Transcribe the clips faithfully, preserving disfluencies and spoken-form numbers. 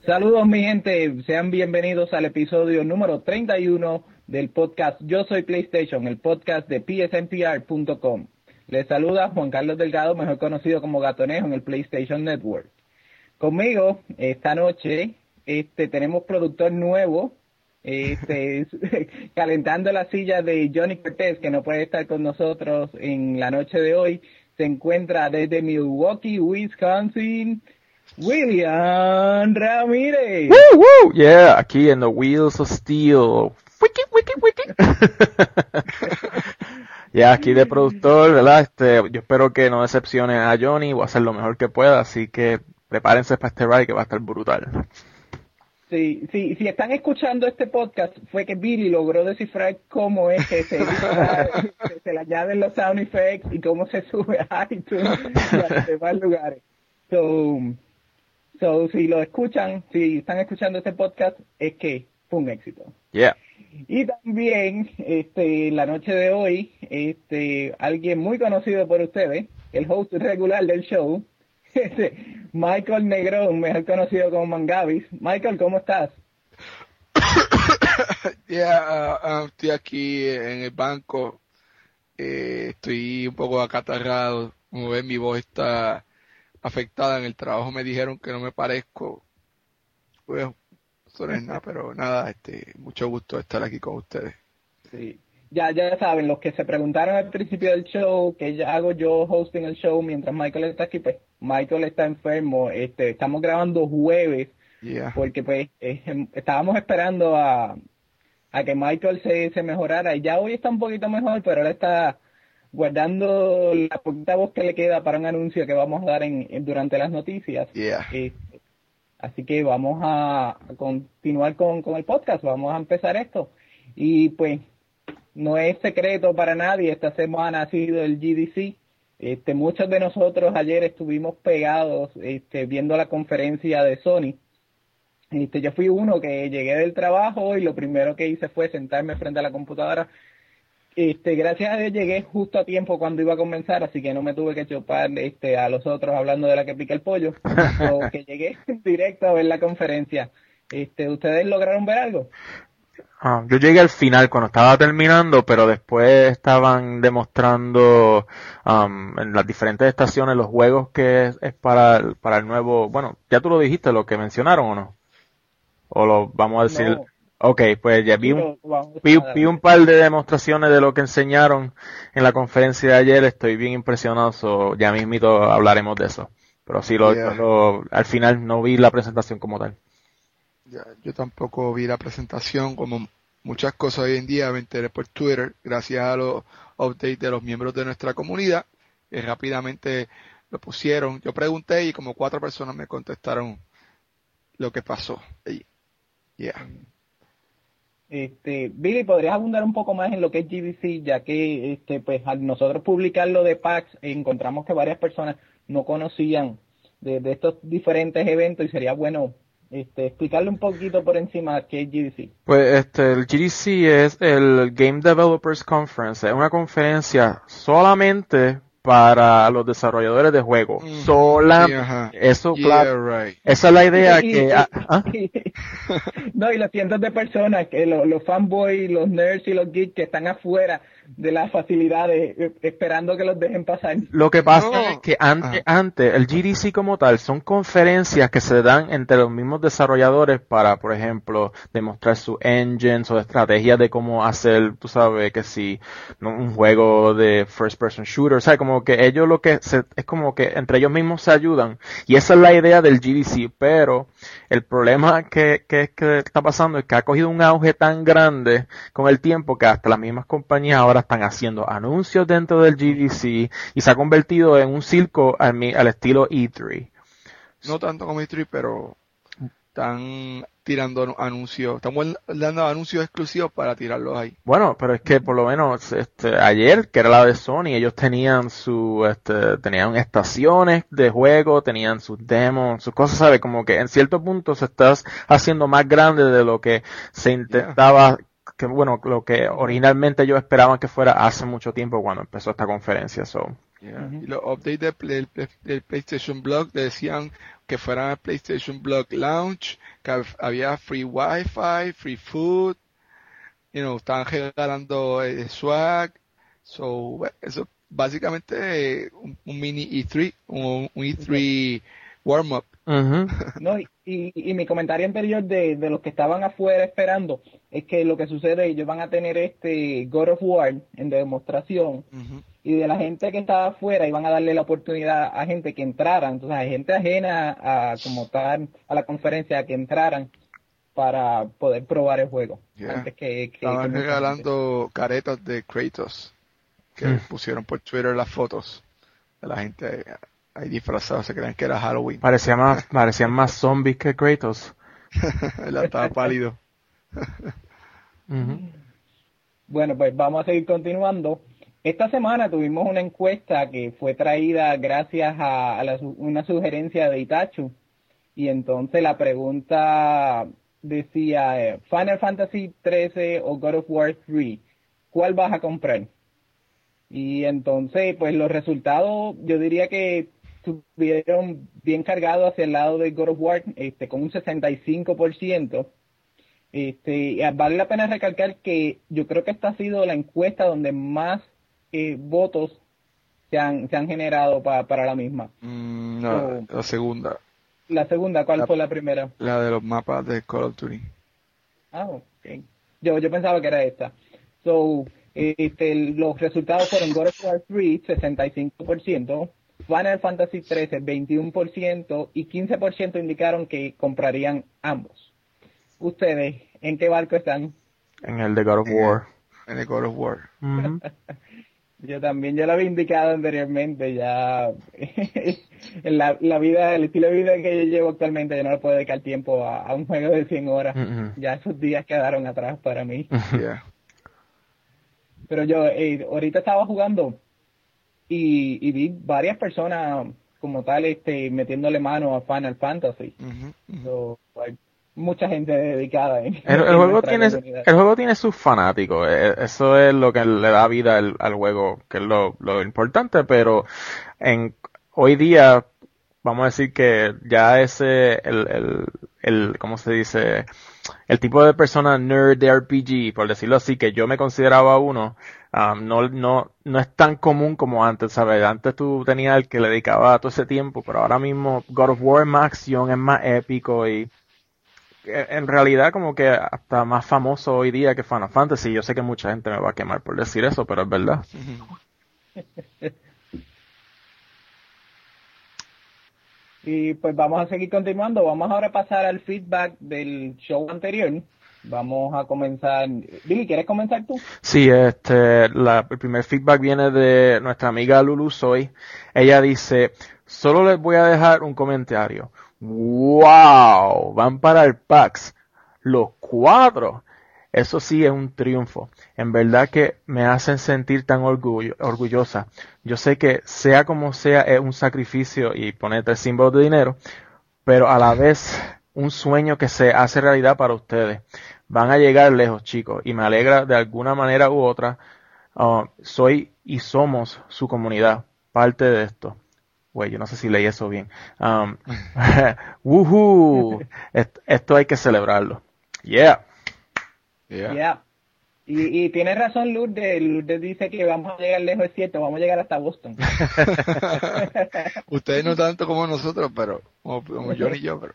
Saludos mi gente, sean bienvenidos al episodio número treinta y uno del podcast Yo Soy PlayStation, el podcast de P S N P R punto com. Les saluda Juan Carlos Delgado, mejor conocido como Gatonejo en el PlayStation Network. Conmigo esta noche este tenemos productor nuevo, este calentando la silla de Johnny Cortés, que no puede estar con nosotros en la noche de hoy. Se encuentra desde Milwaukee, Wisconsin, William Ramírez. Woo, woo, yeah, aquí en the Wheels of Steel. Wiki, wiki, wiki. Ya, yeah, aquí de productor, ¿verdad? Este, yo espero que no decepcione a Johnny, voy a hacer lo mejor que pueda, así que prepárense para este ride que va a estar brutal. Sí, sí, si están escuchando este podcast, fue que Billy logró descifrar cómo es que se, se, se le añaden los sound effects y cómo se sube a iTunes y a los demás lugares. So, So, si lo escuchan, si están escuchando este podcast, es que fue un éxito. Yeah. Y también, este, la noche de hoy, este, alguien muy conocido por ustedes, el host regular del show, este, Michael Negrón, mejor conocido como Mangavis. Michael, ¿cómo estás? Yeah, uh, uh, estoy aquí en el banco, eh, estoy un poco acatarrado, como ven mi voz está afectada. En el trabajo me dijeron que no me parezco, pues eso no es nada, pero nada, este, mucho gusto estar aquí con ustedes. Sí, ya, ya saben, los que se preguntaron al principio del show, que ya hago yo hosting el show mientras Michael está aquí, pues Michael está enfermo, este, estamos grabando jueves, Yeah. porque pues eh, estábamos esperando a, a que Michael se, se mejorara, y ya hoy está un poquito mejor, pero ahora está guardando la poquita voz que le queda para un anuncio que vamos a dar en, en durante las noticias. Yeah. Eh, así que vamos a, a continuar con, con el podcast, vamos a empezar esto. Y pues no es secreto para nadie, esta semana ha sido el G D C. Este, muchos de nosotros ayer estuvimos pegados este, viendo la conferencia de Sony. Este, yo fui uno que llegué del trabajo y lo primero que hice fue sentarme frente a la computadora. Este, gracias a Dios llegué justo a tiempo cuando iba a comenzar, así que no me tuve que chupar este, a los otros hablando de la que pica el pollo, o que llegué directo a ver la conferencia. Este, ¿ustedes lograron ver algo? Ah, yo llegué al final cuando estaba terminando, pero después estaban demostrando um, en las diferentes estaciones los juegos que es, es para, el, para el nuevo, bueno, ya tú lo dijiste, lo que mencionaron o no, o lo vamos a decir. No. Ok, pues ya vi un, vi, vi un par de demostraciones de lo que enseñaron en la conferencia de ayer, estoy bien impresionado, so ya mismito hablaremos de eso. Pero sí, lo, Yeah. lo, al final no vi la presentación como tal. Ya, yo tampoco vi la presentación, como muchas cosas hoy en día me enteré por Twitter, gracias a los updates de los miembros de nuestra comunidad, que rápidamente lo pusieron. Yo pregunté y como cuatro personas me contestaron lo que pasó allí. Yeah. Este, Billy, ¿podrías abundar un poco más en lo que es G D C? Ya que este, pues al nosotros publicarlo de PAX, encontramos que varias personas no conocían de, de estos diferentes eventos y sería bueno este, explicarle un poquito por encima qué es G D C. Pues este, el G D C es el Game Developers Conference, es una conferencia solamente para los desarrolladores de juegos. Mm, Sola, sí, ajá. eso, Yeah, claro, right. esa es la idea Y- y- que, y- ah, ¿ah? No, y los cientos de personas, que los, los fanboys, los nerds y los geeks que están afuera de las facilidades eh, esperando que los dejen pasar. Lo que pasa No. es que antes, Ah. antes, el G D C como tal, son conferencias que se dan entre los mismos desarrolladores para, por ejemplo, demostrar sus engines o estrategias de cómo hacer, tú sabes, que si no, un juego de first person shooter, o sea, como que ellos lo que se, es como que entre ellos mismos se ayudan, y esa es la idea del G D C, pero el problema que, que, que está pasando es que ha cogido un auge tan grande con el tiempo que hasta las mismas compañías ahora están haciendo anuncios dentro del G D C y se ha convertido en un circo al, mi- al estilo E tres. No tanto como E tres, pero están tirando anu- anuncios, estamos dando anuncios exclusivos para tirarlos ahí. Bueno, pero es que por lo menos este ayer, que era la de Sony, ellos tenían su este tenían estaciones de juego, tenían sus demos, sus cosas, ¿sabes? Como que en cierto punto se está haciendo más grande de lo que se intentaba, que bueno, lo que originalmente ellos esperaban que fuera hace mucho tiempo cuando empezó esta conferencia. So, Yeah. Y los updates del, del- del PlayStation Blog decían que fueran al PlayStation Blog Lounge, que había free wifi, free food, you know, estaban regalando eh, swag, so, eso básicamente eh, un, un mini E tres, un, un E tres warm-up. Uh-huh. No, y, y, y mi comentario anterior de, de los que estaban afuera esperando es que lo que sucede, ellos van a tener este God of War en demostración, uh-huh. y de la gente que estaba afuera iban a darle la oportunidad a gente que entraran, entonces a gente ajena a como tal a la conferencia que entraran para poder probar el juego. Yeah. Antes que, que estaban que regalando caretas de Kratos que mm. pusieron por Twitter las fotos de la gente ahí disfrazados, se creen que era Halloween. Parecía más, parecían más zombies que Kratos. Él estaba pálido. uh-huh. Bueno, pues vamos a seguir continuando. Esta semana tuvimos una encuesta que fue traída gracias a, a la, una sugerencia de Itachu, y entonces la pregunta decía, eh, Final Fantasy trece o God of War tres, ¿cuál vas a comprar? Y entonces, pues los resultados, yo diría que estuvieron bien cargados hacia el lado de God of War, este, con un sesenta y cinco por ciento. Este, vale la pena recalcar que yo creo que esta ha sido la encuesta donde más eh, votos se han, se han generado pa, para la misma. Mm, no, so, la segunda. La segunda, ¿cuál la, fue la primera? La de los mapas de Call of Duty. Ah, ok. Yo, yo pensaba que era esta. So, este, los resultados fueron God of War tres, sesenta y cinco por ciento, Final Fantasy trece, veintiuno por ciento, y quince por ciento indicaron que comprarían ambos. ¿Ustedes en qué barco están? En el de God of War. En el God of War. Uh-huh. Yo también, yo lo había indicado anteriormente, ya en la, la vida, el estilo de vida que yo llevo actualmente, yo no le puedo dedicar tiempo a, a un juego de cien horas. Uh-huh. Ya esos días quedaron atrás para mí. Uh-huh. Yeah. Pero yo eh, ahorita estaba jugando y, y vi varias personas como tal este metiéndole mano a Final Fantasy. Uh-huh. Uh-huh. So, like, mucha gente dedicada en, el, el en juego tiene comunidad. El juego tiene sus fanáticos, eso es lo que le da vida al, al juego, que es lo, lo importante, pero en hoy día vamos a decir que ya ese el el el cómo se dice el tipo de persona nerd de R P G, por decirlo así, que yo me consideraba uno, um, no no no es tan común como antes, ¿sabes? Antes tú tenías el que le dedicaba todo ese tiempo, pero ahora mismo God of War es más acción, es más épico y en realidad como que hasta más famoso hoy día que Final Fantasy. Yo sé que mucha gente me va a quemar por decir eso, pero es verdad. Y pues vamos a seguir continuando. Vamos ahora a pasar al feedback del show anterior. Vamos a comenzar. Billy, ¿quieres comenzar tú? Sí, este, la, el primer feedback viene de nuestra amiga Lulu Soy. Ella dice, solo les voy a dejar un comentario. ¡Wow! Van para el PAX. Los cuatro. Eso sí es un triunfo. En verdad que me hacen sentir tan orgullo, orgullosa. Yo sé que sea como sea es un sacrificio y ponerte el símbolo de dinero, pero a la vez un sueño que se hace realidad para ustedes. Van a llegar lejos, chicos, y me alegra de alguna manera u otra. Uh, soy y somos su comunidad, parte de esto. Güey, yo no sé si leí eso bien. Um, ¡Woohoo! Esto, esto hay que celebrarlo. Yeah. Yeah. yeah. Y, y tiene razón Lourdes. Lourdes dice que vamos a llegar lejos, es cierto, vamos a llegar hasta Boston. Ustedes no tanto como nosotros, pero como, como John y yo, pero...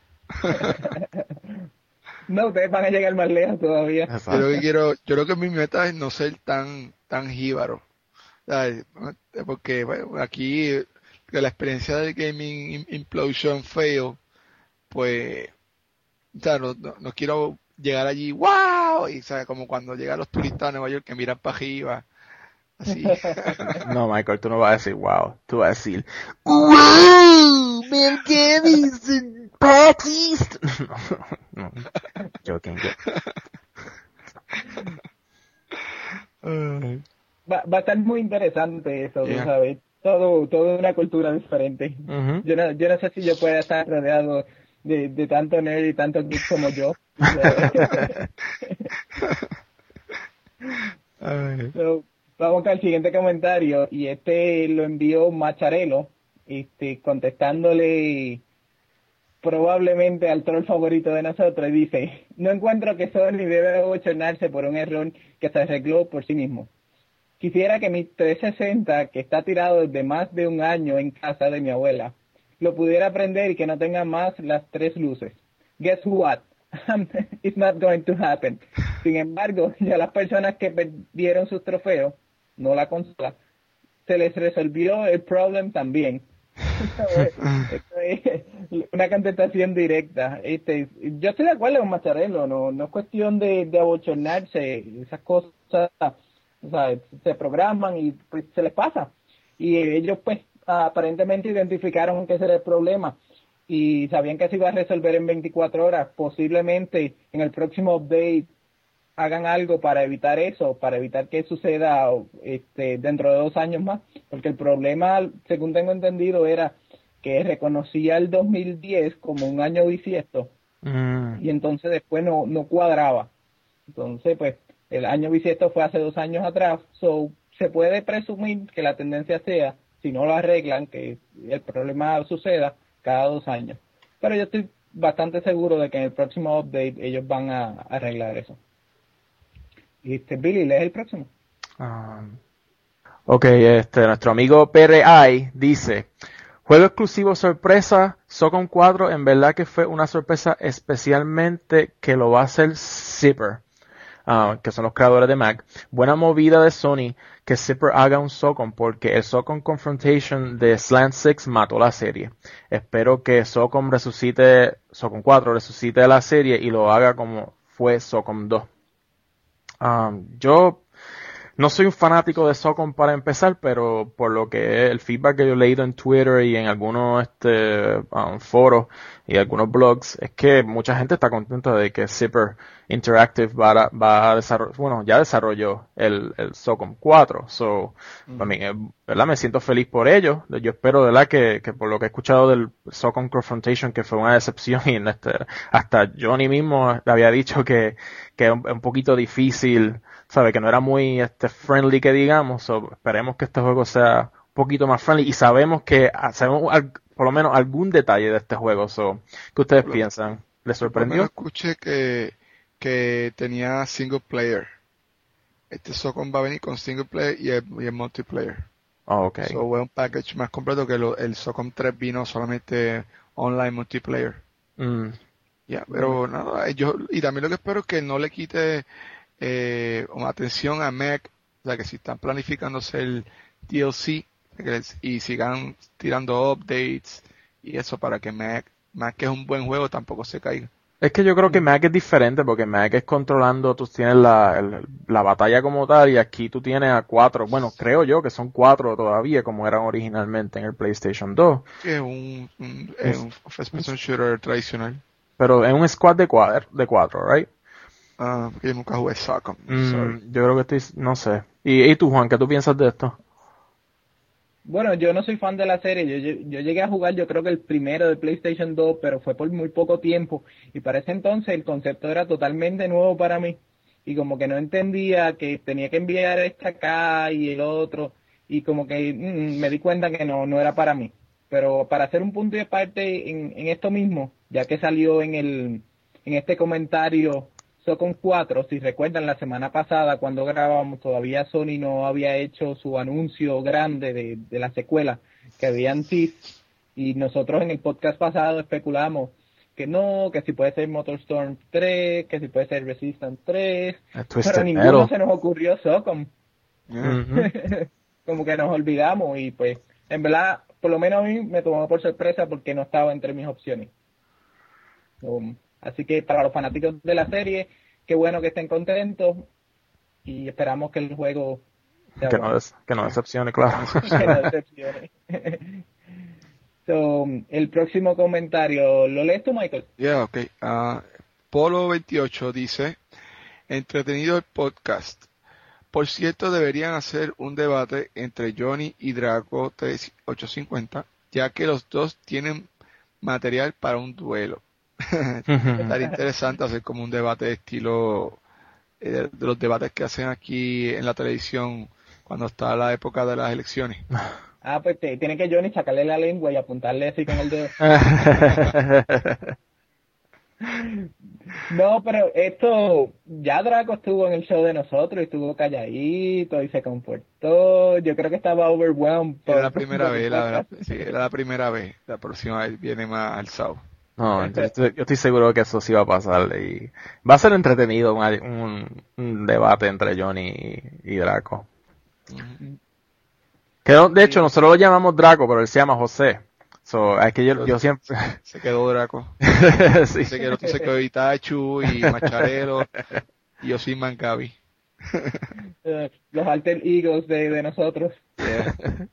No, ustedes van a llegar más lejos todavía. Yo lo que quiero, yo creo que mi meta es no ser tan, tan jíbaro. ¿Sabes? Porque bueno, aquí la experiencia de Gaming Implosion Fail, pues, o sea, no, no, no quiero llegar allí, wow, y sabes, como cuando llegan los turistas a Nueva York que miran para arriba, así. No, Michael, tú no vas a decir wow, tú vas a decir wow, Mel Gibson, PAX East. No, no, joking. Va, va a estar muy interesante eso, yeah. tú sabes, todo, todo una cultura diferente. Uh-huh. Yo no, yo no sé si yo pueda estar rodeado de, de tanto nerd y tanto geek como yo. So, vamos al siguiente comentario, y este lo envió Macharelo, este, contestándole probablemente al troll favorito de nosotros, y dice, no encuentro que Sony debe abochornarse por un error que se arregló por sí mismo. Quisiera que mi trescientos sesenta, que está tirado desde más de un año en casa de mi abuela, lo pudiera prender y que no tenga más las tres luces. Guess what? It's not going to happen. Sin embargo, ya las personas que perdieron sus trofeos, no la consola, se les resolvió el problem también. Esto es una contestación directa. Este, yo estoy de acuerdo con Macharello, no, no es cuestión de, de abochornarse, esas cosas, o sea, se programan y pues, se les pasa. Y ellos pues aparentemente identificaron que ese era el problema y sabían que se iba a resolver en veinticuatro horas. Posiblemente en el próximo update hagan algo para evitar eso, para evitar que suceda este, dentro de dos años más, porque el problema, según tengo entendido, era que reconocía el dos mil diez como un año bisiesto mm. y entonces después no, no cuadraba. Entonces, pues, el año bisiesto fue hace dos años atrás, so se puede presumir que la tendencia sea, si no lo arreglan, que el problema suceda cada dos años. Pero yo estoy bastante seguro de que en el próximo update ellos van a arreglar eso. Este, Billy, ¿lees el próximo? Um, ok, este, nuestro amigo P R I dice, juego exclusivo sorpresa, Socom cuatro, en verdad que fue una sorpresa, especialmente que lo va a hacer Zipper, uh, que son los creadores de Mac. Buena movida de Sony que Zipper haga un Socom, porque el Socom Confrontation de Slant six mató la serie. Espero que Socom resucite, Socom cuatro resucite la serie y lo haga como fue Socom dos. Um, yo no soy un fanático de Socom para empezar, pero por lo que el feedback que yo he leído en Twitter y en algunos este, um, foros y algunos blogs, es que mucha gente está contenta de que Zipper Interactive va a, va a desarrollar, bueno, ya desarrolló el, el Socom cuatro, so, mm. I mean, ¿verdad? Me siento feliz por ello. Yo espero, ¿verdad? Que, que por lo que he escuchado del Socom Confrontation, que fue una decepción, y este, hasta Johnny mismo le había dicho que, que es un, un poquito difícil, sabe, que no era muy este friendly, que digamos, so, esperemos que este juego sea un poquito más friendly, y sabemos que sabemos al, por lo menos algún detalle de este juego, so, ¿qué ustedes lo, piensan? ¿Les sorprendió? Yo escuché que que tenía single player. Este Socom va a venir con single player y el, y el multiplayer. Oh, okay. So, es un package más completo que lo, el Socom tres vino solamente online multiplayer. Mm. Ya, yeah, pero nada, yo, y también lo que espero es que no le quite eh, atención a Mac, o sea, que si están planificándose el D L C, que les, y sigan tirando updates y eso para que Mac, Mac que es un buen juego, tampoco se caiga. Es que yo creo que Mac es diferente, porque Mac es controlando, tú tienes la, el, la batalla como tal, y aquí tú tienes a cuatro, bueno, creo yo que son cuatro todavía, como eran originalmente en el PlayStation dos. Sí, es un, un, es un first person shooter tradicional. Pero es un squad de cuatro, de cuatro, right? Ah, uh, porque yo nunca jugué Socom. Mm, yo creo que estoy, no sé. ¿Y, y tú, Juan, qué tú piensas de esto? Bueno, yo no soy fan de la serie, yo, yo, yo llegué a jugar yo creo que el primero de PlayStation dos, pero fue por muy poco tiempo, y para ese entonces el concepto era totalmente nuevo para mí, y como que no entendía que tenía que enviar este acá y el otro, y como que mm, me di cuenta que no, no era para mí. Pero para hacer un punto de parte en, en esto mismo, ya que salió en el en este comentario Socom cuatro, si recuerdan la semana pasada cuando grabábamos, todavía Sony no había hecho su anuncio grande de, de la secuela que habían teased, y nosotros en el podcast pasado especulamos que no, que si puede ser MotorStorm tres, que si puede ser Resistance tres, pero ninguno Metal. Se nos ocurrió Socom. Uh-huh. Como que nos olvidamos, y pues en verdad, por lo menos a mí me tomó por sorpresa porque no estaba entre mis opciones. Um, Así que para los fanáticos de la serie, qué bueno que estén contentos, y esperamos que el juego sea que, bueno. no des, que no decepcione, claro. Que no decepcione. So, el próximo comentario, ¿lo lees tú, Michael? Yeah, ok. Uh, Polo veintiocho dice, entretenido el podcast. Por cierto, deberían hacer un debate entre Johnny y Draco tres ochocientos cincuenta, ya que los dos tienen material para un duelo. Estaría interesante hacer como un debate de estilo eh, de, de los debates que hacen aquí en la televisión cuando está la época de las elecciones. Ah, pues te, tiene que Johnny sacarle la lengua y apuntarle así con el dedo. No, pero esto, ya Draco estuvo en el show de nosotros y estuvo calladito y se comportó. Yo creo que estaba overwhelmed. Era por- la primera por el vez, la verdad. podcast. Sí, era la primera vez. La próxima vez viene más alzado. No, entonces yo yo estoy seguro que eso sí va a pasar y va a ser entretenido un, un, un debate entre Johnny y, y Draco. Ujú. Que no- de hecho nosotros lo llamamos Draco, pero él se llama José. So, es que yo, yo siempre... Se quedó Draco. sí. Se quedó, se quedó Itachu y Macharelo. Y yo soy Mangabi. Eh, los alter egos de, de nosotros. Yeah.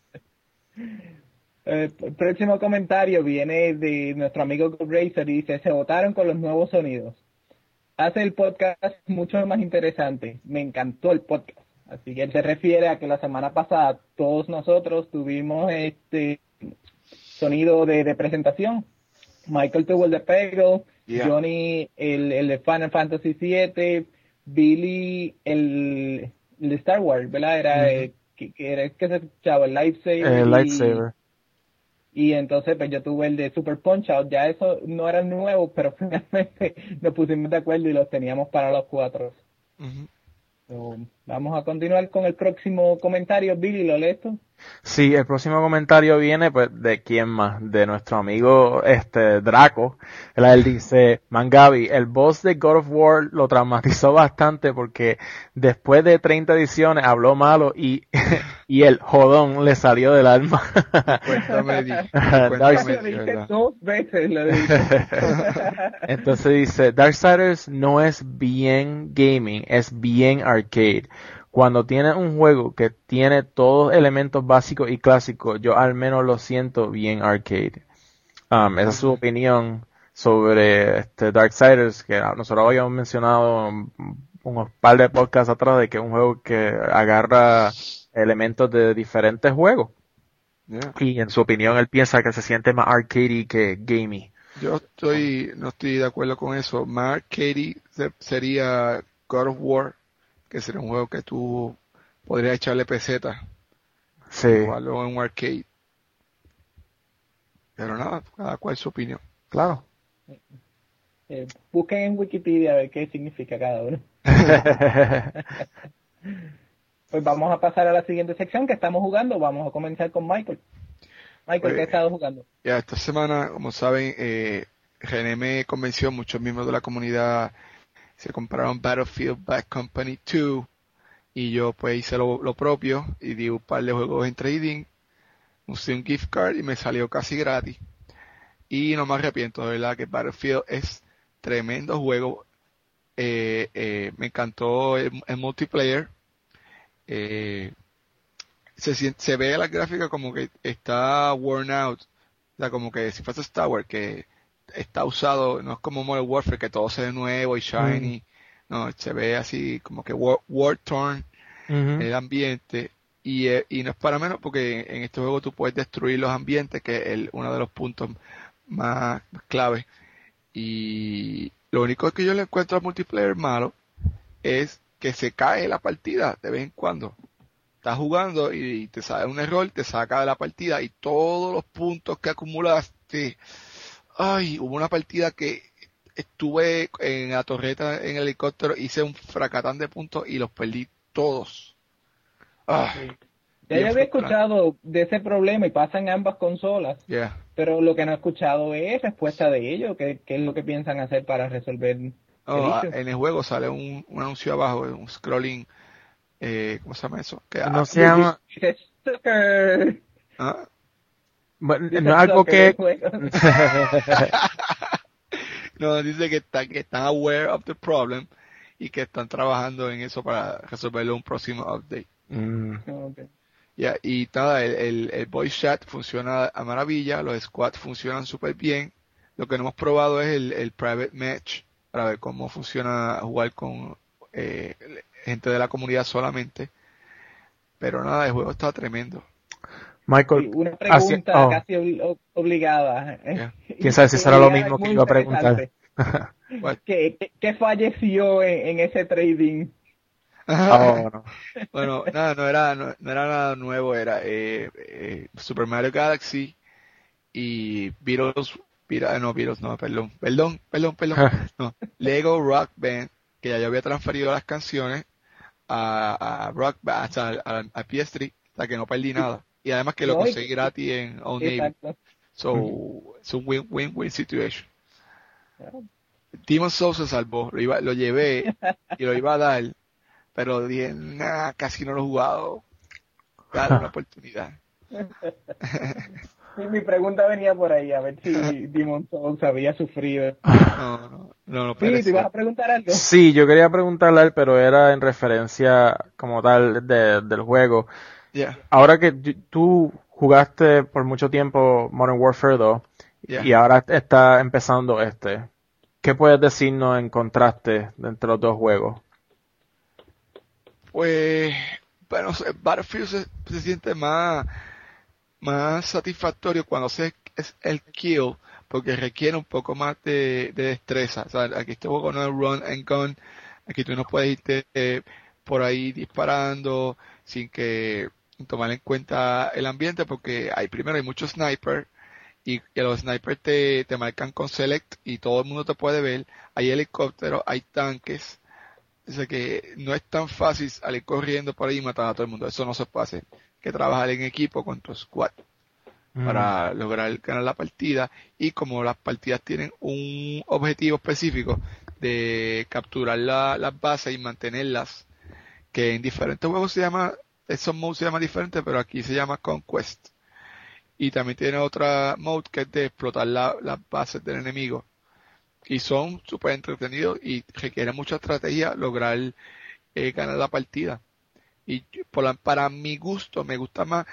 Eh, el próximo comentario viene de nuestro amigo Gold Racer y dice, se votaron con los nuevos sonidos. Hace el podcast mucho más interesante. Me encantó el podcast. Así que él se refiere a que la semana pasada todos nosotros tuvimos este sonido de, de presentación. Michael tuvo el de Peggle, Yeah. Johnny el, el de Final Fantasy siete, Billy el, el de Star Wars, ¿verdad? Era, Ujú. eh, que, que era que se escuchaba el lightsaber. El y- lightsaber. Y entonces pues yo tuve el de Super Punch Out, ya eso no eran nuevos, pero finalmente nos pusimos de acuerdo y los teníamos para los cuatro. Ujú. So, vamos a continuar con el próximo comentario. Billy, ¿lo lees tú? Sí, el próximo comentario viene pues de quién más, de nuestro amigo este Draco. Él, él dice, Mangabi, el boss de God of War lo traumatizó bastante porque después de treinta ediciones habló malo y, y el jodón le salió del alma. Cuéntame, di. Dark- Cuéntame, Lo di, dije ¿verdad? dos veces, lo dije. Entonces dice, Darksiders no es bien gaming, es bien arcade. Cuando tienes un juego que tiene todos elementos básicos y clásicos, yo al menos lo siento bien arcade. Um, esa es su opinión sobre este Darksiders, que nosotros habíamos mencionado unos par de podcasts atrás de que es un juego que agarra elementos de diferentes juegos. Yeah. Y en su opinión él piensa que se siente más arcade que gamey. Yo estoy, no estoy de acuerdo con eso. Más arcade se- sería God of War, que sería un juego que tú podrías echarle peseta Sí, y jugarlo en un arcade. Pero nada, cada cual su opinión. claro. Eh, busquen en Wikipedia a ver qué significa cada uno. Pues vamos a pasar a la siguiente sección que estamos jugando. Vamos a comenzar con Michael. Michael, Pues, ¿qué has estado jugando? Ya esta semana, como saben, eh, René me convenció, muchos miembros de la comunidad se compraron Battlefield Bad Company dos y yo pues hice lo, lo propio y di un par de juegos en trading, usé un gift card y me salió casi gratis. Y no me arrepiento, de verdad que Battlefield es tremendo juego. Eh, eh, me encantó el, el multiplayer. Eh, se, sien- se ve la gráfica como que está worn out. O sea, como que si fuese Star Wars, que está usado, no es como Modern Warfare, que todo se ve nuevo y shiny. No, se ve así como que war, war torn Ujú. el ambiente. Y, eh, y no es para menos porque en este juego tú puedes destruir los ambientes, que es el, uno de los puntos más clave. Y lo único que yo le encuentro al multiplayer malo es que se cae la partida de vez en cuando. Estás jugando y te sale un error, te saca de la partida y todos los puntos que acumulaste. Ay, hubo una partida que estuve en la torreta en el helicóptero, hice un fracatán de puntos y los perdí todos. Ah, Sí. bien Ya yo había frustrante. escuchado de ese problema y pasa en ambas consolas, Yeah. pero lo que no he escuchado es respuesta de ellos, qué, qué es lo que piensan hacer para resolver el Oh, ah, issue. en el juego sale un, un anuncio abajo, un scrolling, eh, ¿cómo se llama eso? Que, No ah, se llama, Dice, "Sucker". ah, bueno, Dice, no es algo "Sucker" el que, juego. no, dice que, está, que están aware of the problem y que están trabajando en eso para resolverlo en un próximo update. Mm, Ok. Ya, y nada, el, el, el voice chat funciona a maravilla, los squads funcionan súper bien. Lo que no hemos probado es el, el private match para ver cómo funciona jugar con eh, gente de la comunidad solamente. Pero nada, el juego está tremendo. Michael, Sí, una así- pregunta oh, casi ob- ob- obligada. Yeah. quién sabe si será lo Obligada y mismo que muy iba a preguntar. interesante. What? ¿Qué, qué, qué falleció en, en ese trading? Oh, no. Bueno, nada, no era, no, no era nada nuevo, era eh, eh, Super Mario Galaxy y Beatles, Beatles, no, Beatles, no, perdón, perdón, perdón, perdón, no, Lego Rock Band, que ya yo había transferido las canciones a, a Rock Band, o sea, a, a P S tres, o sea que no perdí nada. Y además que lo No, y- conseguí gratis en Old Navy. Exacto. So, es un win-win-win situation. Demon's Souls se salvó, lo, iba, lo llevé y lo iba a dar, pero dije, nah, casi no lo he jugado. Dale una oportunidad. Sí, mi pregunta venía por ahí, a ver si Demon Souls había sufrido. No, no, no, no Sí, ¿te pereció. ibas a preguntar algo? Sí, yo quería preguntarle a él, pero era en referencia como tal de, del juego. Yeah, Ahora que tú- tú jugaste por mucho tiempo Modern Warfare dos yeah. y ahora está empezando este, ¿qué puedes decirnos en contraste entre los dos juegos? Pues, bueno, no sé, Battlefield se, se siente más, más satisfactorio cuando se es el kill, porque requiere un poco más de, de destreza. O sea, aquí este juego no es run and gun, aquí tú no puedes irte eh, por ahí disparando sin que tomar en cuenta el ambiente, porque hay primero hay muchos snipers y, y los snipers te, te marcan con select y todo el mundo te puede ver. Hay helicópteros, hay tanques. O sea que no es tan fácil salir corriendo por ahí y matar a todo el mundo. Eso no se puede hacer. Hay que trabajar en equipo con tu squad Mm. para lograr ganar la partida. Y como las partidas tienen un objetivo específico de capturar la- las bases y mantenerlas, que en diferentes juegos se llama, esos modes se llaman diferentes, pero aquí se llama Conquest. Y también tiene otra mode que es de explotar la- las bases del enemigo. Y son súper entretenidos y requieren mucha estrategia lograr eh, ganar la partida. Y por la- para mi gusto, me gusta más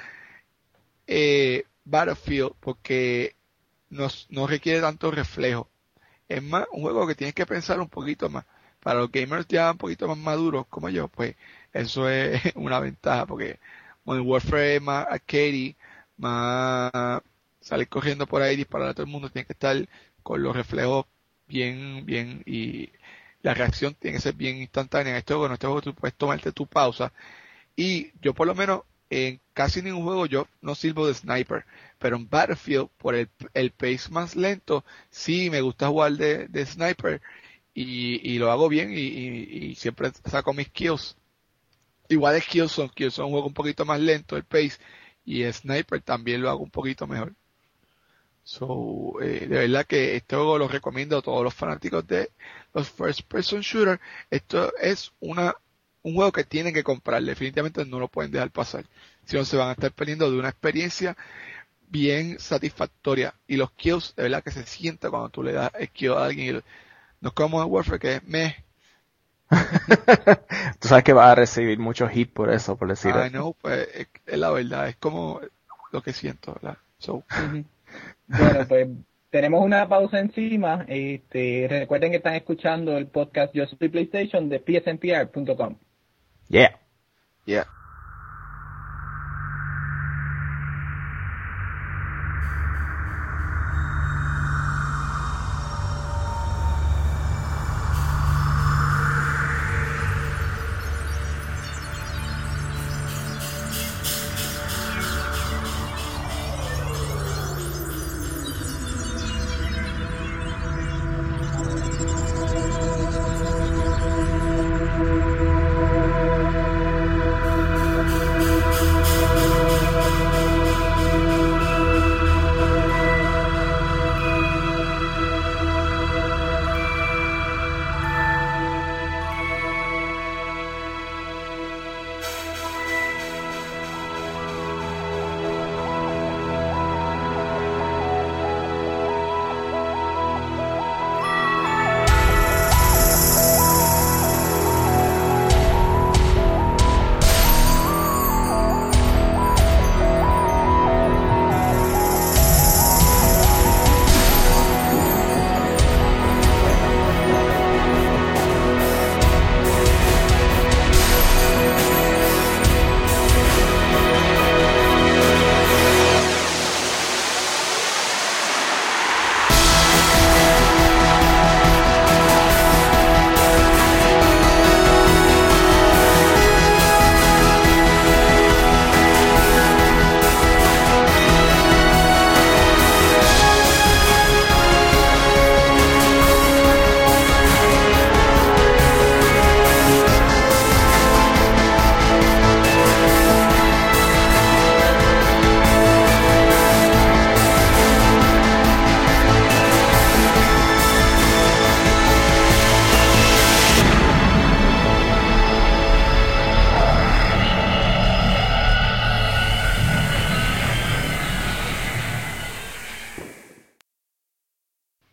eh, Battlefield porque no, no requiere tanto reflejo. Es más un juego que tienes que pensar un poquito más. Para los gamers ya un poquito más maduros como yo, pues eso es una ventaja porque Modern Warfare es más arcade, más salir corriendo por ahí y disparar a todo el mundo, tiene que estar con los reflejos bien, bien y la reacción tiene que ser bien instantánea. En este juego, en este juego tú puedes tomarte tu pausa y yo por lo menos en casi ningún juego yo no sirvo de sniper, pero en Battlefield por el, el pace más lento sí me gusta jugar de, de sniper y, y lo hago bien y, y, y siempre saco mis kills. Igual es Killzone, Killzone es un juego un poquito más lento el pace y Sniper también lo hago un poquito mejor. So, eh, de verdad que este juego lo recomiendo a todos los fanáticos de los first person shooter. Esto es una un juego que tienen que comprar, definitivamente no lo pueden dejar pasar. Si no se van a estar perdiendo de una experiencia bien satisfactoria. Y los kills, de verdad que se sienta cuando tú le das el kill a alguien. Y no es como en Warfare que es meh. Tú sabes que vas a recibir mucho hit por eso, por decir I eso. know, pues es, es la verdad, es como lo que siento, ¿verdad? So, Ujú. Bueno, pues tenemos una pausa encima. Este, recuerden que están escuchando el podcast Yo Soy PlayStation de P S N P R punto com. Yeah. yeah.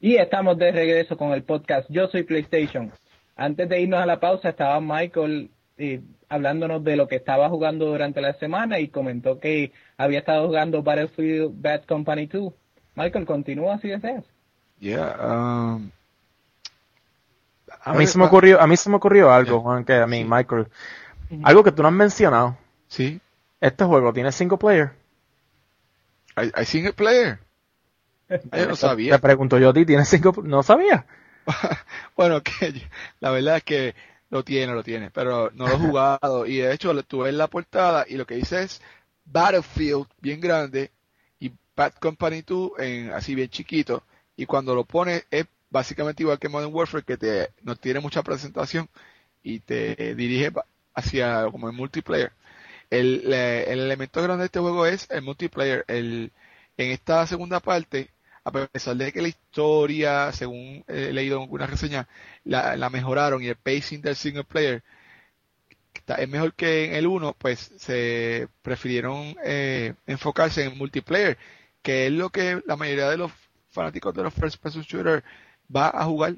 Y estamos de regreso con el podcast Yo Soy PlayStation. Antes de irnos a la pausa estaba Michael eh, hablándonos de lo que estaba jugando durante la semana y comentó que había estado jugando Battlefield Bad Company dos. Michael, continúa si deseas. Yeah, um, a mí se me ocurrió, a mí se me ocurrió algo, yeah. Juan, que a mí, Sí. Michael, algo que tú no has mencionado. Sí. Este juego tiene single player. ¿Hay, hay single player? Ah, yo no sabía. Te pregunto yo a ti, ¿tiene single player? No sabía. Bueno, que yo- la verdad es que lo tiene, lo tiene, pero no lo he jugado y de hecho tú ves la portada y lo que dice es Battlefield bien grande y Bad Company dos en así bien chiquito y cuando lo pones es básicamente igual que Modern Warfare que te no tiene mucha presentación y te dirige pa- hacia como el multiplayer. El, le- el elemento grande de este juego es el multiplayer. El, en esta segunda parte, a pesar de que la historia, según he leído en algunas reseñas, la, la mejoraron y el pacing del single player está- es mejor que en el uno, pues se prefirieron eh, enfocarse en multiplayer, que es lo que la mayoría de los fanáticos de los first person shooter va a jugar.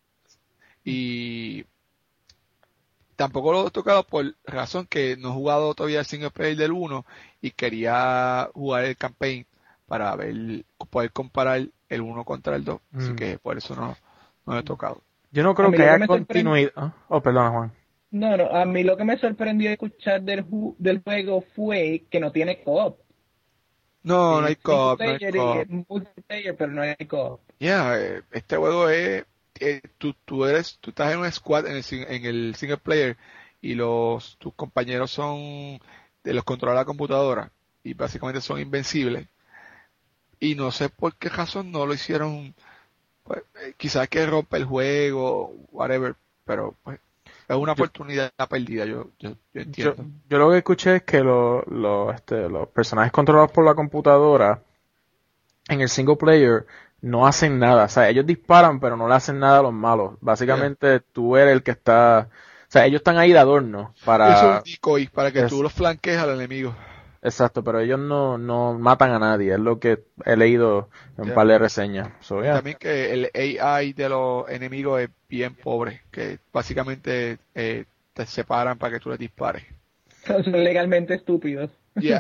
Y tampoco lo he tocado por razón que no he jugado todavía el single player del uno y quería jugar el campaign para ver, poder comparar el uno contra el dos. Así Mm. que por eso no, no lo he tocado. Yo no creo A mí que lo que haya me sorprende- continuidad. ¿Ah? Oh, perdona, Juan. No, no, a mí lo que me sorprendió escuchar del, ju- del juego fue que no tiene co-op. No, no hay Es co-op, no single hay player y co-op. es multiplayer, pero no hay co-op. Yeah, eh, este juego es, eh, tú, tú eres, tú estás en un squad en el, sing- en el single player y los, tus compañeros son, de los controla la computadora y básicamente son invencibles. Y no sé por qué razón no lo hicieron, pues, eh, quizás que rompe el juego, whatever, pero pues, es una Yo- oportunidad perdida, yo, yo, yo Yo, entiendo. yo lo que escuché es que lo, lo, este, los personajes controlados por la computadora en el single player no hacen nada. O sea, ellos disparan, pero no le hacen nada a los malos. Básicamente, tú eres el que está... O sea, ellos están ahí de adorno Eso es para... un decoy para que es- tú los flanquees al enemigo. Exacto, pero ellos no, no matan a nadie. Es lo que he leído en un Ya. par de reseñas. So, Y yeah. también que el A I de los enemigos es bien pobre, que básicamente eh, te separan para que tú les dispares. Son legalmente estúpidos. Yeah.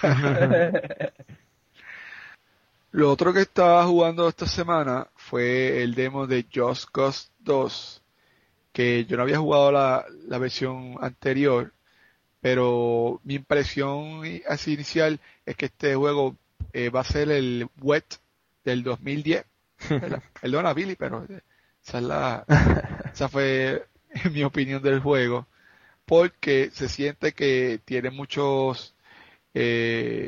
Lo otro que estaba jugando esta semana fue el demo de Just Cause dos, que yo no había jugado la, la versión anterior, pero mi impresión así inicial es que este juego eh, va a ser el wet del dos mil diez. ¿Verdad? Perdona, Billy, pero esa es la, esa fue mi opinión del juego, porque se siente que tiene muchos, eh,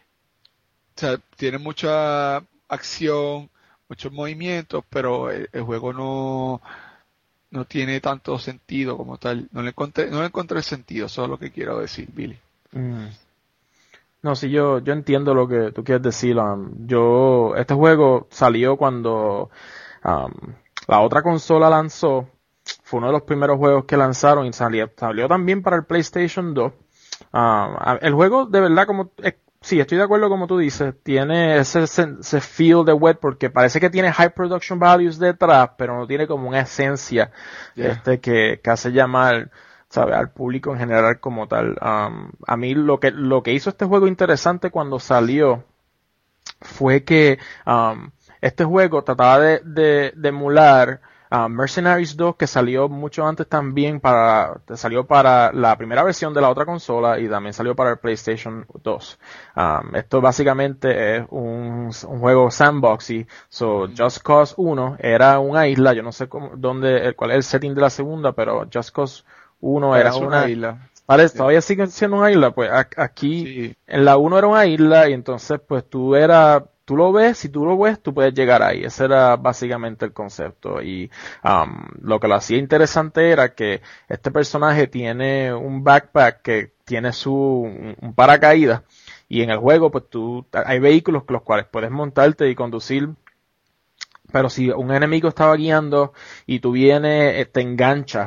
o sea, tiene mucha acción, muchos movimientos, pero el, el juego no, no tiene tanto sentido como tal. No le encontré, no le encontré sentido, eso es lo que quiero decir, Billy. Mm. No, sí, yo, yo entiendo lo que tú quieres decir. Um, yo, este juego salió cuando um, la otra consola lanzó. Fue uno de los primeros juegos que lanzaron y salió, salió también para el PlayStation dos. Um, el juego, de verdad, como eh, sí, estoy de acuerdo como tú dices, tiene ese, ese, ese feel de wet porque parece que tiene high production values detrás, pero no tiene como una esencia Yeah. este que, que hace llamar, sabe, al público en general como tal. Um, a mí lo que lo que hizo este juego interesante cuando salió fue que um, este juego trataba de, de, de emular uh, Mercenaries dos, que salió mucho antes también para salió para la primera versión de la otra consola y también salió para el PlayStation dos. Um, esto básicamente es un, un juego sandboxy. So, Just Cause uno era una isla, yo no sé cómo, dónde, cuál es el setting de la segunda, pero Just Cause uno era Parece una, isla. Parece, todavía sigue siendo una isla, pues a- aquí Sí. en la uno era una isla y entonces pues tú era, tú lo ves, si tú lo ves, tú puedes llegar ahí. Ese era básicamente el concepto y um, lo que lo hacía interesante era que este personaje tiene un backpack que tiene su, un, un paracaídas y en el juego pues tú, hay vehículos con los cuales puedes montarte y conducir. Pero si un enemigo estaba guiando y tú vienes, eh, te enganchas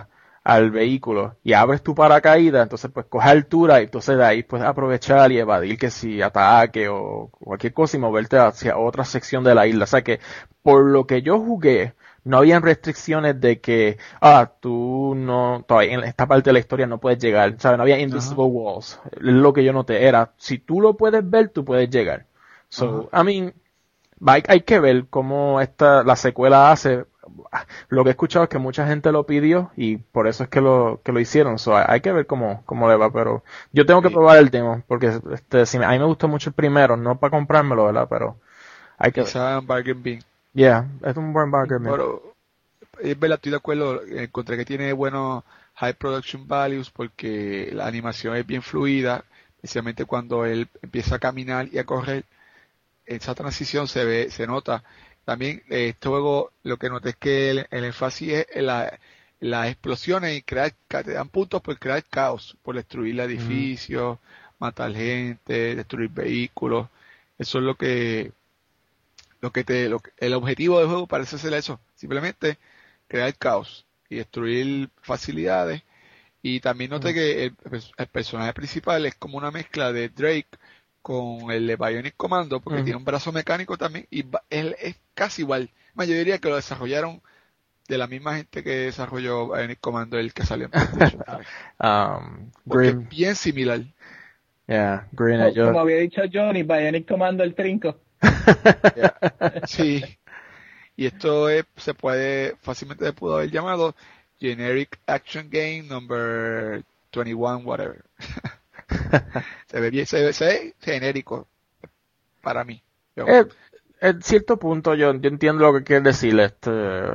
al vehículo y abres tu paracaídas, entonces pues coge altura y entonces de ahí puedes aprovechar y evadir que si ataque o cualquier cosa y moverte hacia otra sección de la isla. O sea que por lo que yo jugué, no habían restricciones de que, ah, tú no, todavía en esta parte de la historia no puedes llegar, ¿sabes? No había invisible uh-huh. walls. Lo que yo noté era, si tú lo puedes ver, tú puedes llegar. So, uh-huh. I mean, hay, hay que ver cómo esta, la secuela hace. Lo que he escuchado es que mucha gente lo pidió y por eso es que lo, que lo hicieron. So, hay, hay que ver cómo, cómo le va, pero yo tengo que sí. probar el demo, porque este, si me, a mí me gustó mucho el primero, no para comprármelo, ¿verdad? Pero hay que Quizá ver. Bargain bin. Yeah, es un buen bargain. Pero, es verdad, estoy de acuerdo, encontré que tiene buenos high production values porque la animación es bien fluida, especialmente cuando él empieza a caminar y a correr, esa transición se ve, se nota. También este juego, lo que noté es que el, el énfasis es en la, las explosiones y crear, te dan puntos por crear caos, por destruir edificios, mm. matar gente, destruir vehículos, eso es lo que Lo que te, lo que, el objetivo del juego parece ser eso, simplemente crear caos y destruir facilidades. Y también noté mm. que el, el personaje principal es como una mezcla de Drake con el de Bionic Commando, porque mm. tiene un brazo mecánico también, y él es casi igual. Más yo diría que lo desarrollaron de la misma gente que desarrolló Bionic Commando, el que salió en PlayStation. um, porque Green. Es bien similar. Yeah, Green, como, yo... como había dicho Johnny, Bionic Commando el trinco. Yeah. Sí, y esto es, se puede fácilmente se pudo haber llamado Generic Action Game Number veintiuno, whatever. se ve bien, se ve, se ve genérico para mí. Eh, en cierto punto yo, yo entiendo lo que quiere decir. Este,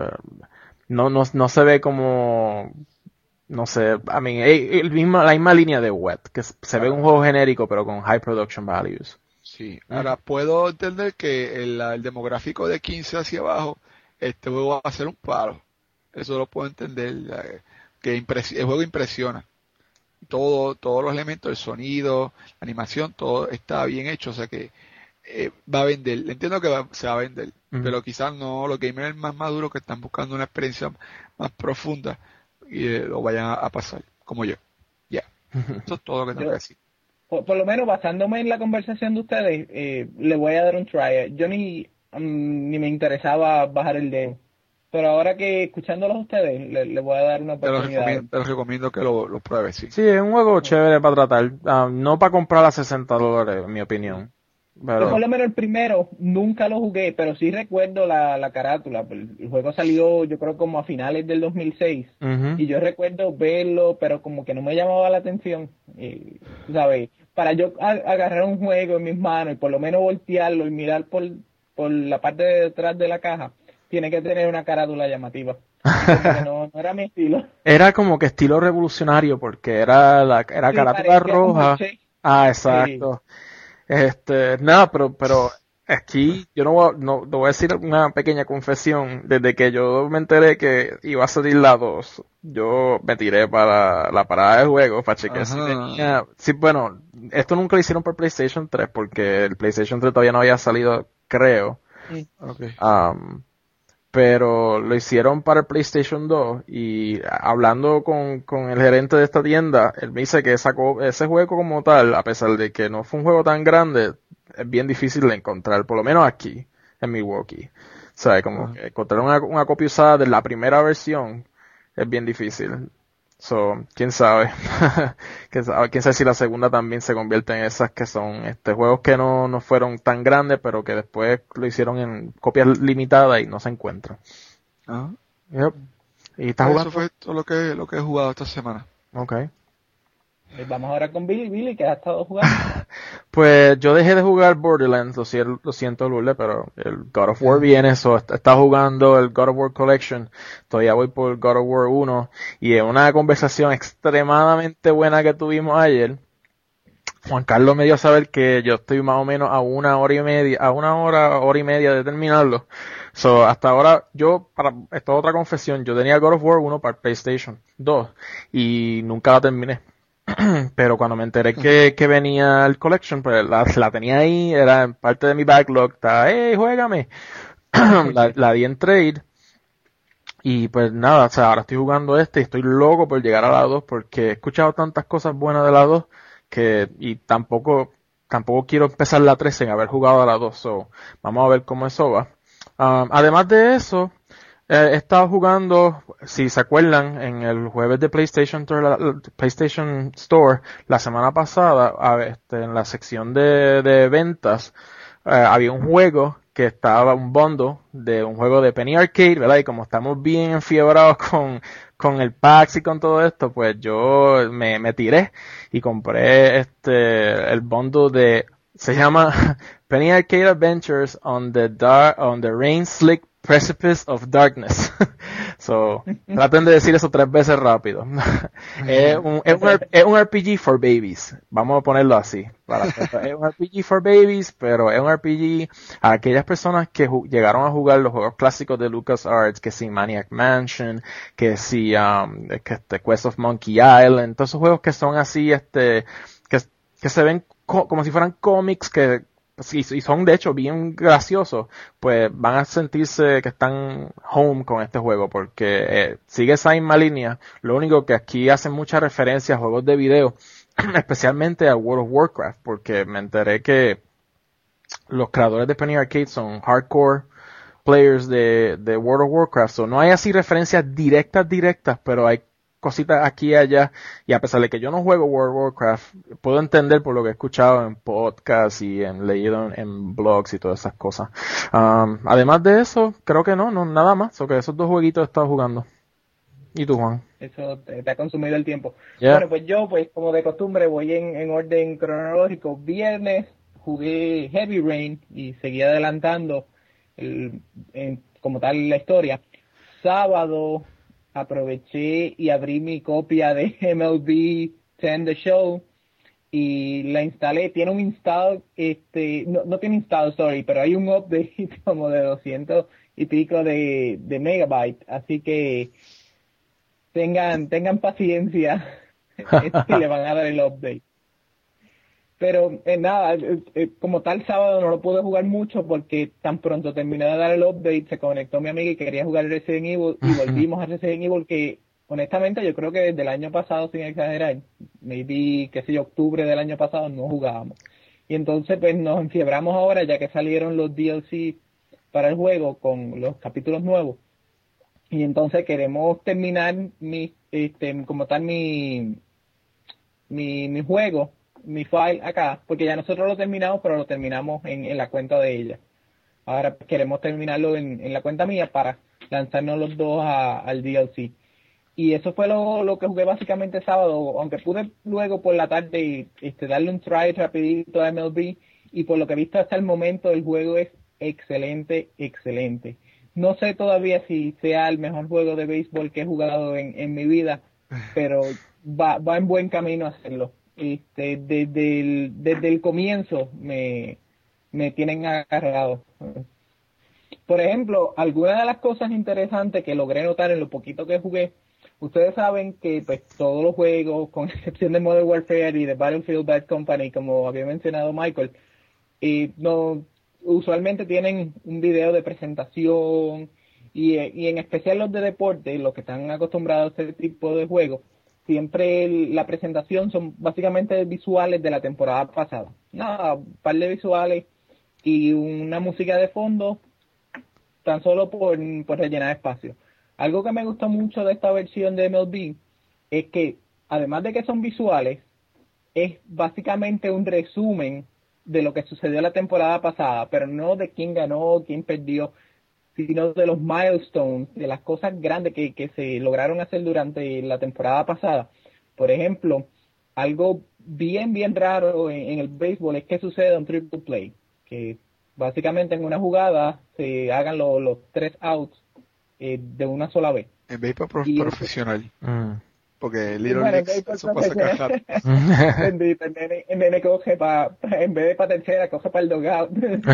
no, no, no se ve como, no sé, I mean, el mismo, la misma línea de Wet, que se claro. ve un juego genérico pero con high production values. Sí, ahora uh-huh. puedo entender que el, el demográfico de quince hacia abajo, este juego va a ser un paro. Eso lo puedo entender, que impres- el juego impresiona. Todo, todos los elementos, el sonido, la animación, todo está bien hecho, o sea que eh, va a vender. Entiendo que va, se va a vender, uh-huh. pero quizás no los gamers más maduros que están buscando una experiencia más profunda y eh, lo vayan a, a pasar, como yo. Ya, yeah. uh-huh. Eso es todo lo que tengo que decir. Por, por lo menos basándome en la conversación de ustedes, eh, le voy a dar un try. Yo ni, um, ni me interesaba bajar el demo, pero ahora que escuchándolos a ustedes, le, le voy a dar una oportunidad. Te lo recomiendo, te lo recomiendo que lo, lo pruebes, sí. Sí, es un juego chévere para tratar, uh, no para comprar a sesenta dólares, en mi opinión. Pero... Yo por lo menos el primero nunca lo jugué, pero sí recuerdo la, la carátula. El juego salió yo creo como a finales del dos mil seis uh-huh. y yo recuerdo verlo, pero como que no me llamaba la atención. Y, ¿sabes? Para yo a, agarrar un juego en mis manos y por lo menos voltearlo y mirar por, por la parte de detrás de la caja, tiene que tener una carátula llamativa. No, no era mi estilo. Era como que estilo revolucionario porque era la era sí, carátula roja. Ah, exacto. Sí. Este, nada, pero, pero aquí yo no voy, no, no voy a decir una pequeña confesión. Desde que yo me enteré que iba a salir la dos, yo me tiré para la parada de juego para chequear si tenía, sí, bueno, esto nunca lo hicieron por PlayStation tres porque el PlayStation tres todavía no había salido, creo. Sí. Okay. Um, pero lo hicieron para el PlayStation dos y hablando con, con el gerente de esta tienda, él me dice que sacó ese juego como tal, a pesar de que no fue un juego tan grande, es bien difícil de encontrar, por lo menos aquí, en Milwaukee. O sea, como uh-huh. que encontrar una, una copia usada de la primera versión es bien difícil. So, quién sabe. quién sabe, quién sabe si la segunda también se convierte en esas que son este juegos que no, no fueron tan grandes, pero que después lo hicieron en copias limitadas y no se encuentran. Uh-huh. Yep. Y está jugando. Eso fue todo lo que, lo que he jugado esta semana. Okay. Vamos ahora con Billy. Billy, ¿qué has estado jugando? Pues yo dejé de jugar Borderlands, lo siento, lo siento Lourdes, pero el God of War viene, eso, está jugando el God of War Collection, todavía voy por God of War uno, y en una conversación extremadamente buena que tuvimos ayer, Juan Carlos me dio a saber que yo estoy más o menos a una hora y media, a una hora, hora y media de terminarlo. So, hasta ahora, yo, para, esta otra confesión, yo tenía God of War uno para PlayStation dos, y nunca la terminé. Pero cuando me enteré que, que venía el collection, pues la, la tenía ahí, era parte de mi backlog, estaba, hey, juégame. la, la di en trade Y pues nada, o sea, ahora estoy jugando este y estoy loco por llegar a la dos porque he escuchado tantas cosas buenas de la dos que, y tampoco, tampoco quiero empezar la tres sin haber jugado a la dos, so, vamos a ver cómo eso va. Um, además de eso, eh, he estado jugando, si se acuerdan, en el jueves de PlayStation, PlayStation Store, la semana pasada, a, este, en la sección de, de ventas, eh, había un juego que estaba un bundle de un juego de Penny Arcade, ¿verdad? Y como estamos bien enfiebrados con, con el PAX y con todo esto, pues yo me, me tiré y compré este, el bundle de, se llama Penny Arcade Adventures on the Dark, on the Rain Slick Precipice of Darkness. So, traten de decir eso tres veces rápido. es, un, es, un, es un R P G for babies. Vamos a ponerlo así. Para, es un R P G for babies, pero es un R P G a aquellas personas que llegaron a jugar los juegos clásicos de LucasArts, que si Maniac Mansion, que si um, que este Quest of Monkey Island, todos esos juegos que son así, este, que, que se ven co como si fueran cómics, que y son de hecho bien graciosos, pues van a sentirse que están home con este juego, porque eh, sigue esa misma línea. Lo único que aquí hacen mucha referencia a juegos de video, especialmente a World of Warcraft, porque me enteré que los creadores de Penny Arcade son hardcore players de, de World of Warcraft, so no hay así referencias directas directas, pero hay cositas aquí y allá, y a pesar de que yo no juego World of Warcraft, puedo entender por lo que he escuchado en podcasts y en leído en, en blogs y todas esas cosas. Um, además de eso, creo que no, no nada más, o que esos dos jueguitos he estado jugando. ¿Y tú, Juan? Eso te, te ha consumido el tiempo. Yeah. Bueno, pues yo, pues como de costumbre, voy en, en orden cronológico. Viernes jugué Heavy Rain y seguí adelantando el, en, como tal la historia. Sábado aproveché y abrí mi copia de M L B diez The Show y la instalé. Tiene un install, este, no, no tiene install, sorry, pero hay un update como de doscientos y pico de, de megabytes, así que tengan, tengan paciencia si le van a dar el update. Pero eh, nada, eh, eh, como tal sábado no lo pude jugar mucho porque tan pronto terminé de dar el update, se conectó mi amiga y quería jugar Resident Evil y volvimos a Resident Evil, que honestamente yo creo que desde el año pasado, sin exagerar, maybe, qué sé yo, octubre del año pasado no jugábamos. Y entonces pues nos enfiebramos ahora ya que salieron los D L C para el juego con los capítulos nuevos. Y entonces queremos terminar mi, este, como tal mi, mi, mi juego, mi file acá, porque ya nosotros lo terminamos, pero lo terminamos en, en la cuenta de ella. Ahora queremos terminarlo en, en la cuenta mía para lanzarnos los dos a, al D L C. Y eso fue lo, lo que jugué básicamente sábado, aunque pude luego por la tarde este, darle un try rapidito a M L B, y por lo que he visto hasta el momento el juego es excelente, excelente. No sé todavía si sea el mejor juego de béisbol que he jugado en, en mi vida, pero va, va en buen camino a hacerlo. Este, desde el, desde el comienzo me, me tienen agarrado. Por ejemplo, algunas de las cosas interesantes que logré notar en lo poquito que jugué, ustedes saben que pues todos los juegos, con excepción de Modern Warfare y de Battlefield Bad Company, como había mencionado Michael, y no usualmente tienen un video de presentación y, y en especial los de deporte, los que están acostumbrados a ese tipo de juegos, siempre el, la presentación son básicamente visuales de la temporada pasada. Nada, un par de visuales y una música de fondo, tan solo por, por rellenar espacio. Algo que me gusta mucho de esta versión de M L B es que, además de que son visuales, es básicamente un resumen de lo que sucedió la temporada pasada, pero no de quién ganó, quién perdió, sino de los milestones, de las cosas grandes que, que se lograron hacer durante la temporada pasada. Por ejemplo, algo bien, bien raro en, en el béisbol es que sucede un triple play, que básicamente en una jugada se hagan lo, los tres outs eh, de una sola vez. En béisbol pro y profesional. Mm. Porque Little bueno, Leagues, eso pasa acá. el nene, el nene coge para, en vez de para tercera, coge para el dugout.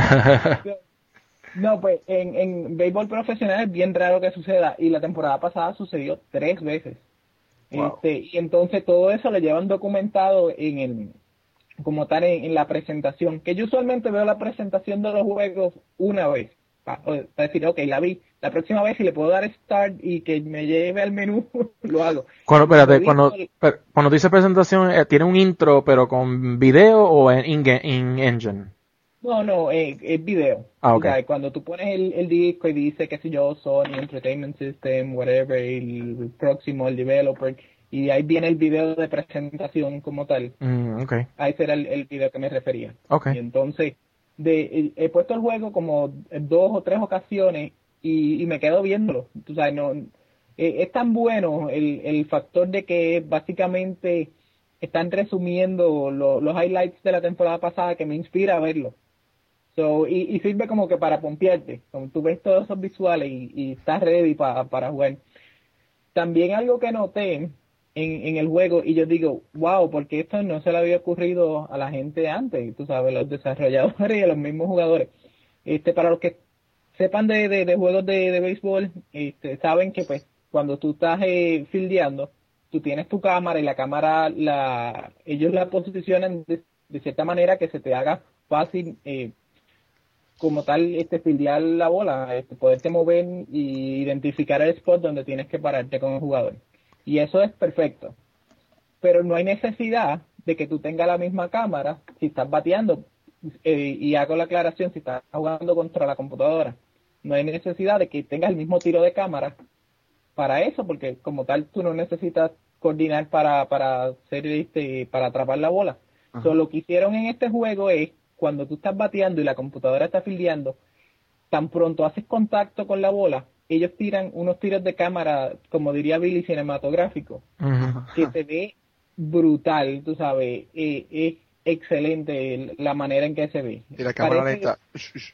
No, pues en, en béisbol profesional es bien raro que suceda, y la temporada pasada sucedió tres veces. Wow. Este, y entonces todo eso lo llevan documentado en el, como tal en, en la presentación, que yo usualmente veo la presentación de los juegos una vez, para pa decir, ok, la vi, la próxima vez si le puedo dar start y que me lleve al menú, lo hago. Cuando, espérate, cuando, Visual, cuando dice presentación, eh, ¿tiene un intro pero con video o en in-engine? no, no, eh, es video. Ah, O ok. sea, cuando tú pones el, el disco y dice, qué sé yo, Sony Entertainment System, whatever, el, el próximo, el developer, y ahí viene el video de presentación como tal. Mm, ok. A ese era el, el video que me refería. Ok. Y entonces, de, he puesto el juego como dos o tres ocasiones y, y me quedo viéndolo. Tú sabes, no, eh, es tan bueno el, el factor de que básicamente están resumiendo lo, los highlights de la temporada pasada que me inspira a verlo. So, y, y sirve como que para pompearte, como tú ves todos esos visuales y, y estás ready pa, para jugar. También algo que noté en, en el juego, y yo digo, wow, porque esto no se le había ocurrido a la gente antes, tú sabes, los desarrolladores y a los mismos jugadores. Este, para los que sepan de, de, de juegos de, de béisbol, este, saben que pues cuando tú estás eh, fildeando, tú tienes tu cámara y la cámara, la ellos la posicionan de, de cierta manera que se te haga fácil eh, como tal este fildear la bola, este, poderte mover y identificar el spot donde tienes que pararte con el jugador. Y eso es perfecto. Pero no hay necesidad de que tú tengas la misma cámara si estás bateando, eh, y hago la aclaración, si estás jugando contra la computadora. No hay necesidad de que tengas el mismo tiro de cámara para eso, porque como tal tú no necesitas coordinar para, para hacer este, para atrapar la bola. So, lo que hicieron en este juego es cuando tú estás bateando y la computadora está fildeando, tan pronto haces contacto con la bola, ellos tiran unos tiros de cámara, como diría Billy, cinematográfico, Uh-huh. que se ve brutal, tú sabes, eh, es excelente la manera en que se ve. Y la cámara Parece- lenta.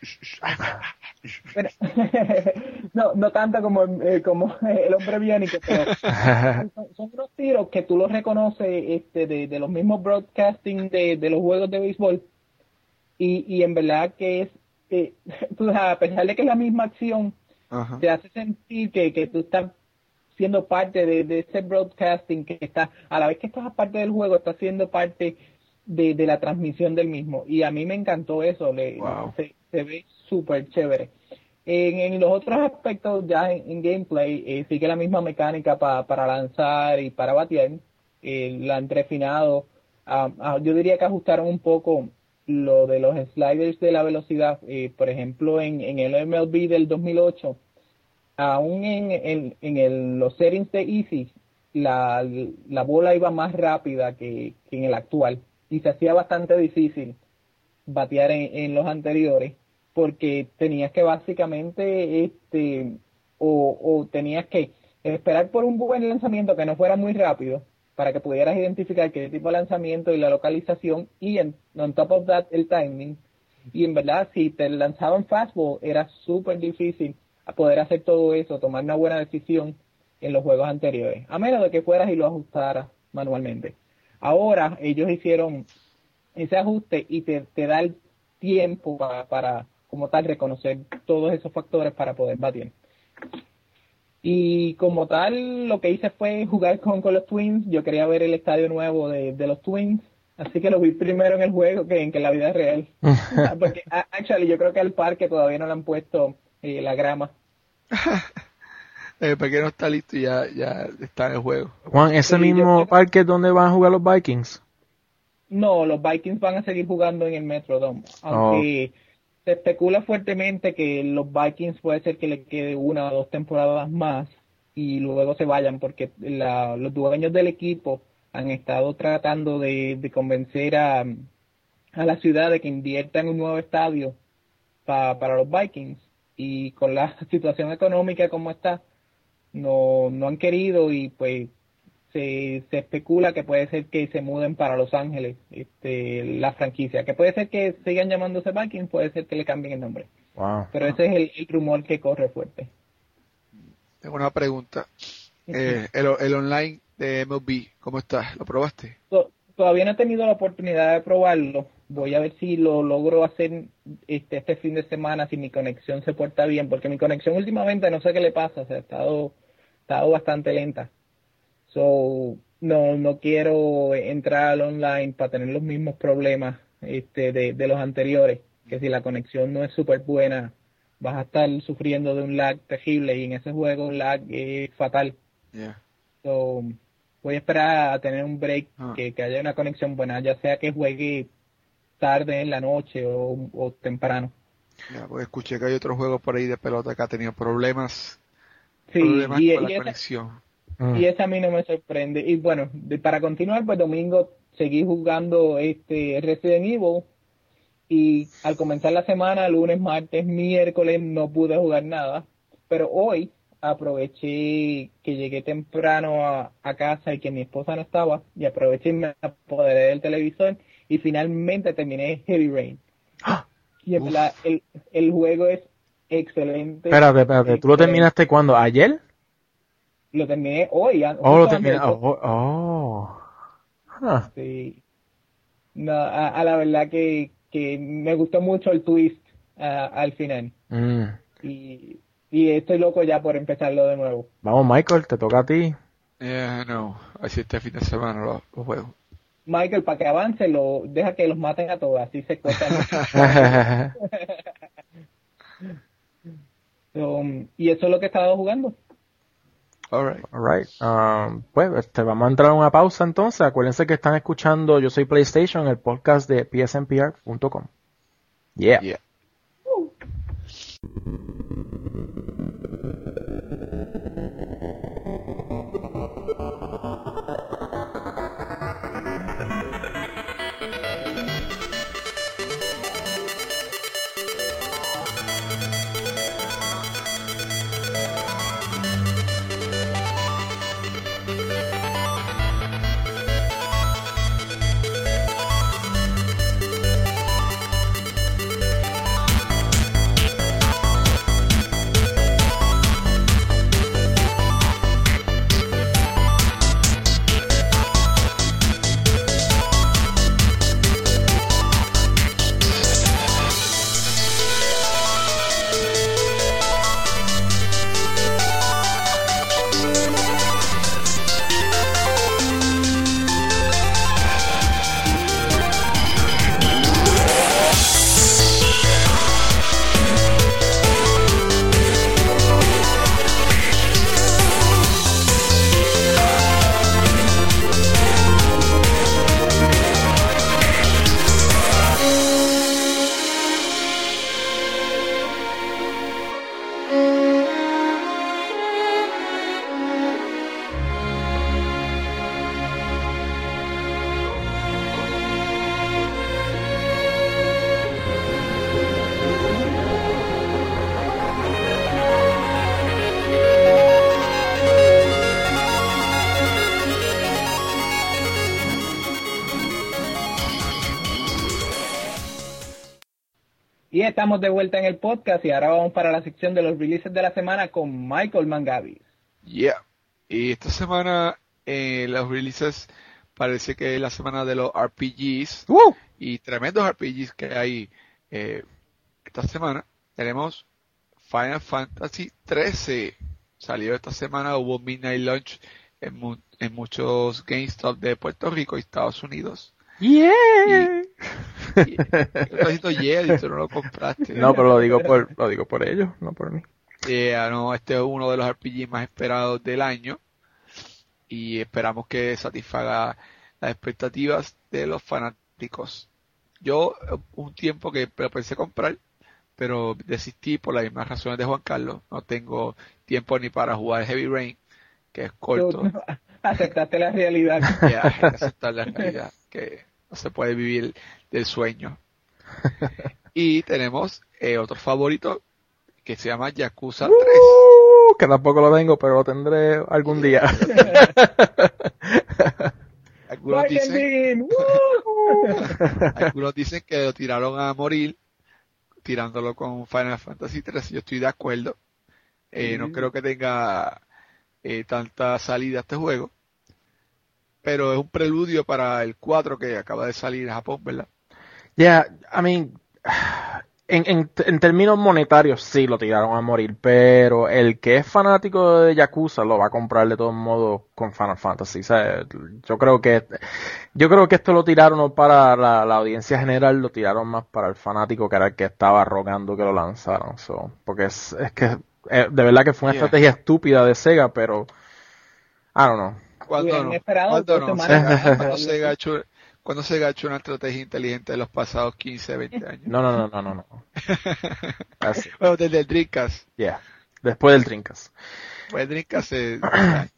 Bueno, no, no tanto como, eh, como el hombre biónico, pero son, son unos tiros que tú los reconoces este, de, de los mismos broadcasting de, de los juegos de béisbol. Y, y en verdad que es, eh, tú sabes, a pesar de que es la misma acción, Ajá. te hace sentir que, que tú estás siendo parte de, de ese broadcasting, que está, a la vez que estás parte del juego, estás siendo parte de, de la transmisión del mismo. Y a mí me encantó eso, le, Wow. se, se ve súper chévere. En, en los otros aspectos, ya en, en gameplay, eh, sigue la misma mecánica pa, para lanzar y para batear. Eh, la han refinado. Ah, ah, yo diría que ajustaron un poco lo de los sliders de la velocidad. Eh, por ejemplo, en, en el M L B del dos mil ocho, aún en, en, en el, los settings de Easy, la, la bola iba más rápida que, que en el actual. Y se hacía bastante difícil batear en, en los anteriores, porque tenías que básicamente, este, o, o tenías que esperar por un buen lanzamiento que no fuera muy rápido, para que pudieras identificar qué tipo de lanzamiento y la localización, y en, on top of that, el timing. Y en verdad, si te lanzaban fastball, era súper difícil a poder hacer todo eso, tomar una buena decisión en los juegos anteriores, a menos de que fueras y lo ajustaras manualmente. Ahora ellos hicieron ese ajuste y te, te da el tiempo para, para, como tal, reconocer todos esos factores para poder batir. Y como tal, lo que hice fue jugar con, con los Twins. Yo quería ver el estadio nuevo de, de los Twins, así que lo vi primero en el juego que en, que en la vida real. Porque, actually, yo creo que al parque todavía no le han puesto eh, la grama. Eh, porque no está listo y ya, ya está en el juego. Juan, ese Sí, mismo yo- parque es donde van a jugar los Vikings. No, los Vikings van a seguir jugando en el Metrodome, aunque se especula fuertemente que los Vikings puede ser que le quede una o dos temporadas más y luego se vayan, porque la, los dueños del equipo han estado tratando de, de convencer a, a la ciudad de que invierta en un nuevo estadio pa, para los Vikings, y con la situación económica como está, no, no han querido, y pues se, se especula que puede ser que se muden para Los Ángeles, este, la franquicia, que puede ser que sigan llamándose Vikings, puede ser que le cambien el nombre, Wow. pero ese es el, el rumor que corre fuerte. Tengo una pregunta. Eh, el, el online de M L B, ¿cómo está? ¿Lo probaste? To- Todavía no he tenido la oportunidad de probarlo, voy a ver si lo logro hacer este, este fin de semana, si mi conexión se porta bien, porque mi conexión últimamente no sé qué le pasa, o sea, ha estado, ha estado bastante lenta. So, no, no quiero entrar al online para tener los mismos problemas este, de, de los anteriores, que si la conexión no es súper buena, vas a estar sufriendo de un lag terrible y en ese juego el lag es fatal. Yeah. So, voy a esperar a tener un break, Ah. que, que haya una conexión buena, ya sea que juegue tarde en la noche o, o temprano. Ya, pues escuché que hay otro juego por ahí de pelota que ha tenido problemas, Sí, problemas y, con la y, esa, conexión. Mm. y esa a mí no me sorprende. Y bueno, de, para continuar, pues domingo seguí jugando este Resident Evil y al comenzar la semana, lunes, martes, miércoles, no pude jugar nada. Pero hoy aproveché que llegué temprano a, a casa y que mi esposa no estaba, y aproveché y me apoderé del televisor y finalmente terminé Heavy Rain. Y en Uf. verdad, el, el juego es excelente. Espérate, espérate, ¿tú lo excelente. terminaste cuándo? ¿Ayer? Lo terminé hoy. an- Oh, lo justo antes del terminaste. podcast. Oh, oh. Huh. Sí. No, a, a la verdad que, que me gustó mucho el twist ah, al final. Mm. Y, y estoy loco ya por empezarlo de nuevo. Vamos, Michael, te toca a ti. Yeah, no, así este fin de semana lo, lo juego. Michael, para que avance, lo deja que los maten a todos, así se cortan. So, y eso es lo que he estado jugando. Alright. Alright, um, pues este, vamos a entrar a una pausa entonces. Acuérdense que están escuchando Yo Soy PlayStation, el podcast de P S N P R punto com. Yeah. Yeah. Y estamos de vuelta en el podcast y ahora vamos para la sección de los releases de la semana con Michael Mangavis. Yeah. Y esta semana, eh, los releases, parece que es la semana de los R P Gs. ¡Woo! Y tremendos R P Gs que hay eh, esta semana. Tenemos Final Fantasy trece. Salió esta semana, hubo Midnight Launch en, mu- en muchos GameStop de Puerto Rico y Estados Unidos. Yeah. Y, estás diciendo yeah, y tú no lo compraste. No, pero lo digo por, lo digo por ellos, no por mí. Yeah, no, este es uno de los R P Gs más esperados del año y esperamos que satisfaga las expectativas de los fanáticos. Yo un tiempo que lo pensé comprar, pero desistí por las mismas razones de Juan Carlos. No tengo tiempo ni para jugar Heavy Rain, que es corto. Tú aceptaste la realidad. Ya, hay que aceptar la realidad, que no se puede vivir del sueño. Y tenemos eh, otro favorito que se llama Yakuza tres. Uh, que tampoco lo tengo, pero lo tendré algún día. Algunos dicen, Bargain, ¡woo! algunos dicen que lo tiraron a morir tirándolo con Final Fantasy tres. Yo estoy de acuerdo. Eh, no Mm. creo que tenga eh, tanta salida este juego, pero es un preludio para el cuatro que acaba de salir en Japón, ¿verdad? Yeah, I mean, en, en, en términos monetarios sí lo tiraron a morir, pero el que es fanático de Yakuza lo va a comprar de todos modos con Final Fantasy. ¿Sabes? Yo creo que yo creo que esto lo tiraron no para la, la audiencia general, lo tiraron más para el fanático que era el que estaba rogando que lo lanzaran. So, porque es, es que eh, de verdad que fue una Yeah. estrategia estúpida de Sega, pero I don't know. ¿Cuándo Hubieran no? esperado ¿Cuándo dos no? semanas Sega, más, ¿Cuándo algo Sega ha así. hecho, cuándo Sega ha hecho una estrategia inteligente de los pasados quince, veinte años? No, no, no, no, no, no. Así. Bueno, desde el Dreamcast. Yeah. Después del Dreamcast. Pues el Dreamcast hace diez años.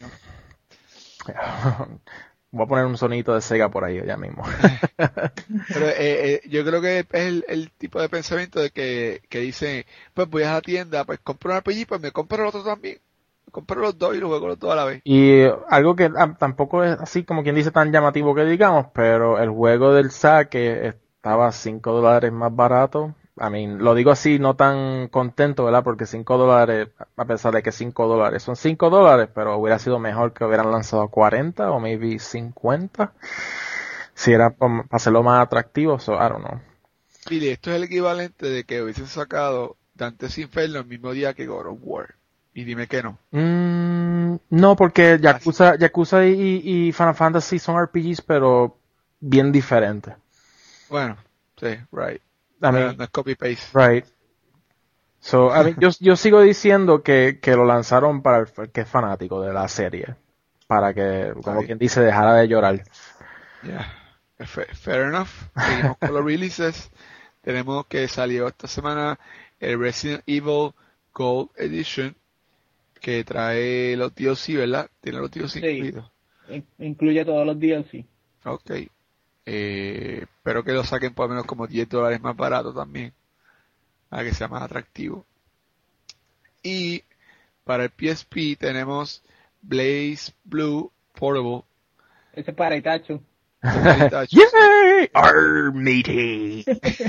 Voy a poner un sonito de Sega por ahí ya mismo. Pero eh, eh, yo creo que es el, el tipo de pensamiento de que, que dice, pues voy a la tienda, pues compro un R P G, pues me compro el otro también. Me compro los dos y los juego los dos a la vez. Y algo que ah, tampoco es así como quien dice tan llamativo que digamos, pero el juego del saque estaba cinco dólares más barato. I mean, lo digo así, no tan contento, ¿verdad? Porque cinco dólares, a pesar de que cinco dólares son cinco dólares, pero hubiera sido mejor que hubieran lanzado cuarenta o maybe cincuenta. Si era para hacerlo más atractivo, so I don't know. Billy, esto es el equivalente de que hubiesen sacado Dante's Inferno el mismo día que God of War. Y dime que no. Mm, no, porque Yakuza, Yakuza y, y Final Fantasy son R P Gs, pero bien diferentes. Bueno, sí, right. I No, mean, no es copy-paste. right. So, I mean, yo, yo sigo diciendo que, que lo lanzaron para el que es fanático de la serie. Para que, como Right. quien dice, dejara de llorar. Yeah. Fair, fair enough. Seguimos con los releases. Tenemos que salió esta semana el Resident Evil Gold Edition, que trae los D L C, ¿verdad? Tiene los D L C Sí. incluidos. In- Incluye todos los D L C. Ok. Eh, espero que lo saquen por lo menos como diez dólares más barato también, para que sea más atractivo. Y para el P S P tenemos Blaze Blue Portable. Ese es para Itacho. ¡Yay! ¡Arr, matey!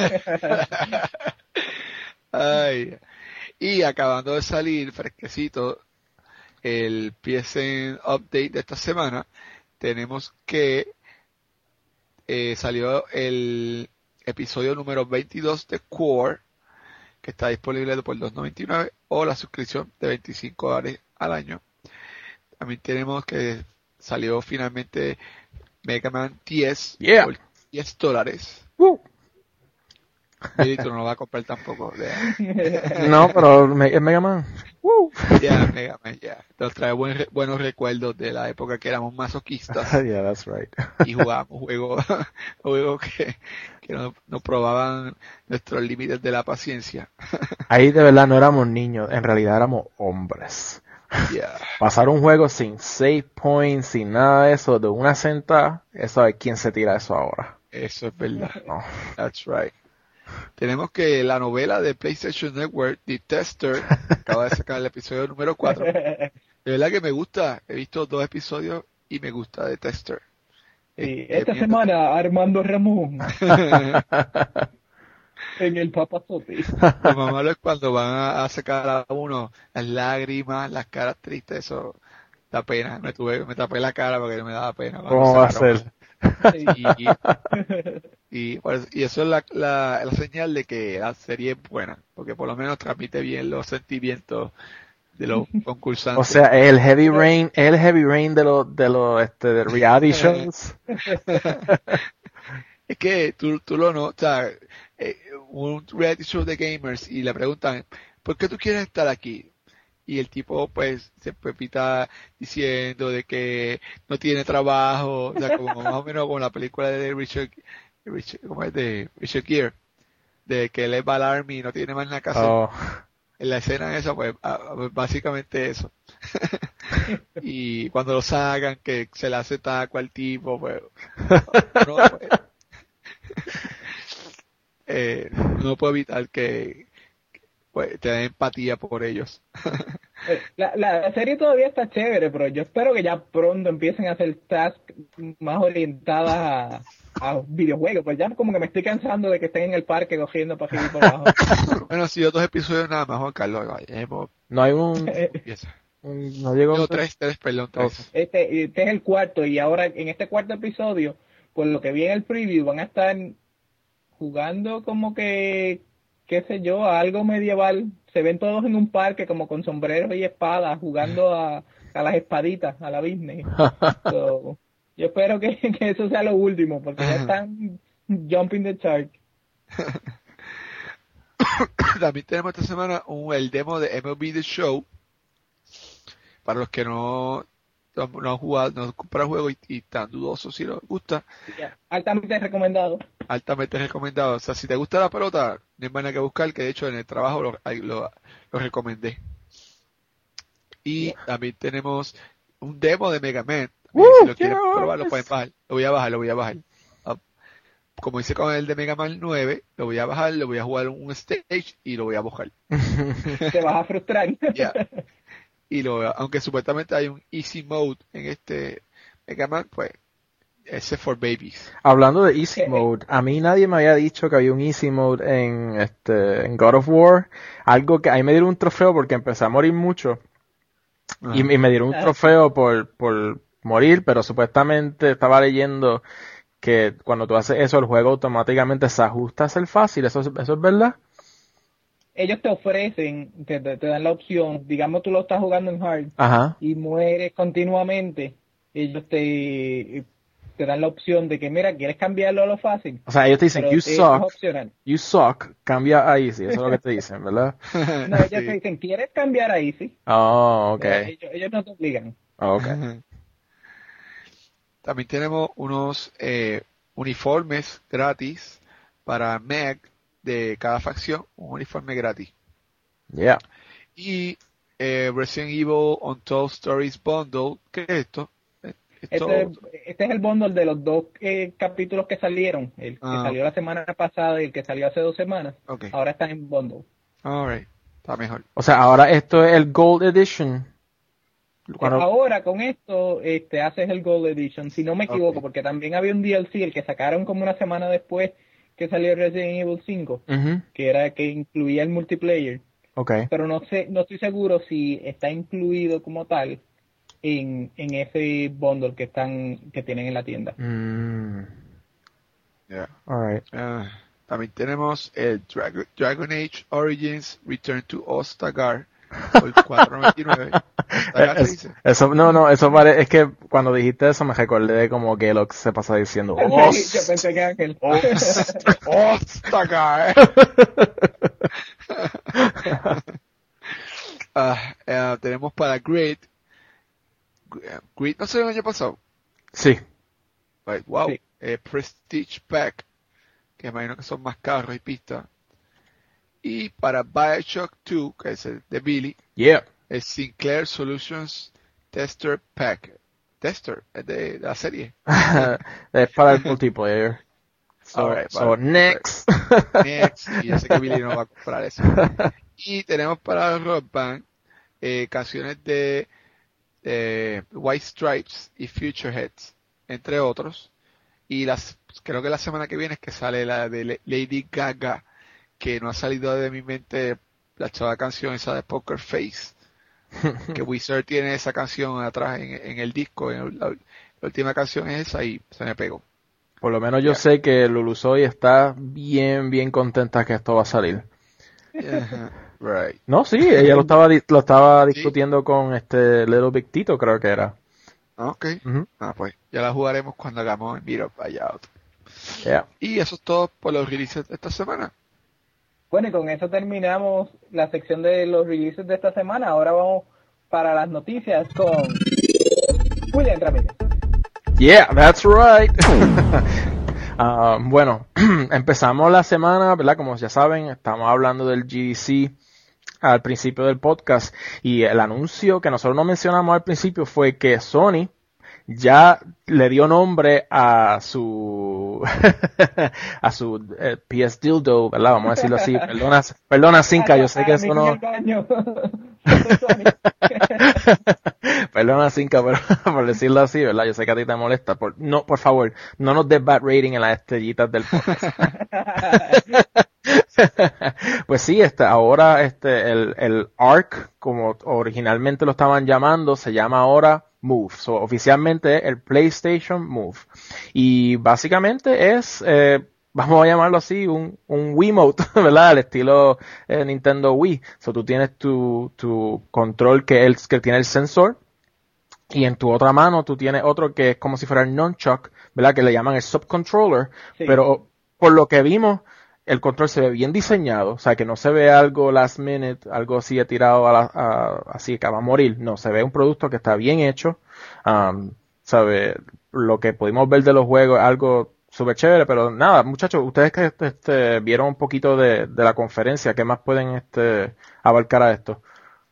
Ay. Y acabando de salir fresquecito el P S N Update de esta semana, tenemos que eh, salió el episodio número veintidós de Core, que está disponible por dos noventa y nueve, o la suscripción de veinticinco dólares al año. También tenemos que salió finalmente Mega Man diez Yeah. por diez dólares. Uh. Y tú no lo vas a comprar tampoco. Ya, No, pero me- es Mega Man. Woo. yeah, Mega Man, ya. Nos trae buen re- buenos recuerdos de la época que éramos masoquistas Yeah, that's right. y jugábamos juegos, juegos que, que nos, nos probaban nuestros límites de la paciencia. Ahí de verdad no éramos niños, en realidad éramos hombres. Yeah. Pasar un juego sin save points, sin nada de eso, de una sentada, eso es quién se tira eso ahora. Eso es verdad. No. That's right. Tenemos que la novela de PlayStation Network, The Tester, acaba de sacar el episodio número cuatro. De verdad que me gusta. He visto dos episodios y me gusta The Tester. Sí, Es- esta es semana Armando Ramón en el papazote. Lo más malo es cuando van a, a sacar a uno las lágrimas, las caras tristes, eso da pena. Me tuve, me tapé la cara porque me daba pena. cuando ¿Cómo va a sacaron. ser? Sí. Y, y, pues, y eso es la, la, la señal de que la serie es buena, porque por lo menos transmite bien los sentimientos de los concursantes. O sea, es el heavy rain, es el heavy rain de los, de los, este, de reality shows. Es que tú, tú lo notas, eh, un reality show de gamers y le preguntan, ¿por qué tú quieres estar aquí? Y el tipo pues se pepita diciendo de que no tiene trabajo, o sea, como más o menos como la película de Richard, Richard ¿cómo es? De Richard Gere, de que él va al army y no tiene más nada que hacer. Oh, En la escena esa, pues, ah, pues, básicamente eso. Y cuando lo sacan, que se le hace taco al tipo, pues, no, pues, eh, no puedo evitar que, pues, tener empatía por ellos. La, la serie todavía está chévere, pero yo espero que ya pronto empiecen a hacer tasks más orientadas a, a videojuegos, pues ya como que me estoy cansando de que estén en el parque cogiendo para arriba y por abajo. Bueno, si dos episodios nada más, Juan Carlos, vayamos, no hay un, empieza. un- no llegó No, un- tres, tres, perdón, tres. Este, este es el cuarto y ahora en este cuarto episodio, por lo que vi en el preview, van a estar jugando como que qué sé yo, a algo medieval. Se ven todos en un parque como con sombreros y espadas jugando a, a las espaditas, a la business. So, yo espero que, que eso sea lo último, porque ya están jumping the shark. También tenemos esta semana un, el demo de M L B The Show. Para los que no, no, no han jugado, no han comprado el juego y, y están dudosos si les gusta. Yeah. Altamente recomendado. Altamente recomendado. O sea, si te gusta la pelota, no hay más nada que buscar, que de hecho en el trabajo lo, lo, lo recomendé. Y yeah. También tenemos un demo de Mega Man. Uh, si lo quieren probar, lo pueden bajar. Lo voy a bajar, lo voy a bajar. Como hice con el de Mega Man nueve, lo voy a bajar, lo voy a jugar un stage y lo voy a bajar. Te vas a frustrar. Yeah. Y lo, aunque supuestamente hay un easy mode en este Mega Man, pues ese for babies. Hablando de easy mode, a mí nadie me había dicho que había un easy mode en este en God of War, algo que ahí me dieron un trofeo porque empecé a morir mucho. Uh-huh. y, y me dieron un trofeo por por morir, pero supuestamente estaba leyendo que cuando tú haces eso el juego automáticamente se ajusta a ser fácil. ¿Eso, eso es verdad? Ellos te ofrecen, te, te, te dan la opción, digamos tú lo estás jugando en hard. Ajá. Y mueres continuamente, ellos te, te dan la opción de que, mira, ¿quieres cambiarlo a lo fácil? O sea, ellos te dicen, you suck, you suck, cambia a easy, eso es lo que te dicen, ¿verdad? No, ellos sí. te dicen, ¿quieres cambiar a easy? Oh, ok. Ellos, ellos no te obligan. Oh, ok. También tenemos unos eh, uniformes gratis para Meg de cada facción, un uniforme gratis. Yeah. Y eh, Resident Evil Untold Stories Bundle, ¿qué es esto? esto este, este es el bundle de los dos eh, capítulos que salieron, el que ah. salió la semana pasada y el que salió hace dos semanas. Okay. Ahora están en bundle. Alright, está mejor. O sea, ahora esto es el Gold Edition. Cuando... Ahora con esto este haces el Gold Edition, si no me equivoco, okay. Porque también había un D L C, el que sacaron como una semana después que salió Resident Evil cinco, uh-huh. que era que incluía el multiplayer. Okay. Pero no sé, no estoy seguro si está incluido como tal en, en ese bundle que están que tienen en la tienda. Mm. Yeah. All right. Uh, también tenemos el Dragon, Dragon Age Origins Return to Ostagar por cuatro noventa y nueve. Es, eso, no, no, eso vale, es que cuando dijiste eso me recordé de como que lo que se pasa diciendo. Oh, yo pensé que Ángel. Ostagar. uh, uh, tenemos para Grid. Grid no salió el año pasado. Sí. Right, wow. Sí. Eh, Prestige Pack, que imagino que son más carros y pistas. Y para Bioshock dos, que es el de Billy, yeah. el Sinclair Solutions Tester Pack. Tester, es de, de la serie. Es para el multiplayer. So, right, so vale. next. Next. Y yo sé que Billy no va a comprar eso. Y tenemos para Rock Band eh, canciones de eh, White Stripes y Futureheads, entre otros. Y las creo que la semana que viene es que sale la de Lady Gaga, que no ha salido de mi mente la chava canción esa de Poker Face. Que Wizard tiene esa canción atrás en, en el disco. En el, la, la última canción es esa y se me pegó. Por lo menos yo yeah. sé que Lulusoy está bien, bien contenta que esto va a salir. Uh-huh. Right. No, sí, ella lo estaba lo estaba discutiendo sí. con este Little Big Tito, creo que era. Ok. Uh-huh. Ah, pues ya la jugaremos cuando hagamos el Meet Up allá. Yeah. Y eso es todo por los releases de esta semana. Bueno, y con eso terminamos la sección de los releases de esta semana. Ahora vamos para las noticias con William Ramírez. Yeah, that's right. uh, bueno, empezamos la semana, ¿verdad? Como ya saben, estamos hablando del G D C al principio del podcast y el anuncio que nosotros no mencionamos al principio fue que Sony ya le dio nombre a su a su eh, P S Dildo, ¿verdad? Vamos a decirlo así. Perdona, perdona Cinca, yo sé que eso no... Perdona Cinca, pero por decirlo así, ¿verdad? Yo sé que a ti te molesta. Por, no, por favor, no nos des bad rating en las estrellitas del podcast. Pues sí, este, ahora este, el, el Arc, como originalmente lo estaban llamando, se llama ahora Move. So, oficialmente el PlayStation Move. Y básicamente es, eh, vamos a llamarlo así, un, un Wiimote, ¿verdad? Al estilo eh, Nintendo Wii. So, tú tienes tu, tu control que, el, que tiene el sensor, y en tu otra mano tú tienes otro que es como si fuera el nunchuck, ¿verdad? Que le llaman el subcontroller, Sí. pero por lo que vimos, el control se ve bien diseñado, o sea, que no se ve algo last minute, algo así tirado a la, a, así que va a morir, no, se ve un producto que está bien hecho, um, sabe, lo que pudimos ver de los juegos es algo súper chévere, pero nada, muchachos, ustedes que este, vieron un poquito de, de la conferencia, ¿qué más pueden este, abarcar a esto?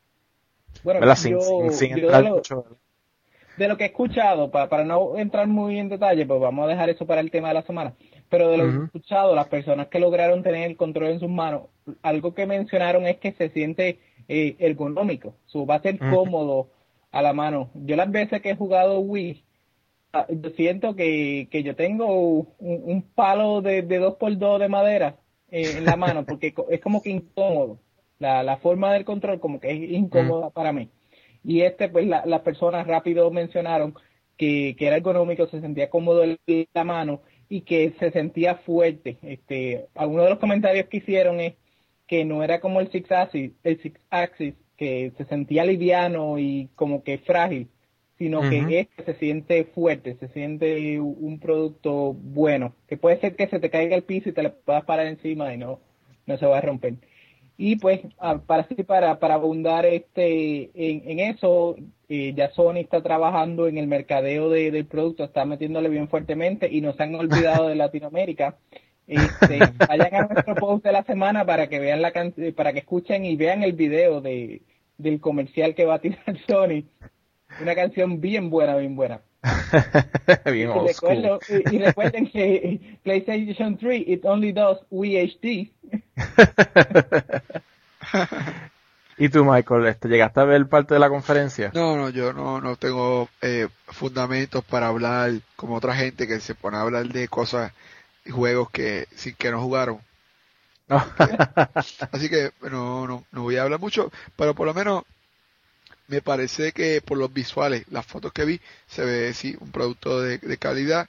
Bueno, ¿Verdad? Sin, yo, sin, sin yo entrar de, lo, mucho. de lo que he escuchado, para, para no entrar muy en detalle, pues vamos a dejar eso para el tema de la semana, pero de lo que he Uh-huh. escuchado, las personas que lograron tener el control en sus manos, algo que mencionaron es que se siente eh, ergonómico, so, va a ser Uh-huh. cómodo a la mano. Yo las veces que he jugado Wii, yo siento que, que yo tengo un, un palo de, de dos por dos de madera eh, en la mano, porque es como que incómodo. La, la forma del control como que es incómoda uh-huh. para mí. Y este, pues la, las personas rápido mencionaron que, que era ergonómico, se sentía cómodo en la mano y que se sentía fuerte. Este, algunos de los comentarios que hicieron es que no era como el Six Axis, el Six Axis, que se sentía liviano y como que frágil, sino uh-huh. que este se siente fuerte, se siente un producto bueno, que puede ser que se te caiga al piso y te le puedas parar encima y no, no se va a romper. Y pues, para para, para abundar este en, en eso, eh, ya Sony está trabajando en el mercadeo de, del producto, está metiéndole bien fuertemente y no se han olvidado de Latinoamérica. Este, vayan a nuestro post de la semana para que vean la can- para que escuchen y vean el video de del comercial que va a tirar Sony. Una canción bien buena, bien buena. Bien y, old recuerdo, school. y, y recuerden que PlayStation tres, it only does W H D. ¿Y tú, Michael, este, llegaste a ver parte de la conferencia? No, no, yo no, no tengo eh, fundamentos para hablar como otra gente que se pone a hablar de cosas y juegos que sin que no jugaron. No. Así que no, no, no voy a hablar mucho, pero por lo menos me parece que por los visuales, las fotos que vi, se ve sí un producto de, de calidad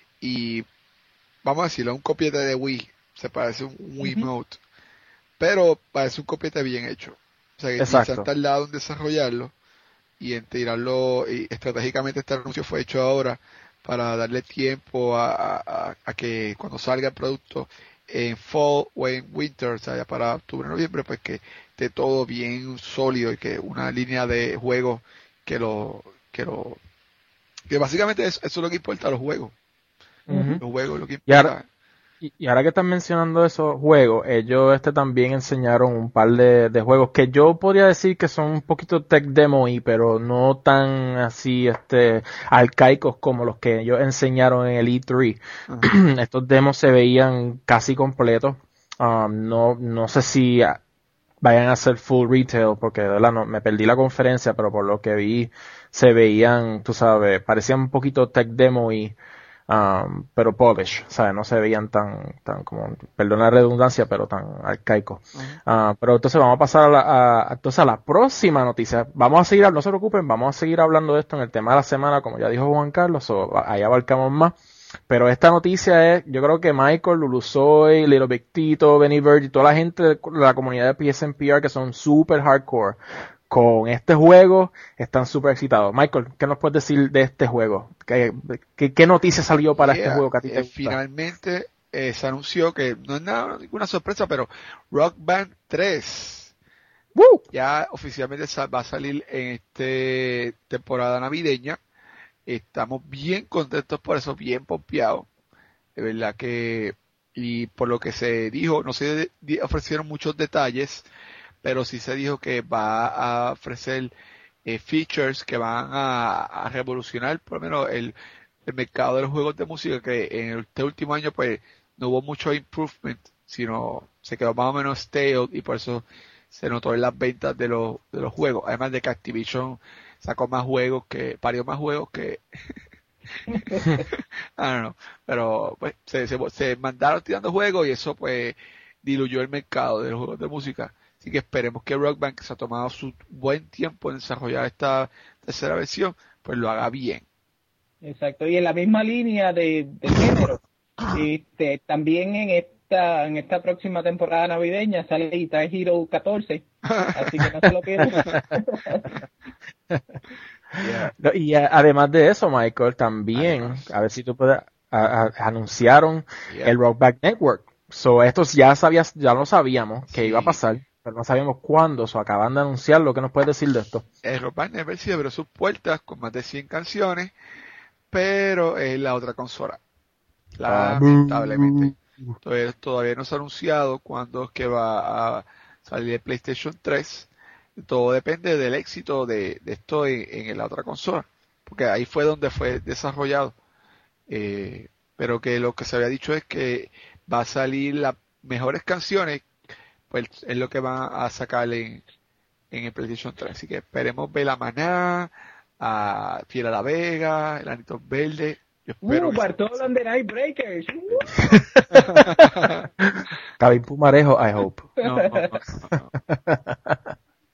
y vamos a decirlo, un copiete de Wii, se parece un, un Wiimote, uh-huh. pero parece un copiete bien hecho. O sea que se han tardado en desarrollarlo y en tirarlo, y estratégicamente este anuncio fue hecho ahora para darle tiempo a, a, a que cuando salga el producto en fall o en winter, o sea, ya para octubre, noviembre, pues que esté todo bien sólido y que una línea de juegos que lo, que lo, que básicamente eso, eso es lo que importa, los juegos. Uh-huh. Los juegos, lo que importa. Y ahora, y, y ahora que están mencionando esos juegos, ellos este también enseñaron un par de, de juegos que yo podría decir que son un poquito tech demo y pero no tan así este arcaicos como los que ellos enseñaron en el E tres. Uh-huh. Estos demos se veían casi completos. Um, no, no sé si vayan a hacer full retail porque de verdad no, me perdí la conferencia, pero por lo que vi se veían, tú sabes, parecían un poquito tech demo y Um, pero polish, ¿sabes? No se veían tan, tan como, perdón la redundancia, pero tan arcaicos. Uh-huh. Uh, pero entonces vamos a pasar a la, a, entonces a la próxima noticia. Vamos a seguir, no se preocupen, vamos a seguir hablando de esto en el tema de la semana, como ya dijo Juan Carlos, o ahí abarcamos más. Pero esta noticia es, yo creo que Michael, Lulusoy, Little Big Tito, Benny Bird y toda la gente de la comunidad de P S N P R que son super hardcore con este juego, están súper excitados. Michael, ¿qué nos puedes decir de este juego? ¿Qué, qué, qué noticia salió para yeah, este juego que a ti te eh, gusta? Finalmente eh, se anunció que no es nada, ninguna sorpresa, pero Rock Band tres ¡Woo! Ya oficialmente va a salir en esta temporada navideña. Estamos bien contentos por eso, bien pompeados. De verdad que, y por lo que se dijo, no se ofrecieron muchos detalles, pero sí se dijo que va a ofrecer eh, features que van a, a revolucionar por lo menos el, el mercado de los juegos de música, que en este último año pues no hubo mucho improvement, sino se quedó más o menos stale y por eso se notó en las ventas de los, de los juegos. Además de que Activision sacó más juegos que, parió más juegos que ah, no, no, pero pues se, se, se mandaron tirando juegos y eso pues diluyó el mercado de los juegos de música. Así que esperemos que Rock Band, que se ha tomado su buen tiempo en desarrollar esta tercera versión, pues lo haga bien. Exacto, y en la misma línea de, de género, Este, también en esta, en esta próxima temporada navideña sale Guitar Hero catorce, así que no se lo pierdan. Yeah. No, y a, además de eso, Michael, también, además, a ver si tú puedes, a, a, anunciaron yeah. el Rock Band Network. So, estos ya sabías, ya lo sabíamos que sí. iba a pasar, pero no sabíamos cuándo. So, acaban de anunciar. ¿Lo que nos puedes decir de esto? El Rock Band Network sí abrió sus puertas con más de cien canciones, pero es la otra consola. Lamentablemente. Todavía, todavía no se ha anunciado cuándo es que va a salir el PlayStation tres. Todo depende del éxito de, de esto en, en la otra consola, porque ahí fue donde fue desarrollado. Eh, pero que lo que se había dicho es que va a salir las mejores canciones, pues es lo que van a sacar en, en el PlayStation tres. Así que esperemos ver a Maná, a Fiera La Vega, el Anitos Verde. Yo espero uh, Bartolo and the Night Breakers. Cabin Pumarejo, I hope. No, no, no, no.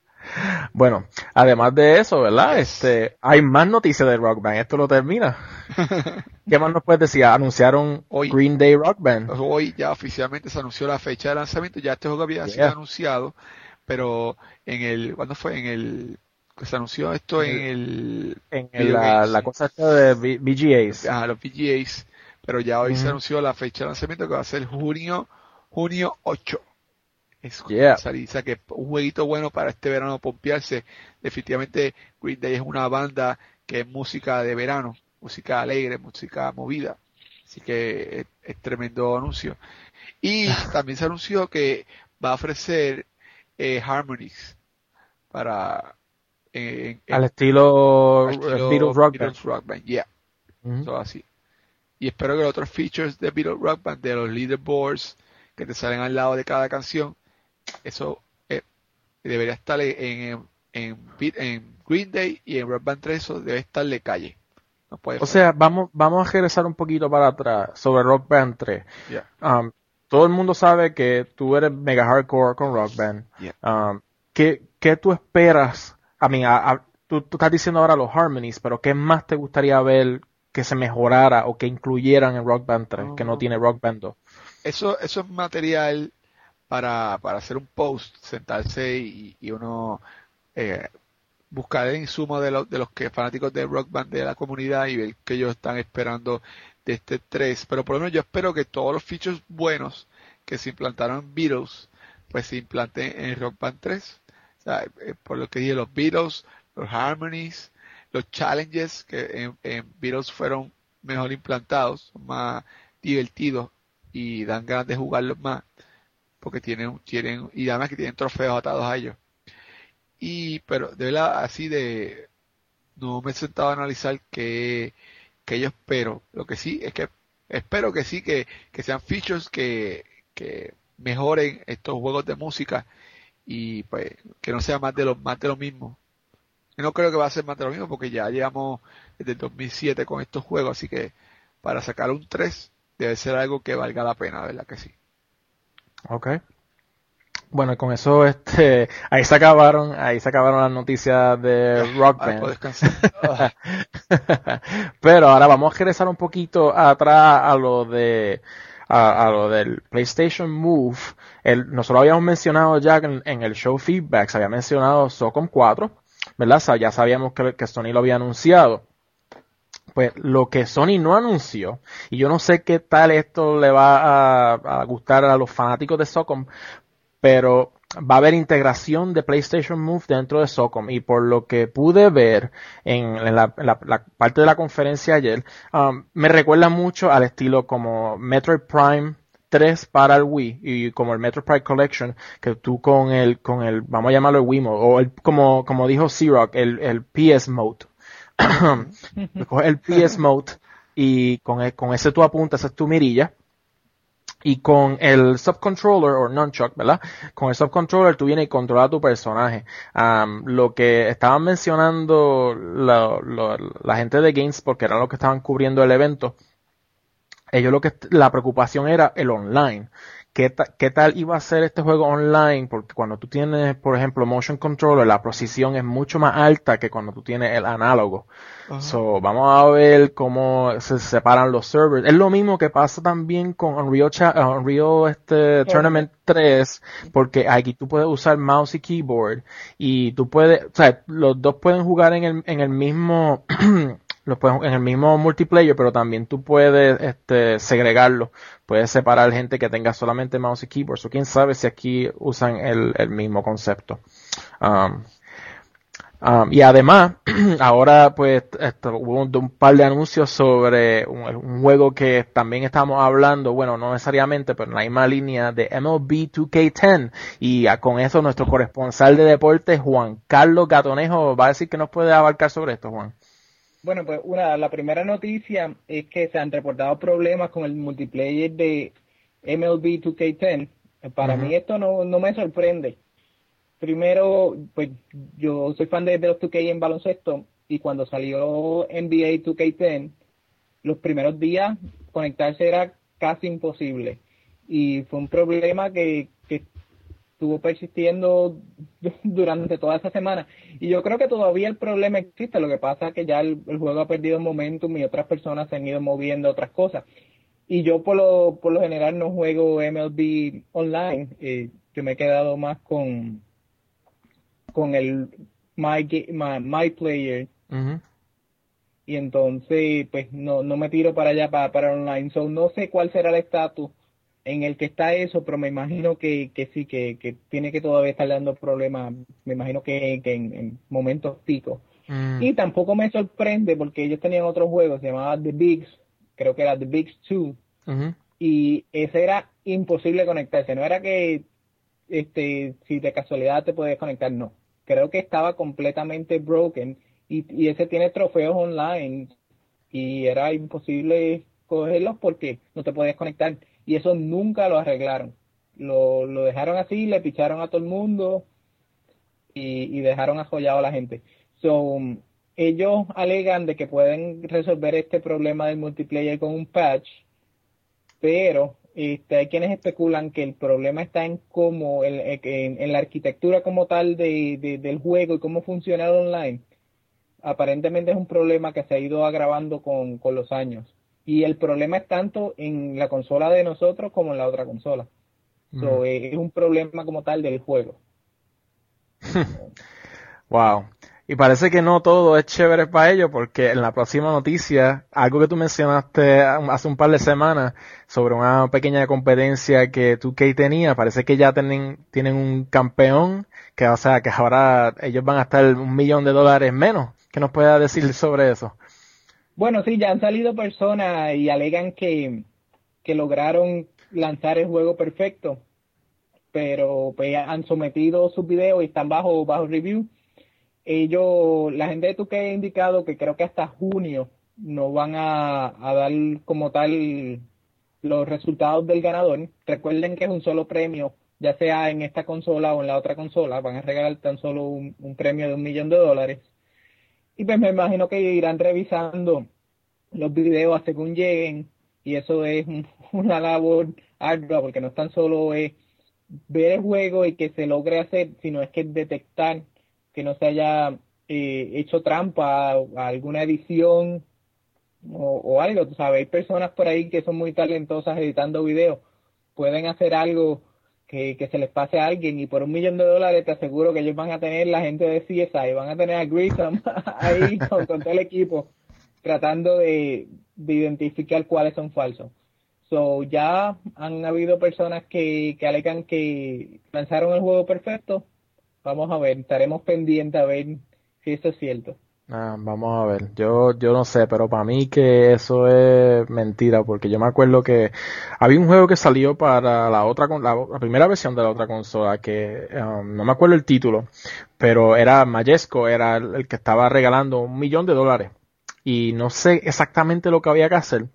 Bueno, además de eso, ¿verdad? Yes. Este, hay más noticias de Rock Band. Esto lo termina. ¿Qué más nos puedes decir? Anunciaron hoy, Green Day Rock Band. Hoy ya oficialmente se anunció la fecha de lanzamiento. Ya este juego había yeah. sido anunciado, pero en el, ¿cuándo fue? En el, que se anunció esto en el, en el, la, la cosa esta de V G As. Ah, los V G As. Pero ya hoy mm. se anunció la fecha de lanzamiento que va a ser junio, junio ocho. Es yeah. salida, que un jueguito bueno para este verano pompearse. Definitivamente Green Day es una banda que es música de verano, música alegre, música movida. Así que es, es tremendo anuncio. Y también se anunció que va a ofrecer eh, Harmonies para eh, en, al estilo, al estilo Beatles Rock Beatles Band. Rock Band, yeah. Mm-hmm. So, así. Y espero que los otros features de Beatles Rock Band, de los leaderboards que te salen al lado de cada canción, eso eh, debería estar en, en, en Green Day y en Rock Band tres, eso debe estar de calle. No puede o sea, vamos, vamos a regresar un poquito para atrás sobre Rock Band tres. Yeah. Um, todo el mundo sabe que tú eres mega hardcore con Rock Band. Yeah. Um, ¿qué, ¿Qué tú esperas? I mean, a, a, tú, tú estás diciendo ahora los harmonies, pero ¿qué más te gustaría ver que se mejorara o que incluyeran en Rock Band tres, oh. que no tiene Rock Band dos? Eso, eso es material para, para hacer un post, sentarse y, y uno eh, buscar el insumo de, lo, de los que fanáticos de Rock Band de la comunidad y ver que ellos están esperando de este tres. Pero por lo menos yo espero que todos los features buenos que se implantaron en Beatles, pues se implanten en Rock Band tres. O sea, eh, por lo que dije, los Beatles, los Harmonies, los Challenges que en, en Beatles fueron mejor implantados, son más divertidos y dan ganas de jugarlos más, porque tienen, tienen, y además que tienen trofeos atados a ellos. Y, pero de verdad, así de, no me he sentado a analizar qué, qué yo espero. Lo que sí es que espero que sí, que, que sean features que, que mejoren estos juegos de música y pues que no sea más de lo, más de lo mismo. Yo no creo que va a ser más de lo mismo porque ya llevamos desde el dos mil siete con estos juegos, así que para sacar un tres debe ser algo que valga la pena, ¿verdad que sí? Okay. Bueno, con eso, este, ahí se acabaron, ahí se acabaron las noticias de Rock Band. Puedo descansar. Pero ahora vamos a regresar un poquito atrás a lo de, a, a lo del PlayStation Move. El, nosotros habíamos mencionado ya en, en el show feedback, se había mencionado SOCOM cuatro, ¿verdad? Ya sabíamos que, que Sony lo había anunciado. Pues lo que Sony no anunció, y yo no sé qué tal esto le va a, a gustar a los fanáticos de SOCOM, pero va a haber integración de PlayStation Move dentro de SOCOM, y por lo que pude ver en, en, la, en la, la parte de la conferencia ayer, um, me recuerda mucho al estilo como Metroid Prime tres para el Wii, y como el Metroid Prime Collection, que tú con el, con el, vamos a llamarlo el Wii Mode, o el, como, como dijo C-Rock, el, el P S Mode. Coges el P S Mode y con, el, con ese tú apuntas, esa es tu mirilla, y con el subcontroller o nunchuck, ¿verdad? Con el subcontroller tú vienes y controlas a tu personaje. Um, lo que estaban mencionando la, la, la gente de GameSpot, que eran los que estaban cubriendo el evento, ellos lo que la preocupación era el online, ¿qué, ta, ¿qué tal iba a ser este juego online? Porque cuando tú tienes, por ejemplo, motion controller, la precisión es mucho más alta que cuando tú tienes el análogo. Uh-huh. So, vamos a ver cómo se separan los servers. Es lo mismo que pasa también con Unreal, uh, Unreal este, uh-huh. Tournament tres, porque aquí tú puedes usar mouse y keyboard, y tú puedes, o sea, los dos pueden jugar en el, en el mismo, los pueden, en el mismo multiplayer, pero también tú puedes este, segregarlo. Puedes separar gente que tenga solamente mouse y keyboard. O quién sabe si aquí usan el, el mismo concepto. Um, um, y además, ahora pues esto, hubo un, un par de anuncios sobre un, un juego que también estamos hablando, bueno, no necesariamente, pero en la misma línea de M L B dos K diez. Y a, con eso nuestro corresponsal de deportes, Juan Carlos Gatonejo, va a decir que nos puede abarcar sobre esto, Juan. Bueno, pues una, la primera noticia es que se han reportado problemas con el multiplayer de M L B dos K diez. Para uh-huh. mí esto no, no me sorprende. Primero, pues yo soy fan de, de los dos K en baloncesto, y cuando salió N B A dos K diez, los primeros días conectarse era casi imposible. Y fue un problema que, que estuvo persistiendo durante toda esa semana, y yo creo que todavía el problema existe. Lo que pasa es que ya el, el juego ha perdido momentum y otras personas se han ido moviendo a otras cosas, y yo por lo por lo general no juego M L B online. eh, yo me he quedado más con con el My, my, my Player, uh-huh. y entonces pues no no me tiro para allá para, para online. So no sé cuál será el estatus en el que está eso, pero me imagino que, que sí, que, que tiene que todavía estar dando problemas, me imagino que, que en, en momentos picos. Mm. Y tampoco me sorprende porque ellos tenían otro juego, se llamaba The Bigs, creo que era The Bigs dos, uh-huh. y ese era imposible conectarse. No era que este si de casualidad te podías conectar, no. Creo que estaba completamente broken, y, y ese tiene trofeos online, y era imposible cogerlos porque no te podías conectar. Y eso nunca lo arreglaron. Lo, lo dejaron así, le picharon a todo el mundo y, y dejaron ajollado a la gente. So, um, ellos alegan de que pueden resolver este problema del multiplayer con un patch, pero este, hay quienes especulan que el problema está en cómo, el, en, en la arquitectura como tal de, de, del juego y cómo funciona el online. Aparentemente es un problema que se ha ido agravando con, con los años. Y el problema es tanto en la consola de nosotros como en la otra consola. Mm. So, eh, es un problema como tal del juego. Wow. Y parece que no todo es chévere para ellos, porque en la próxima noticia, algo que tú mencionaste hace un par de semanas sobre una pequeña competencia que dos K tenía, parece que ya tienen, tienen un campeón, que o sea, que ahora ellos van a estar un millón de dólares menos. ¿Qué nos puede decir sobre eso? Bueno, sí, ya han salido personas y alegan que, que lograron lanzar el juego perfecto, pero pues han sometido sus videos y están bajo bajo review. Ellos, la gente de dos K ha indicado que creo que hasta junio no van a, a dar como tal los resultados del ganador. Recuerden que es un solo premio, ya sea en esta consola o en la otra consola, van a regalar tan solo un, un premio de un millón de dólares. Y pues me imagino que irán revisando los videos según lleguen, y eso es un, una labor ardua, porque no es tan solo es ver el juego y que se logre hacer, sino es que detectar que no se haya eh, hecho trampa a, a alguna edición o, o algo. Tú sabes, hay personas por ahí que son muy talentosas editando videos, pueden hacer algo que, que se les pase a alguien, y por un millón de dólares te aseguro que ellos van a tener la gente de C S I, van a tener a Grissom ahí con, con todo el equipo tratando de, de identificar cuáles son falsos. So, ya han habido personas que, que alegan que lanzaron el juego perfecto. Vamos a ver, estaremos pendientes a ver si eso es cierto. Ah, vamos a ver, yo yo no sé, pero para mí que eso es mentira, porque yo me acuerdo que había un juego que salió para la otra la, la primera versión de la otra consola, que um, no me acuerdo el título, pero era Majesco, era el, el que estaba regalando un millón de dólares, y no sé exactamente lo que había que hacer.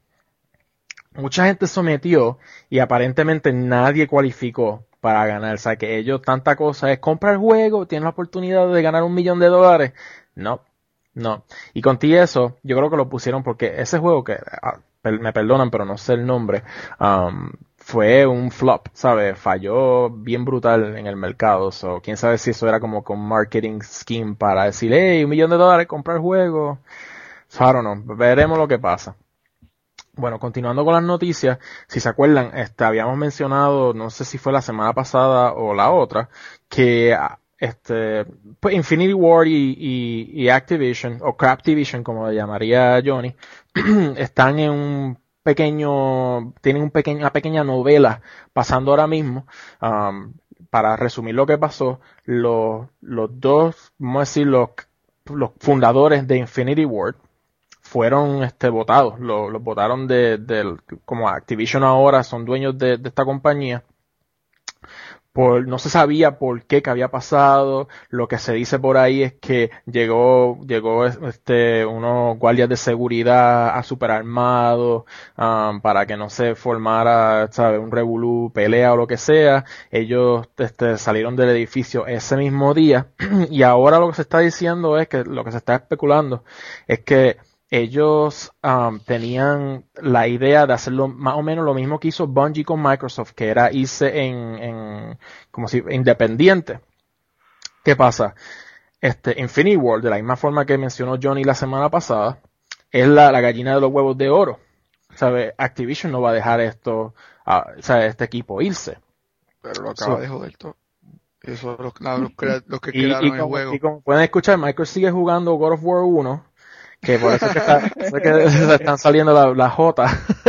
Mucha gente sometió y aparentemente nadie cualificó para ganar. O sea, que ellos, tanta cosa es comprar el juego, tienes la oportunidad de ganar un millón de dólares. No, no. Y contigo eso, yo creo que lo pusieron porque ese juego que, ah, me perdonan, pero no sé el nombre, um, fue un flop, ¿sabes? Falló bien brutal en el mercado. So, quién sabe si eso era como con marketing scheme para decir, hey, un millón de dólares, comprar el juego. So, I don't know. Veremos lo que pasa. Bueno, continuando con las noticias, si se acuerdan, este, habíamos mencionado, no sé si fue la semana pasada o la otra, que este, pues Infinity Ward y, y, y Activision, o Craptivision como le llamaría Johnny, están en un pequeño, tienen un pequeño, una pequeña novela pasando ahora mismo. Um, para resumir lo que pasó, los, los dos, vamos a decir, los, los fundadores de Infinity Ward fueron este votados, los, los votaron de, de, como Activision ahora son dueños de, de esta compañía. Por, no se sabía por qué que había pasado. Lo que se dice por ahí es que llegó, llegó este, unos guardias de seguridad a superarmados, um, para que no se formara, ¿sabe? Un revolú, pelea o lo que sea. Ellos, este, salieron del edificio ese mismo día. Y ahora lo que se está diciendo es que, lo que se está especulando es que ellos um, tenían la idea de hacerlo más o menos lo mismo que hizo Bungie con Microsoft, que era irse en, en como si independiente. ¿Qué pasa? Este Infinity Ward, de la misma forma que mencionó Johnny la semana pasada, es la, la gallina de los huevos de oro. ¿Sabe? Activision no va a dejar esto, uh, ¿sabe? Este equipo irse. Pero lo acaba so, de joder todo. Eso los, los, los, los que y, crearon y como, el juego. Y como pueden escuchar, Michael sigue jugando God of War uno. Que por eso es que, está, eso es que se están saliendo las la J.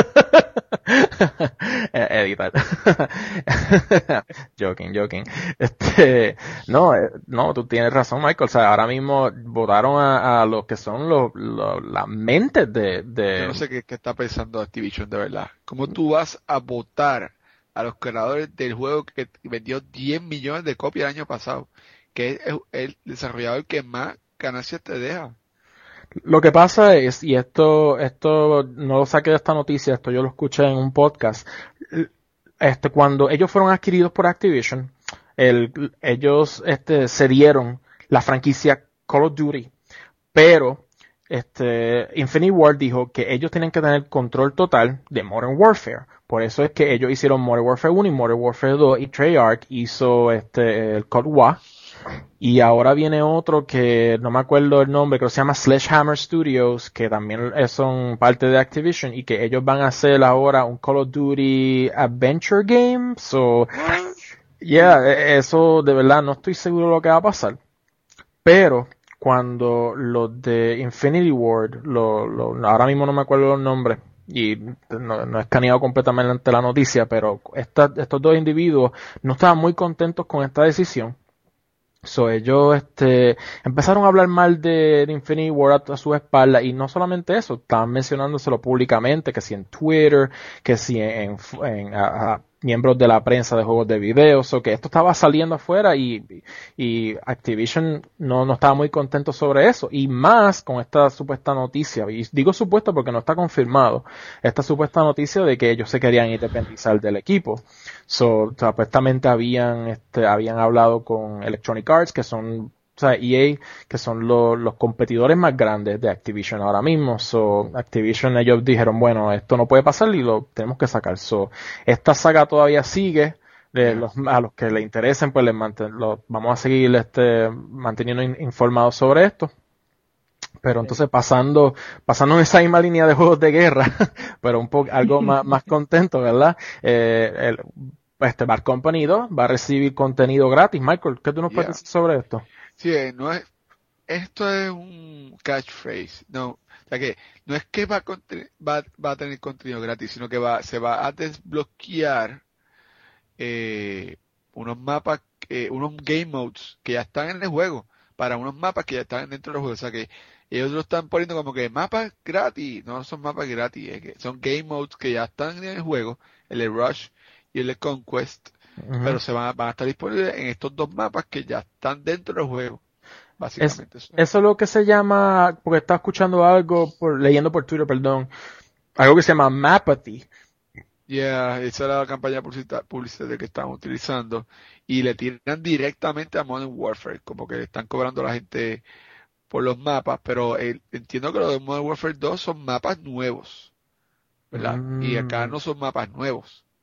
Editar. Joking, joking. Este, no, no, tú tienes razón, Michael. O sea, ahora mismo votaron a, a los que son los, los las mentes de, de... Yo no sé qué, qué está pensando Activision, de verdad. ¿Cómo tú vas a votar a los creadores del juego que vendió diez millones de copias el año pasado? Que es el, el desarrollador que más ganancias te deja. Lo que pasa es, y esto, esto no lo saqué de esta noticia, esto yo lo escuché en un podcast, este, cuando ellos fueron adquiridos por Activision, el, ellos, este, cedieron la franquicia Call of Duty, pero, este, Infinity Ward dijo que ellos tienen que tener control total de Modern Warfare. Por eso es que ellos hicieron Modern Warfare uno y Modern Warfare dos, y Treyarch hizo, este, el Cold War. Y ahora viene otro que no me acuerdo el nombre, creo que se llama Sledgehammer Studios, que también son parte de Activision y que ellos van a hacer ahora un Call of Duty Adventure Game. So, yeah, eso de verdad no estoy seguro de lo que va a pasar. Pero cuando los de Infinity Ward, lo, lo, ahora mismo no me acuerdo los nombres, y no, no he escaneado completamente la noticia, pero esta, estos dos individuos no estaban muy contentos con esta decisión. So, ellos este, empezaron a hablar mal de, de Infinity Ward a, a su espalda, y no solamente eso, estaban mencionándoselo públicamente, que si en Twitter, que si en, en, en a, a miembros de la prensa de juegos de video, o so, que esto estaba saliendo afuera, y, y Activision no, no estaba muy contento sobre eso, y más con esta supuesta noticia, y digo supuesta porque no está confirmado, esta supuesta noticia de que ellos se querían independizar del equipo. So, supuestamente habían, este, habían hablado con Electronic Arts, que son, o sea, E A, que son los, los competidores más grandes de Activision ahora mismo. So, Activision, ellos dijeron, bueno, esto no puede pasar y lo tenemos que sacar. So, esta saga todavía sigue. De los, a los que les interesen, pues les manten, los, vamos a seguir, este, manteniendo in, informados sobre esto. Pero entonces pasando, pasando en esa misma línea de juegos de guerra, pero un poco, algo más, más contento, ¿verdad? Eh, el, este Bad Company dos va a recibir contenido gratis. Michael, ¿qué tú nos puedes yeah. decir sobre esto? Sí, no es, esto es un catchphrase, no, o sea que no es que va a, va, va a tener contenido gratis, sino que va, se va a desbloquear, eh, unos mapas, eh, unos game modes que ya están en el juego, para unos mapas que ya están dentro del juego, o sea que ellos lo están poniendo como que mapas gratis, no son mapas gratis, es que son game modes que ya están en el juego, el de Rush y el de Conquest, uh-huh. pero se van a, van a estar disponibles en estos dos mapas que ya están dentro del juego. Básicamente es, eso. Eso es lo que se llama, porque estaba escuchando algo, por, leyendo por Twitter, perdón, algo que se llama Mapathy. Yeah, esa era la campaña publicitaria que estaban utilizando, y le tiran directamente a Modern Warfare, como que le están cobrando a la gente por los mapas, pero el, entiendo que los de Modern Warfare dos son mapas nuevos, ¿verdad? Mm. Y acá no son mapas nuevos.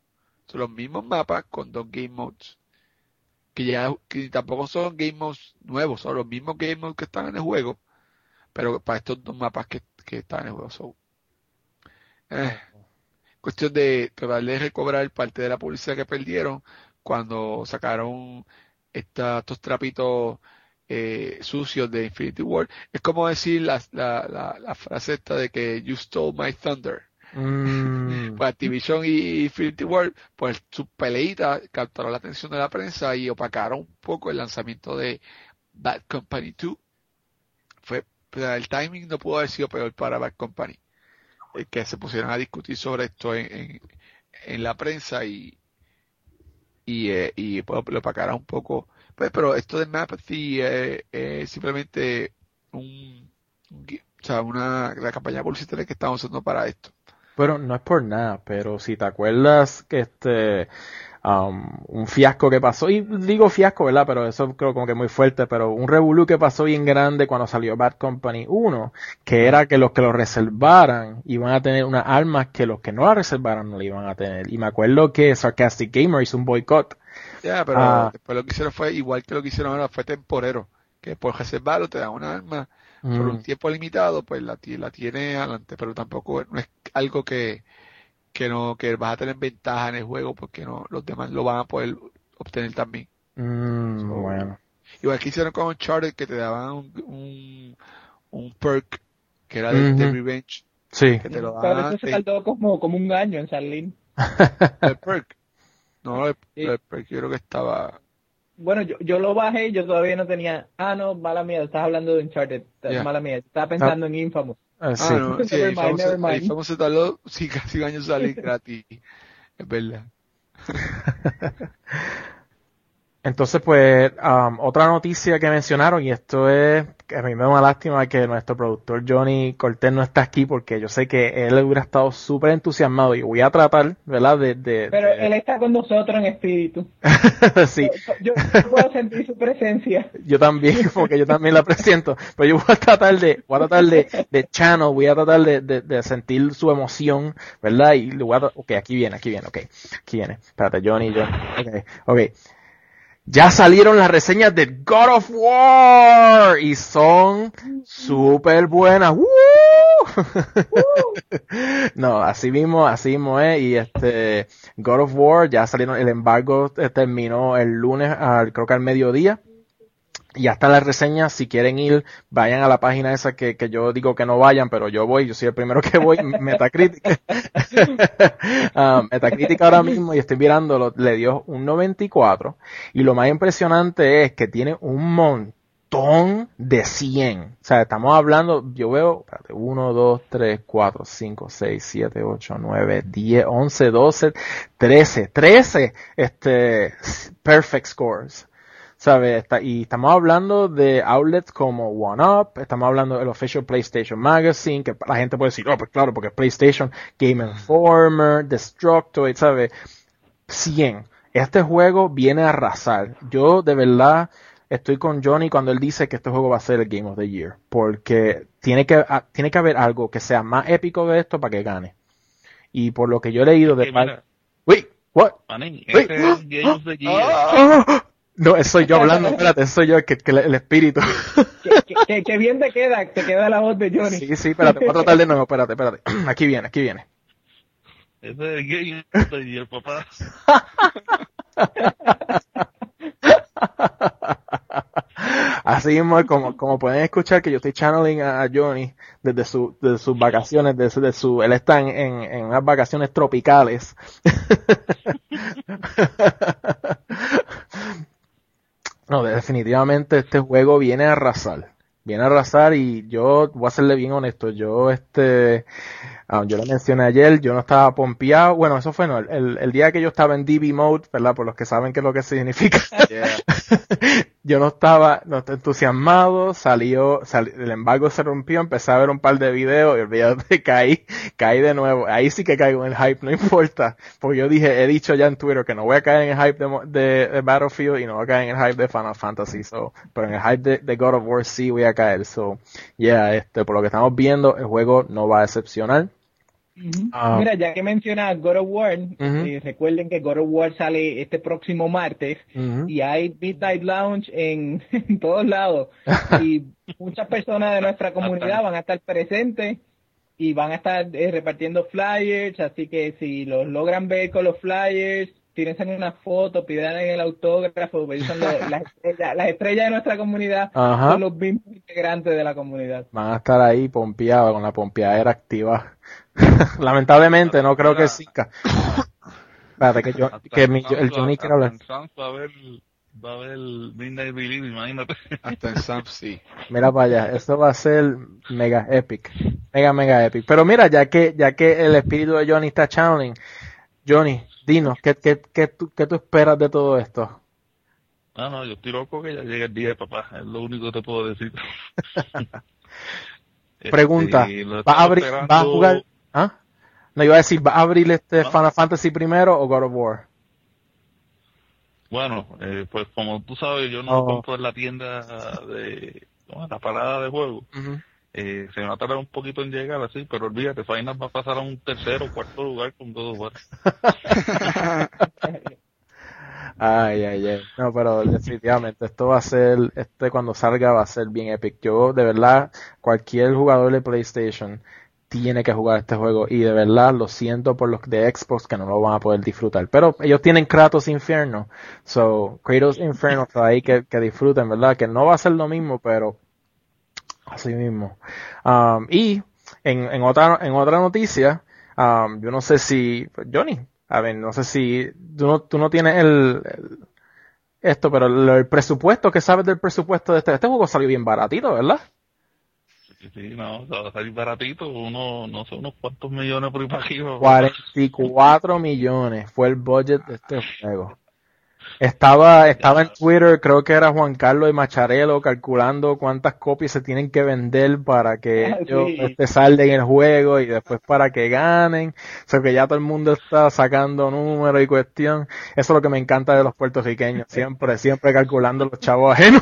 Son los mismos mapas con dos game modes. Que ya que tampoco son game modes nuevos, son los mismos game modes que están en el juego, pero para estos dos mapas que, que están en el juego. So, eh, cuestión de tratar de recobrar parte de la publicidad que perdieron cuando sacaron esta, estos trapitos eh, sucios de Infinity War. Es como decir la, la, la, la frase esta de que you stole my thunder. Mm. Pues Activision y Infinity War, pues sus peleitas captaron la atención de la prensa y opacaron un poco el lanzamiento de Bad Company dos. Fue, pero el timing no pudo haber sido peor para Bad Company. Eh, que se pusieran a discutir sobre esto en, en, en la prensa y y, eh, y pues, lo opacaron un poco. Pues, pero esto de Mapathy es eh, eh, simplemente un, un, o sea, una la campaña publicitaria que estamos usando para esto. Pero no es por nada, pero si te acuerdas que este um, un fiasco que pasó, y digo fiasco, ¿verdad? Pero eso creo como que muy fuerte, pero un revolú que pasó bien grande cuando salió Bad Company uno, que era que los que lo reservaran iban a tener unas armas que los que no la reservaran no la iban a tener. Y me acuerdo que Sarcastic Gamer hizo un boicot. Ya, yeah, pero uh, después lo que hicieron fue igual que lo que hicieron ahora, fue temporero, que por reservarlo te dan una arma por mm. un tiempo limitado, pues la, la tiene adelante, pero tampoco no es algo que, que no, que vas a tener ventaja en el juego porque no, los demás lo van a poder obtener también. Mm, so, bueno. Igual que hicieron con Uncharted, que te daban un, un, un perk que era de, mm-hmm. de Revenge. Sí. Que te lo daban. Pero eso se tardó como, como un año en salir. El perk. No, el, sí. el perk yo creo que estaba... Bueno, yo, yo lo bajé y yo todavía no tenía... Ah, no, mala mía, estás hablando de Uncharted. Yeah. Mala mía, estaba pensando ah. en Infamous. Ah, sí. Ah, no, sí, never mind, never mind. Infamous se tardó sí, casi un año salir gratis. Es verdad. Entonces, pues, um, otra noticia que mencionaron, y esto es, que a mí me da una lástima que nuestro productor Johnny Cortés no está aquí, porque yo sé que él hubiera estado súper entusiasmado, y voy a tratar, ¿verdad? De, de, Pero de... él está con nosotros en espíritu. Sí. Yo, yo puedo sentir su presencia. Yo también, porque yo también la presiento, pero yo voy a tratar de, voy a tratar de, de channel, voy a tratar de, de, de sentir su emoción, ¿verdad? Y le voy a, ok, aquí viene, aquí viene, ok, aquí viene. Espérate, Johnny, Johnny, ok, ok. Ya salieron las reseñas de God of War y son súper buenas. ¡Woo! No, así mismo, así mismo es. Y este God of War ya salieron, el embargo terminó el lunes, al, creo que al mediodía. Ya están las reseñas, si quieren ir, vayan a la página esa que, que yo digo que no vayan, pero yo voy, yo soy el primero que voy, Metacritic. um, Metacritic ahora mismo, y estoy mirándolo, le dio un noventa y cuatro, y lo más impresionante es que tiene un montón de cien. O sea, estamos hablando, yo veo, espérate, uno, dos, tres, cuatro, cinco, seis, siete, ocho, nueve, diez, once, doce, trece, trece, este, perfect scores. ¿Sabes? Y estamos hablando de outlets como OneUp, estamos hablando del Official PlayStation Magazine, que la gente puede decir, oh, pues claro, porque PlayStation, Game Informer, Destructoid, ¿sabes? cien. Este juego viene a arrasar. Yo, de verdad, estoy con Johnny cuando él dice que este juego va a ser el Game of the Year, porque tiene que, tiene que haber algo que sea más épico de esto para que gane. Y por lo que yo he leído de... Hey, Wait, what? Manny, este es el Game of the Year. No, soy yo hablando, espérate, soy yo, que, que el espíritu. Que, que, que bien te queda, te queda la voz de Johnny. Sí, sí, espérate, voy a tratar de nuevo, espérate, espérate. Aquí viene, aquí viene. Ese es el Game of the Year, papá. Así mismo, como, como pueden escuchar que yo estoy channeling a Johnny desde su, desde sus vacaciones, desde, desde su, él está en, en, en unas vacaciones tropicales. No, definitivamente este juego viene a arrasar, viene a arrasar y yo voy a serle bien honesto, yo este, um, yo lo mencioné ayer, yo no estaba pompeado, bueno, eso fue no, el, el día que yo estaba en D B mode, ¿verdad? Por los que saben qué es lo que significa. Yeah. Yo no estaba, no estaba entusiasmado, salió, sali, el embargo se rompió, empecé a ver un par de videos y olvídate, caí, caí de nuevo, ahí sí que caigo en el hype, no importa, porque yo dije, he dicho ya en Twitter que no voy a caer en el hype de, de, de Battlefield y no voy a caer en el hype de Final Fantasy, so, pero en el hype de, de God of War sí voy a caer, so, yeah, este, por lo que estamos viendo, el juego no va a decepcionar. Uh-huh. Ah. Mira, ya que mencionas God of War, Ujú. eh, recuerden que God of War sale este próximo martes Ujú. y hay Midnight Lounge en, en todos lados y muchas personas de nuestra comunidad van a estar presentes y van a estar eh, repartiendo flyers, así que si los logran ver con los flyers, tírense una foto, pidan el autógrafo, porque son los- las, estrellas, las estrellas de nuestra comunidad, Ajá. son los mismos integrantes de la comunidad. Van a estar ahí pompeados, con la pompeadera activa. Lamentablemente, no creo que Mira, sí. Espérate, que, yo, hasta que en mi- yo- el Sam's Johnny va- quiere hablar. hasta en Sam's va a haber, va a haber Midnight Believe, imagínate. Hasta en Sam's, sí. Mira para allá, esto va a ser mega epic. Mega, mega epic. Pero mira, ya que, ya que el espíritu de Johnny está channeling, Johnny, dinos, ¿qué, qué, qué, tú, ¿qué tú esperas de todo esto? Ah, no, yo estoy loco que ya llegue el día de papá, es lo único que te puedo decir. Pregunta, Este, lo ¿vas a estaba abrir, esperando- vas a jugar? ¿Ah? No, iba a decir, ¿vas a abrir este ¿Ah? Final Fantasy primero o God of War? Bueno, eh, pues como tú sabes, yo no Oh. compro en la tienda de, ¿cómo es? La parada de juego. Ujú. Eh, se me va a tardar un poquito en llegar así, pero olvídate, Final va a pasar a un tercero o cuarto lugar con God of War. Ay, ay, ay. No, pero definitivamente esto va a ser, este cuando salga va a ser bien epic. Yo, de verdad, cualquier jugador de PlayStation tiene que jugar este juego y de verdad lo siento por los de Xbox que no lo van a poder disfrutar. Pero ellos tienen Kratos Inferno. So, Kratos Inferno está ahí que, que disfruten, ¿verdad? Que no va a ser lo mismo, pero así mismo. Um, y en, en otra, en otra noticia, um, yo no sé si, Johnny, a ver, no sé si tú no, tú no tienes el, el- esto, pero el, el presupuesto, ¿qué sabes del presupuesto de este? Este juego salió bien baratito, ¿verdad? Sí, sí, no, o sea, va a salir baratito, uno, no sé, unos cuantos millones por imagino. cuarenta y cuatro millones fue el budget de este juego. Estaba, estaba en Twitter, creo que era Juan Carlos y Macharelo calculando cuántas copias se tienen que vender para que Ah, ellos sí. este, salden el juego y después para que ganen. O sea que ya todo el mundo está sacando números y cuestión. Eso es lo que me encanta de los puertorriqueños, siempre, siempre calculando los chavos ajenos.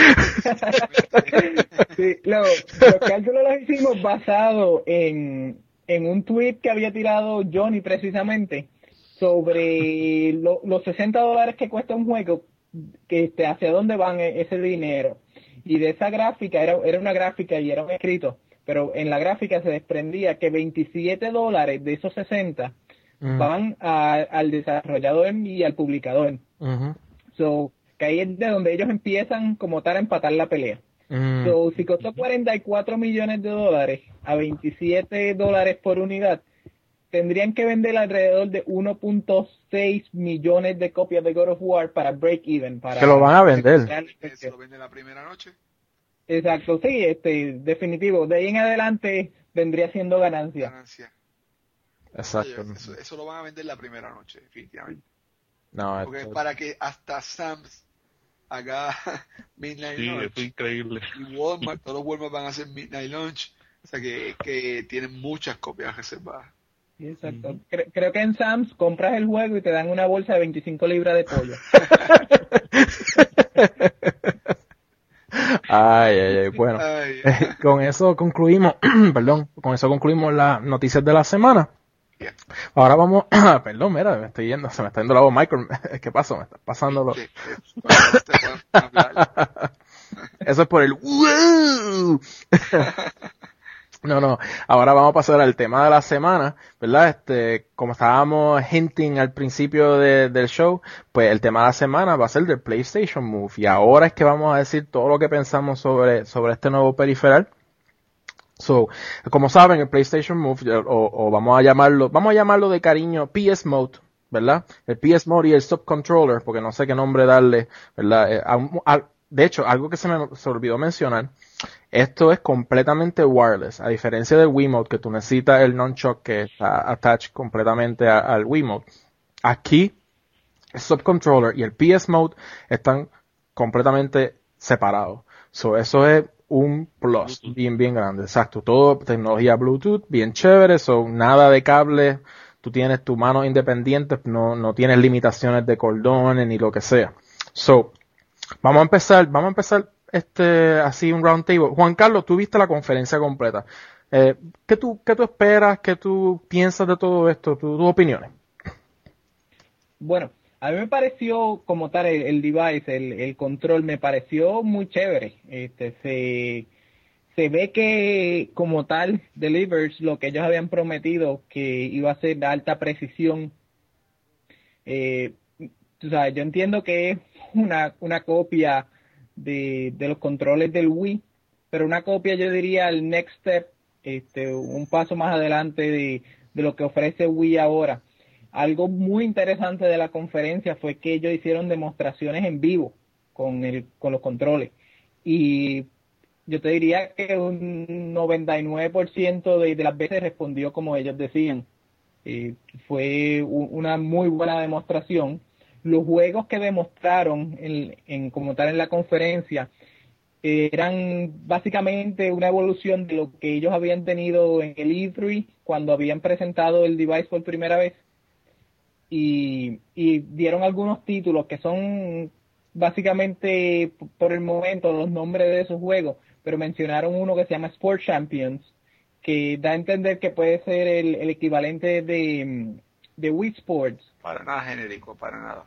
Sí, lo- los cálculos los hicimos basados en, en un tweet que había tirado Johnny precisamente sobre lo- los sesenta dólares que cuesta un juego, que este, hacia dónde van e- ese dinero. Y de esa gráfica, era, era una gráfica y era un escrito, pero en la gráfica se desprendía que veintisiete dólares de esos sesenta Mm. van a- al desarrollador y al publicador. Ujú. So, que ahí es de donde ellos empiezan como tal a empatar la pelea. Mm. So, si costó cuarenta y cuatro millones de dólares a veintisiete dólares por unidad, tendrían que vender alrededor de uno punto seis millones de copias de God of War para break even. Para Que lo van a vender. Eso lo vende la primera noche. Exacto, sí, este, definitivo. De ahí en adelante vendría siendo ganancia. Ganancia. Exacto. Oye, Eso, eso lo van a vender la primera noche, definitivamente. No, Porque esto- para que hasta Sam's haga Midnight Sí, Lunch eso es increíble. y Walmart, todos los Walmart van a hacer Midnight Lunch. O sea que, que tienen muchas copias reservadas. Sí, exacto. Cre- creo que en Sam's compras el juego y te dan una bolsa de veinticinco libras de pollo. Ay, ay, ay, bueno. Ay, Eh, con eso concluimos, perdón, con eso concluimos las noticias de la semana. Bien. Ahora vamos, perdón, mira, me estoy yendo, se me está yendo la voz, Michael, ¿qué pasó? Me está pasando lo... que- que- cuando te puedan hablar. Eso es por el wow. No, no, ahora vamos a pasar al tema de la semana, ¿verdad? Este, como estábamos hinting al principio de- del show, pues el tema de la semana va a ser del PlayStation Move. Y ahora es que vamos a decir todo lo que pensamos sobre, sobre este nuevo periferal. So, como saben, el PlayStation Move, o, o vamos a llamarlo, vamos a llamarlo de cariño P S Mode, ¿verdad? El P S Mode y el Subcontroller, porque no sé qué nombre darle, ¿verdad? Eh, a- a- de hecho, algo que se me se olvidó mencionar, esto es completamente wireless, a diferencia del Wiimote, que tú necesitas el nunchuck que está attached completamente a- al Wiimote. Aquí, el Subcontroller y el P S Mode están completamente separados. So, eso es un plus Bluetooth. bien, bien grande. Exacto. Todo tecnología Bluetooth, bien chévere. So, nada de cable. Tú tienes tus manos independientes. No, no tienes limitaciones de cordones ni lo que sea. So, vamos a empezar, vamos a empezar este, así un round table. Juan Carlos, tú viste la conferencia completa. Eh, ¿qué tú, qué tú esperas? ¿Qué tú piensas de todo esto? ¿Tu- tus opiniones? Bueno, a mí me pareció como tal el, el device, el, el control, me pareció muy chévere. Este, se, se ve que como tal delivers lo que ellos habían prometido, que iba a ser de alta precisión. Eh, tú sabes, yo entiendo que es una, una copia de, de los controles del Wii, pero una copia yo diría el next step, este, un paso más adelante de, de lo que ofrece Wii ahora. Algo muy interesante de la conferencia fue que ellos hicieron demostraciones en vivo con el, con los controles. Y yo te diría que un noventa y nueve por ciento de, de las veces respondió como ellos decían. Eh, fue u- una muy buena demostración. Los juegos que demostraron en, en como tal en la conferencia eh, eran básicamente una evolución de lo que ellos habían tenido en el E tres cuando habían presentado el device por primera vez y, y dieron algunos títulos que son básicamente p- por el momento los nombres de esos juegos, pero mencionaron uno que se llama Sport Champions, que da a entender que puede ser el, el equivalente de, mm, de Wii Sports. Para nada genérico, para nada.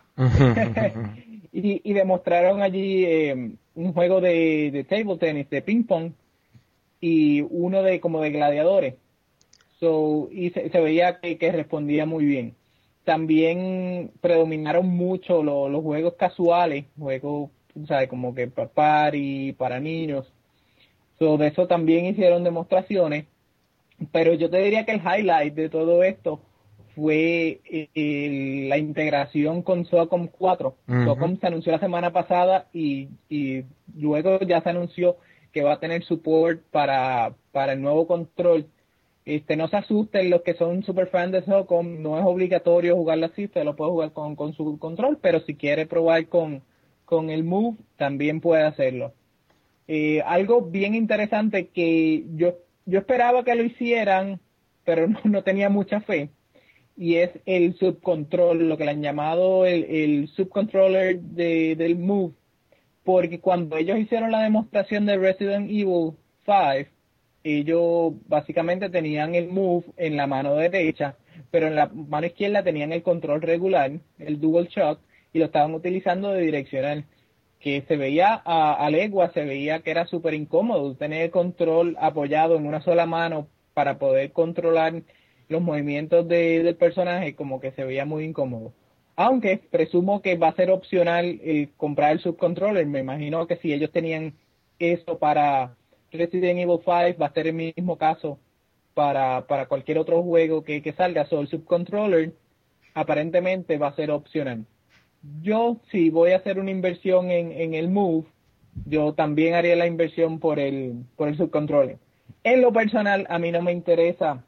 y, y demostraron allí eh, un juego de, de table tennis, de ping pong, y uno de como de gladiadores. So, y se, se veía que, que respondía muy bien. También predominaron mucho lo- los juegos casuales, juegos, ¿sabes? Como que para party, para niños. So, de eso también hicieron demostraciones. Pero yo te diría que el highlight de todo esto fue eh, el- la integración con SOCOM cuatro. Ujú. SOCOM se anunció la semana pasada y, y luego ya se anunció que va a tener support para, para el nuevo control. Este, no se asusten los que son super fans de SOCOM, no es obligatorio jugarlo así, usted lo puede jugar con, con su control, pero si quiere probar con, con el Move, también puede hacerlo. Eh, algo bien interesante que yo, yo esperaba que lo hicieran, pero no, no tenía mucha fe, y es el subcontrol, lo que le han llamado el, el subcontroller de, del Move, porque cuando ellos hicieron la demostración de Resident Evil cinco, ellos básicamente tenían el Move en la mano derecha, pero en la mano izquierda tenían el control regular, el DualShock, y lo estaban utilizando de direccional, que se veía a, a legua, se veía que era súper incómodo tener el control apoyado en una sola mano para poder controlar los movimientos de, del personaje, como que se veía muy incómodo. Aunque presumo que va a ser opcional el comprar el subcontroller. Me imagino que si ellos tenían eso para Resident Evil cinco, va a ser el mismo caso para, para cualquier otro juego que, que salga. So, el subcontroller aparentemente va a ser opcional. Yo, si voy a hacer una inversión en, en el Move, yo también haría la inversión por el, por el subcontroller. En lo personal, a mí no me interesa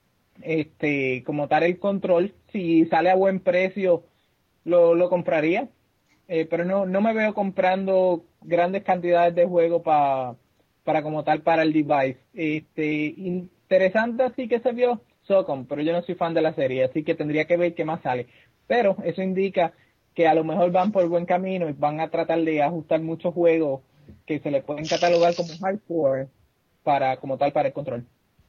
este como tal el control. Si sale a buen precio, lo, lo compraría, eh, pero no no me veo comprando grandes cantidades de juego pa, para como tal para el device. Este interesante así que se vio SOCOM, pero yo no soy fan de la serie, así que tendría que ver qué más sale. Pero eso indica que a lo mejor van por buen camino y van a tratar de ajustar muchos juegos que se le pueden catalogar como hardcore para como tal para el control.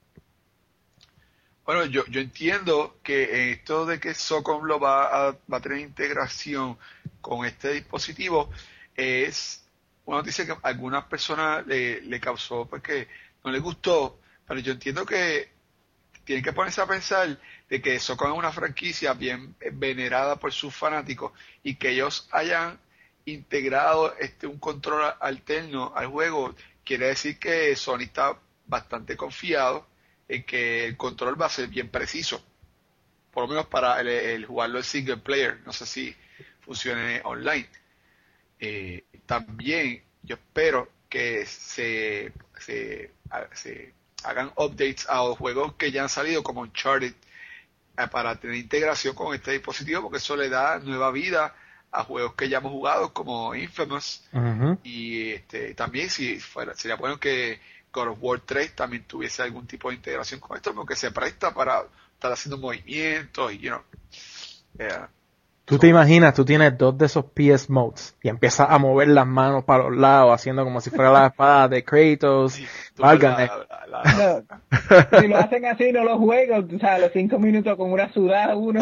Bueno, yo, yo entiendo que esto de que SOCOM lo va a, va a tener integración con este dispositivo es una noticia que a algunas personas le, le causó porque no les gustó, pero yo entiendo que tienen que ponerse a pensar de que SOCOM es una franquicia bien venerada por sus fanáticos y que ellos hayan integrado este un control alterno al juego quiere decir que Sony está bastante confiado en que el control va a ser bien preciso, por lo menos para el, el jugarlo en single player, no sé si funcione online. Eh, también yo espero que se, se, se hagan updates a los juegos que ya han salido como Uncharted eh, para tener integración con este dispositivo, porque eso le da nueva vida a juegos que ya hemos jugado como Infamous. Ujú. Y este, también si fuera, sería bueno que God of War tres también tuviese algún tipo de integración con esto, porque se presta para estar haciendo movimientos y, you know, yeah. Tú te imaginas, tú tienes dos de esos P S modes y empiezas a mover las manos para los lados, haciendo como si fuera la espada de Kratos. Sí, Válgame. la- la- la- No, si lo hacen así, no lo juego. O sea, a los cinco minutos con una sudada uno.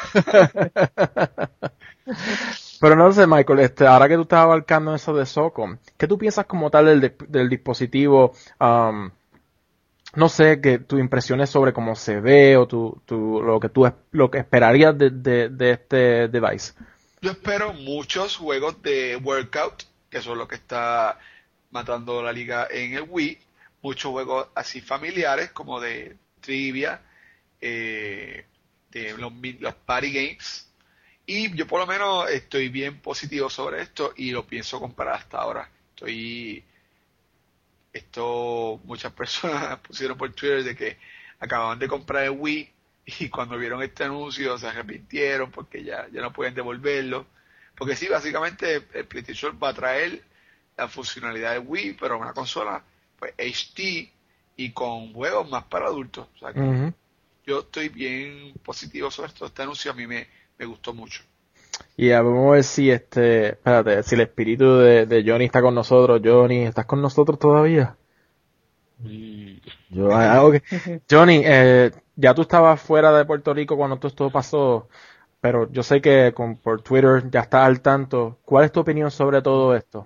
Pero no sé, Michael, este, ahora que tú estás abarcando eso de Socom, ¿qué tú piensas como tal del, de- del dispositivo? Um, no sé, que tus impresiones sobre cómo se ve o tu, tu, lo que tú es- lo que esperarías de, de, de este device. Yo espero muchos juegos de workout, que son lo que está matando la liga en el Wii. Muchos juegos así familiares, como de trivia, eh, de los, mi- los party games. Y yo por lo menos estoy bien positivo sobre esto y lo pienso comprar hasta ahora. Estoy, esto, muchas personas pusieron por Twitter de que acababan de comprar el Wii y cuando vieron este anuncio se arrepintieron porque ya, ya no pueden devolverlo. Porque sí, básicamente el PlayStation va a traer la funcionalidad del Wii, pero una consola pues H D y con juegos más para adultos. O sea que Ujú. yo estoy bien positivo sobre esto. Este anuncio a mí me, me gustó mucho. Y a vamos a ver si este, espérate, si el espíritu de, de Johnny está con nosotros. Johnny, ¿estás con nosotros todavía? Y Yo, ah, ah, ok. Johnny, eh, ya tú estabas fuera de Puerto Rico cuando todo esto pasó, pero yo sé que con, por Twitter ya estás al tanto. ¿Cuál es tu opinión sobre todo esto?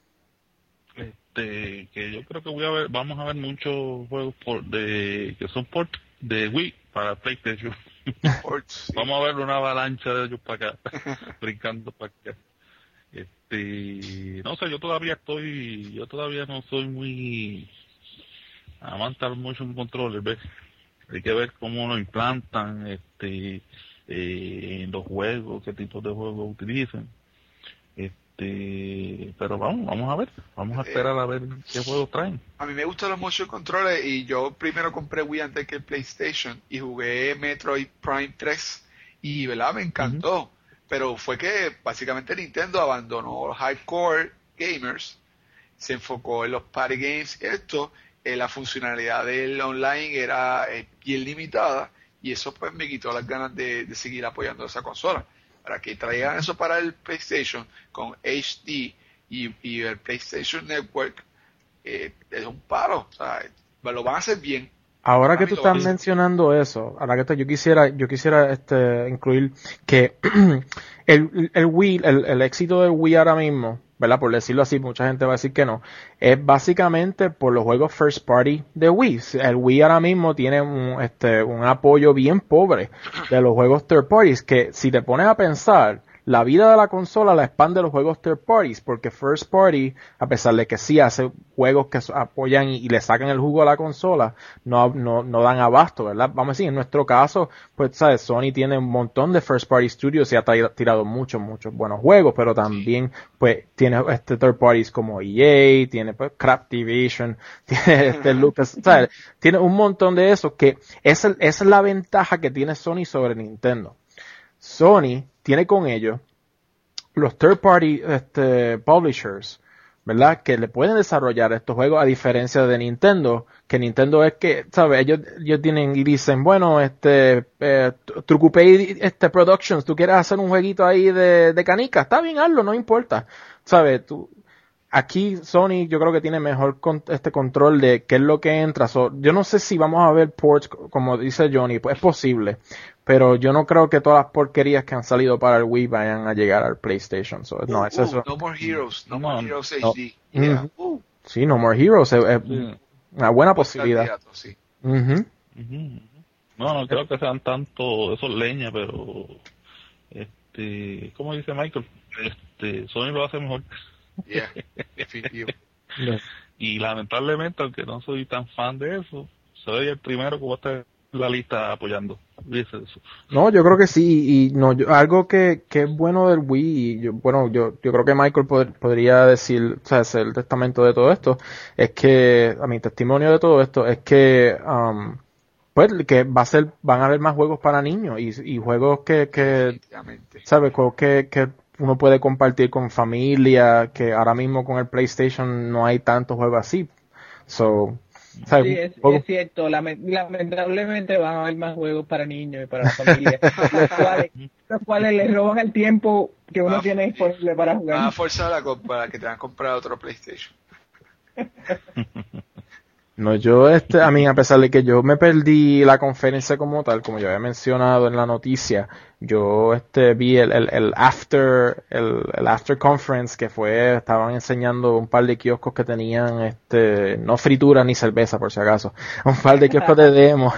este, que yo creo que voy a ver, vamos a ver muchos juegos por, de, que son port de Wii para PlayStation. Ports, sí. Vamos a ver una avalancha de ellos para acá, brincando para acá. Este, no sé, yo todavía estoy, yo todavía no soy muy amante al motion controller, ¿ves? Hay que ver cómo lo implantan, este, eh, en los juegos, qué tipo de juegos utilizan. Este, pero vamos, vamos a ver, vamos a esperar a ver qué juegos traen. A mí me gustan los motion controllers y yo primero compré Wii antes que el PlayStation y jugué Metroid Prime tres y verdad me encantó, pero fue que básicamente Nintendo abandonó los hardcore gamers, se enfocó en los party games y esto, eh, la funcionalidad del online era eh, bien limitada y eso pues me quitó las ganas de, de seguir apoyando esa consola. Para que traigan eso para el PlayStation con H D y, y el PlayStation Network, eh, es un palo, o sea, lo van a hacer bien. Ahora A que mí tú lo van a estás hacer. mencionando eso, ahora que te- yo quisiera, yo quisiera este incluir que el, el Wii, el, el éxito del Wii ahora mismo, ¿verdad? Por decirlo así, mucha gente va a decir que no, es básicamente por los juegos first party de Wii. El Wii ahora mismo tiene un, este, un apoyo bien pobre de los juegos third parties, que si te pones a pensar, la vida de la consola la expande los juegos third parties, porque first party, a pesar de que sí hace juegos que apoyan y, y le sacan el jugo a la consola, no, no, no dan abasto, ¿verdad? Vamos a decir, en nuestro caso, pues, ¿sabes? Sony tiene un montón de first party studios y ha tirado, tirado muchos, muchos buenos juegos, pero también, pues, tiene este third parties como E A, tiene, pues, Craftivision, tiene este Lucas, ¿sabes? Tiene un montón de esos que esa, esa es la ventaja que tiene Sony sobre Nintendo. Sony tiene con ellos los third party este, publishers, ¿verdad? Que le pueden desarrollar estos juegos a diferencia de Nintendo, que Nintendo es que, ¿sabes? Ellos, ellos tienen y dicen, bueno, este, eh, Trucupay, este Productions, tú quieres hacer un jueguito ahí de, de canica, está bien, hazlo, no importa, ¿sabes? Tú, aquí Sony yo creo que tiene mejor con, este control de qué es lo que entra. So, yo no sé si vamos a ver ports, como dice Johnny, pues es posible, pero yo no creo que todas las porquerías que han salido para el Wii vayan a llegar al PlayStation. So, no, Uh, es uh, eso. No More Heroes, No, No, More Heroes no. H D. Yeah. Uh, Sí, No More Heroes es, es Sí. una buena posibilidad. candidato, sí. Ujú. Ujú, ujú. No, no creo que sean tanto esos leña, pero este, ¿cómo dice Michael? Este, Sony lo hace mejor. Yeah, definitivo. Y lamentablemente, aunque no soy tan fan de eso, soy el primero que va a estar en la lista apoyando. Dice eso. No, yo creo que sí, y no, yo, algo que, que es bueno del Wii, y yo, bueno, yo, yo creo que Michael pod- podría decir, o sea, ser el testamento de todo esto, es que, a mi testimonio de todo esto, es que, um, pues, que va a ser, van a haber más juegos para niños, y, y juegos que, que, Definitivamente. ¿sabes? Juegos que, que uno puede compartir con familia, que ahora mismo con el PlayStation no hay tantos juegos así. So, O sea, Sí, es, juego... es cierto. Lame- lamentablemente van a haber más juegos para niños y para la familia, los cuales, los cuales les roban el tiempo que uno Va- tiene disponible para jugar. Va a forzar a la compra para que te van a comprar otro PlayStation. No, yo, este, a mí, a pesar de que yo me perdí la conferencia como tal, como yo había mencionado en la noticia, yo, este, vi el, el, el after, el, el after conference que fue, estaban enseñando un par de kioscos que tenían, este, no fritura ni cerveza por si acaso, un par de kioscos de demo,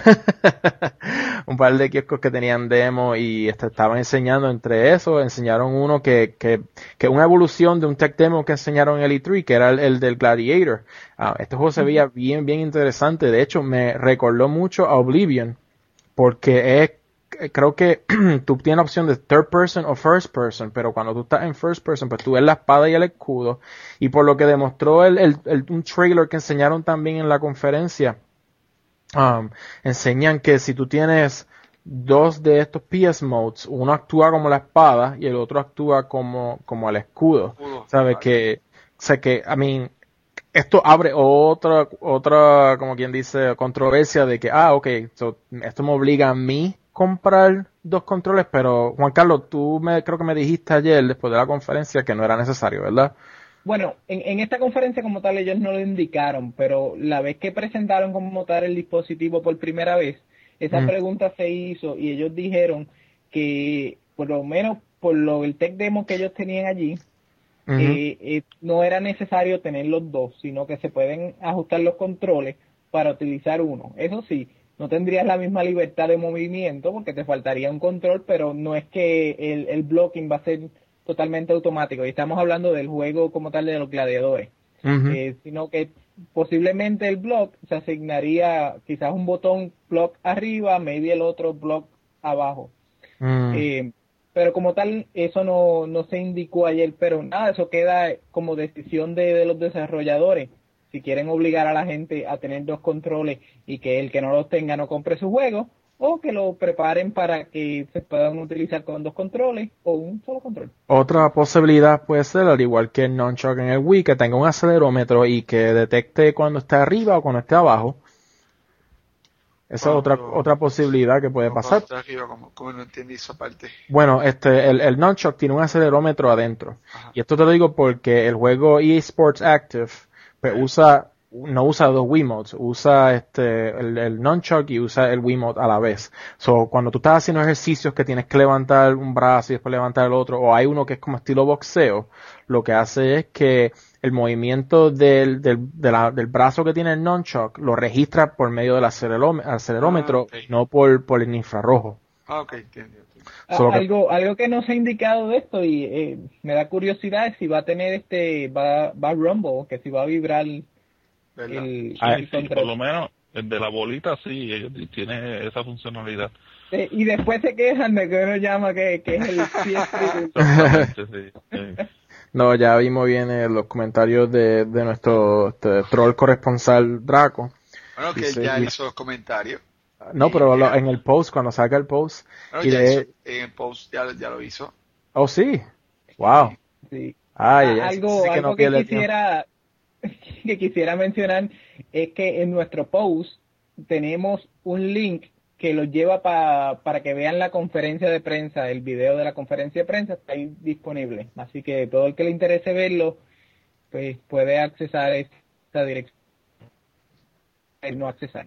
un par de kioscos que tenían demo y, este, estaban enseñando entre eso, enseñaron uno que, que, que una evolución de un tech demo que enseñaron en el E tres, que era el, el del Gladiator. Ah, este juego se veía bien, bien interesante. De hecho, me recordó mucho a Oblivion, porque es, creo que tú tienes la opción de third person o first person, pero cuando tú estás en first person, pues tú ves la espada y el escudo. Y por lo que demostró el, el, el un trailer que enseñaron también en la conferencia, um, enseñan que si tú tienes dos de estos P S modes, uno actúa como la espada y el otro actúa como, como el escudo. Escudo, ¿Sabes? vale. Que, o sea que, I mean, esto abre otra, otra, como quien dice, controversia de que, ah, ok, so, esto me obliga a mí comprar dos controles, pero Juan Carlos, tú me, creo que me dijiste ayer, después de la conferencia, que no era necesario, ¿verdad? Bueno, en, en esta conferencia como tal ellos no lo indicaron, pero la vez que presentaron como tal el dispositivo por primera vez, esa Mm. pregunta se hizo y ellos dijeron que por lo menos por lo el tech demo que ellos tenían allí, Ujú. eh, eh, no era necesario tener los dos, sino que se pueden ajustar los controles para utilizar uno. Eso sí, no tendrías la misma libertad de movimiento porque te faltaría un control, pero no es que el, el blocking va a ser totalmente automático. Y estamos hablando del juego como tal de los gladiadores, Ujú. eh, sino que posiblemente el block se asignaría quizás un botón block arriba, maybe el otro block abajo. Mm. Eh, pero como tal, eso no, no se indicó ayer, pero nada, eso queda como decisión de, de los desarrolladores. Si quieren obligar a la gente a tener dos controles y que el que no los tenga no compre su juego, o que lo preparen para que se puedan utilizar con dos controles o un solo control. Otra posibilidad puede ser, al igual que el nunchuck en el Wii, que tenga un acelerómetro y que detecte cuando está arriba o cuando está abajo. Esa es otra, Cuando- otra posibilidad que puede Como pasar. cuando está arriba, como, como no entendí esa parte. Bueno, este, el, el nunchuck tiene un acelerómetro adentro. Ajá. Y esto te lo digo porque el juego E A Sports Active, pues, usa, no usa dos Wiimotes, usa este, el, el nunchuck y usa el Wiimote a la vez. So, cuando tú estás haciendo ejercicios que tienes que levantar un brazo y después levantar el otro, o hay uno que es como estilo boxeo, lo que hace es que el movimiento del, del, de la- del brazo que tiene el nunchuck lo registra por medio del aceleróm- acelerómetro, Ah, ok. no por, por el infrarrojo. Ah, ok, entiendo. entiendo. A- Solo que- algo algo que no se ha indicado de esto y eh, me da curiosidad es si va a tener este va va a rumble, que si va a vibrar el, ¿Verdad? el, Ah, el Sí, control. por lo menos el de la bolita sí, ellos tiene esa funcionalidad. Eh, y después se quejan de que uno llama que, que es el P S tres. Exactamente, sí. sí. No, ya vimos bien eh, los comentarios de, de nuestro este, troll corresponsal Draco. Bueno, que Dice- él ya y- hizo los comentarios. No, Y- pero lo- en el post, cuando saca el post. Bueno, y ya de- hizo, en el post ya, ya lo hizo. Oh, sí. Wow. Sí. Ay, Ah, ay, ay, algo sí que algo no que pierde quisiera que quisiera mencionar es que en nuestro post tenemos un link que los lleva pa, para que vean la conferencia de prensa, el video de la conferencia de prensa está ahí disponible, así que todo el que le interese verlo pues puede accesar esta dirección, el no accesar.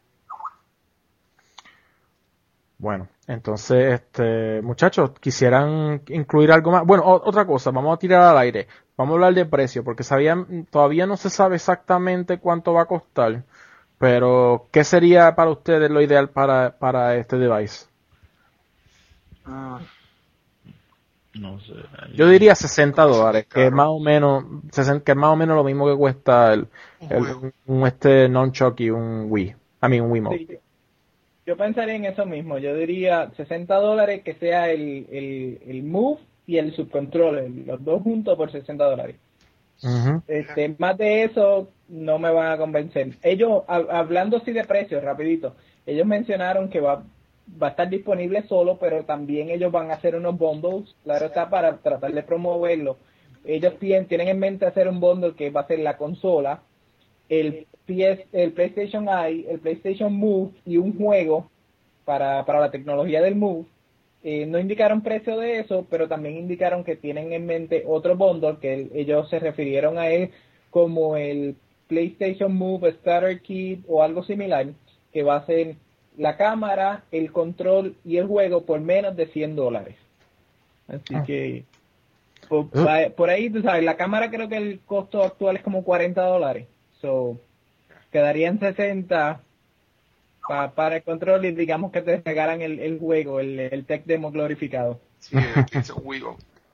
Bueno, entonces, este, muchachos, quisieran incluir algo más. Bueno, o- otra cosa, vamos a tirar al aire. Vamos a hablar de precio, porque sabían, todavía no se sabe exactamente cuánto va a costar, pero ¿qué sería para ustedes lo ideal para, para este device? Ah, No sé. Yo diría sesenta Eso es dólares, que es caro. más o menos, sesen- que es más o menos lo mismo que cuesta el, Un el- juego. un este nunchuck y un Wii. A mí un Wiimote. Sí, yo pensaría en eso mismo, yo diría sesenta dólares que sea el, el, el Move y el Subcontroller, los dos juntos por sesenta dólares. Ujú. Este, más de eso no me van a convencer. Ellos, ha- hablando así de precios, rapidito, ellos mencionaron que va, va a estar disponible solo, pero también ellos van a hacer unos bundles, claro está, para tratar de promoverlo. Ellos tienen, tienen en mente hacer un bundle que va a ser la consola, el P S, el PlayStation Eye, el PlayStation Move y un juego para, para la tecnología del Move. Eh, no indicaron precio de eso, pero también indicaron que tienen en mente otro bundle que el, ellos se refirieron a él como el PlayStation Move Starter Kit o algo similar, que va a ser la cámara, el control y el juego por menos de cien dólares. Así ah. que por, uh. por ahí, tú sabes, la cámara creo que el costo actual es como cuarenta dólares. So, quedarían sesenta pa, para el control y digamos que te regalan el, el juego, el, el tech demo glorificado. Sí, es un Wii.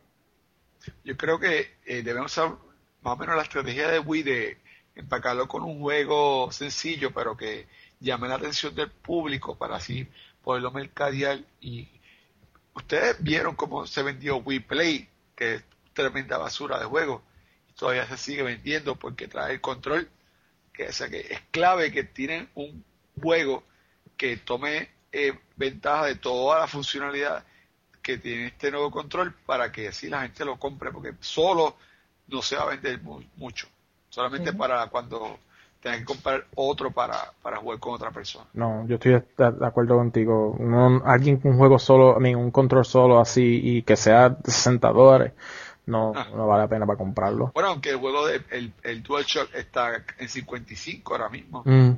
Yo creo que eh, debemos usar más o menos la estrategia de Wii de empacarlo con un juego sencillo, pero que llame la atención del público para así poderlo mercadear. Y ustedes vieron cómo se vendió Wii Play, que es tremenda basura de juego, y todavía se sigue vendiendo porque trae el control, que, o sea, que es clave que tienen un juego que tome eh, ventaja de toda la funcionalidad que tiene este nuevo control para que así la gente lo compre, porque solo no se va a vender mu- mucho, solamente uh-huh. para cuando tengan que comprar otro para, para jugar con otra persona. No, yo estoy de, de acuerdo contigo. No, alguien con un juego solo, I mean, un control solo así y que sea de sesenta dólares, no, ah. no vale la pena para comprarlo. Bueno, aunque el juego de, el, el DualShock está en cincuenta y cinco ahora mismo. Mm.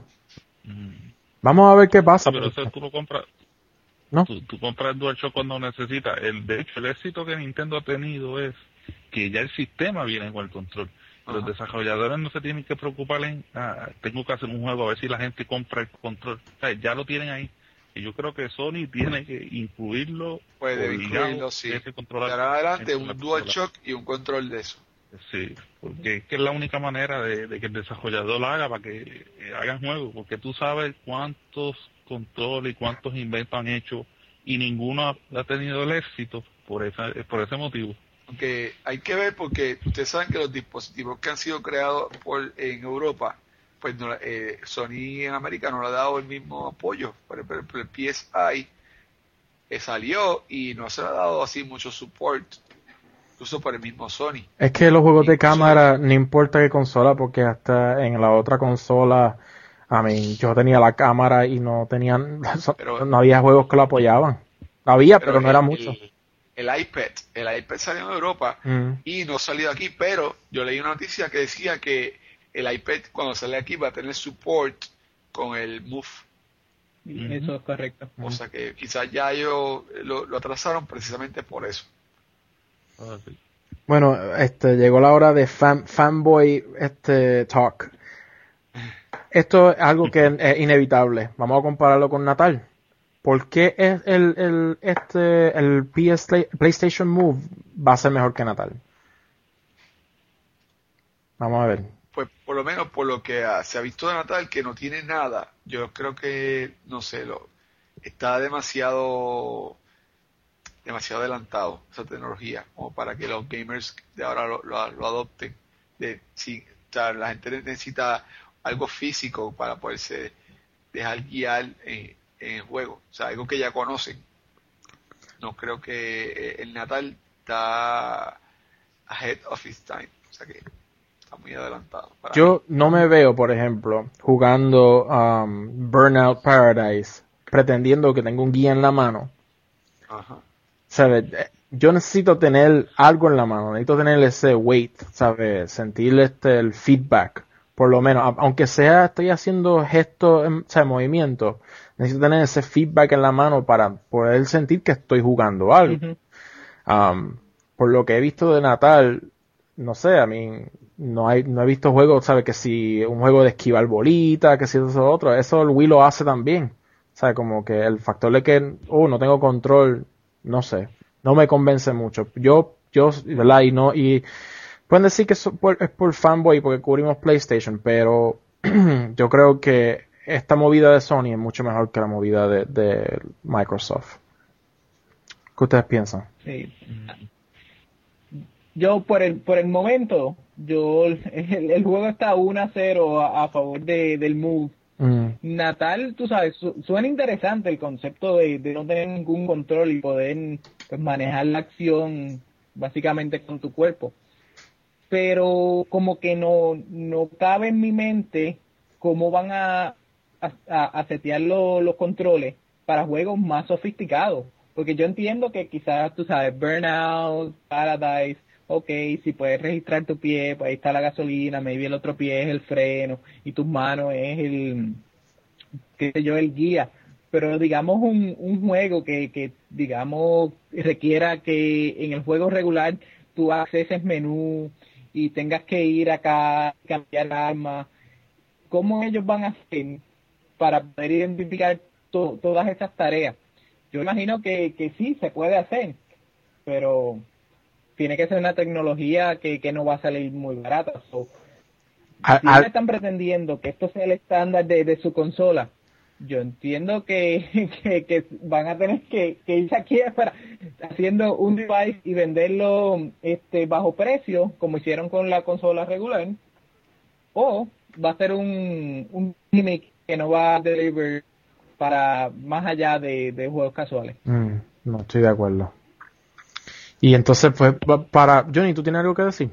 Mm. Vamos a ver qué pasa. Pero eso tú lo compras. ¿No? Tú, tú compras el DualShock cuando necesitas. El, de hecho, el éxito que Nintendo ha tenido es que ya el sistema viene con el control. Ajá. Los desarrolladores no se tienen que preocupar en, ah, tengo que hacer un juego a ver si la gente compra el control. O sea, ya lo tienen ahí. Y yo creo que Sony tiene que incluirlo. Puede incluirlo, sí. De ahora adelante un DualShock y un control de eso. Sí, porque es que es la única manera de, de que el desarrollador lo haga para que eh, hagan juegos, porque tú sabes cuántos controles y cuántos inventos han hecho y ninguno ha, ha tenido el éxito por esa, por ese motivo. Aunque hay que ver, porque ustedes saben que los dispositivos que han sido creados por en Europa, pues no, eh, Sony en América no le ha dado el mismo apoyo. Por ejemplo, el P S I eh, salió y no se le ha dado así mucho support, incluso por el mismo Sony. Es que los juegos de cámara, no importa qué consola, porque hasta en la otra consola, a mí, yo tenía la cámara y no tenían, pero, no había juegos que lo apoyaban. Había, pero, pero no el, era mucho. El, el iPad, el iPad salió en Europa mm. y no salió aquí, pero yo leí una noticia que decía que el iPad cuando sale aquí va a tener support con el Move. Mm-hmm. Eso es correcto. O sea que quizás ya ellos lo, lo atrasaron precisamente por eso. Okay. Bueno, este llegó la hora de fan, fanboy este talk. Esto es algo que es inevitable. Vamos a compararlo con Natal. ¿Por qué es el el este el P S PlayStation Move va a ser mejor que Natal? Vamos a ver. Pues por lo menos por lo que ha, se ha visto de Natal, que no tiene nada. Yo creo que no sé, lo está demasiado demasiado adelantado esa tecnología como para que los gamers de ahora lo, lo, lo adopten. De, si, o sea, la gente necesita algo físico para poderse dejar guiar en, en el juego, o sea, algo que ya conocen. No creo que eh, el Natal está ahead of its time, o sea que está muy adelantado. Para Yo mí. No me veo, por ejemplo, jugando um, Burnout Paradise pretendiendo que tengo un guía en la mano. Ajá. ¿Sabes? Yo necesito tener algo en la mano, necesito tener ese weight, ¿sabes? Sentir este, el feedback, por lo menos, aunque sea estoy haciendo gestos, o sea, movimientos, necesito tener ese feedback en la mano para poder sentir que estoy jugando algo. Uh-huh. Um, por lo que he visto de Natal, no sé, a mí no hay, no he visto juegos, ¿sabes? Que si un juego de esquivar bolita, que si eso otro, eso el Wii lo hace también. ¿Sabes? Como que el factor de que, oh, no tengo control, no sé, no me convence mucho. Yo, yo, ¿verdad? Y no, y pueden decir que es por, es por fanboy porque cubrimos PlayStation, pero yo creo que esta movida de Sony es mucho mejor que la movida de, de Microsoft. ¿Qué ustedes piensan? Sí. Yo por el por el momento, yo el, el juego está uno a cero a, a favor de, del Move. Mm. Natal, tú sabes, su, suena interesante el concepto de, de no tener ningún control y poder pues, manejar la acción básicamente con tu cuerpo. pero como que no, no cabe en mi mente cómo van a, a, a setear lo, los controles para juegos más sofisticados. Porque yo entiendo que quizás, tú sabes, Burnout, Paradise, ok, si puedes registrar tu pie, pues ahí está la gasolina, maybe el otro pie es el freno y tus manos es el, qué sé yo, el guía. Pero digamos un, un juego que, que, digamos, requiera que en el juego regular tú acceses menú y tengas que ir acá, cambiar armas, ¿cómo ellos van a hacer para poder identificar to, todas esas tareas? Yo imagino que, que sí, se puede hacer, pero tiene que ser una tecnología que, que no va a salir muy barata. So, si ellos están pretendiendo que esto sea el estándar de, de su consola, yo entiendo que, que, que van a tener que, que irse aquí para haciendo un device y venderlo este bajo precio, como hicieron con la consola regular, o va a ser un, un gimmick que no va a deliver para más allá de, de juegos casuales. Mm, no estoy de acuerdo. Y entonces, pues, para Johnny, ¿tú tienes algo que decir?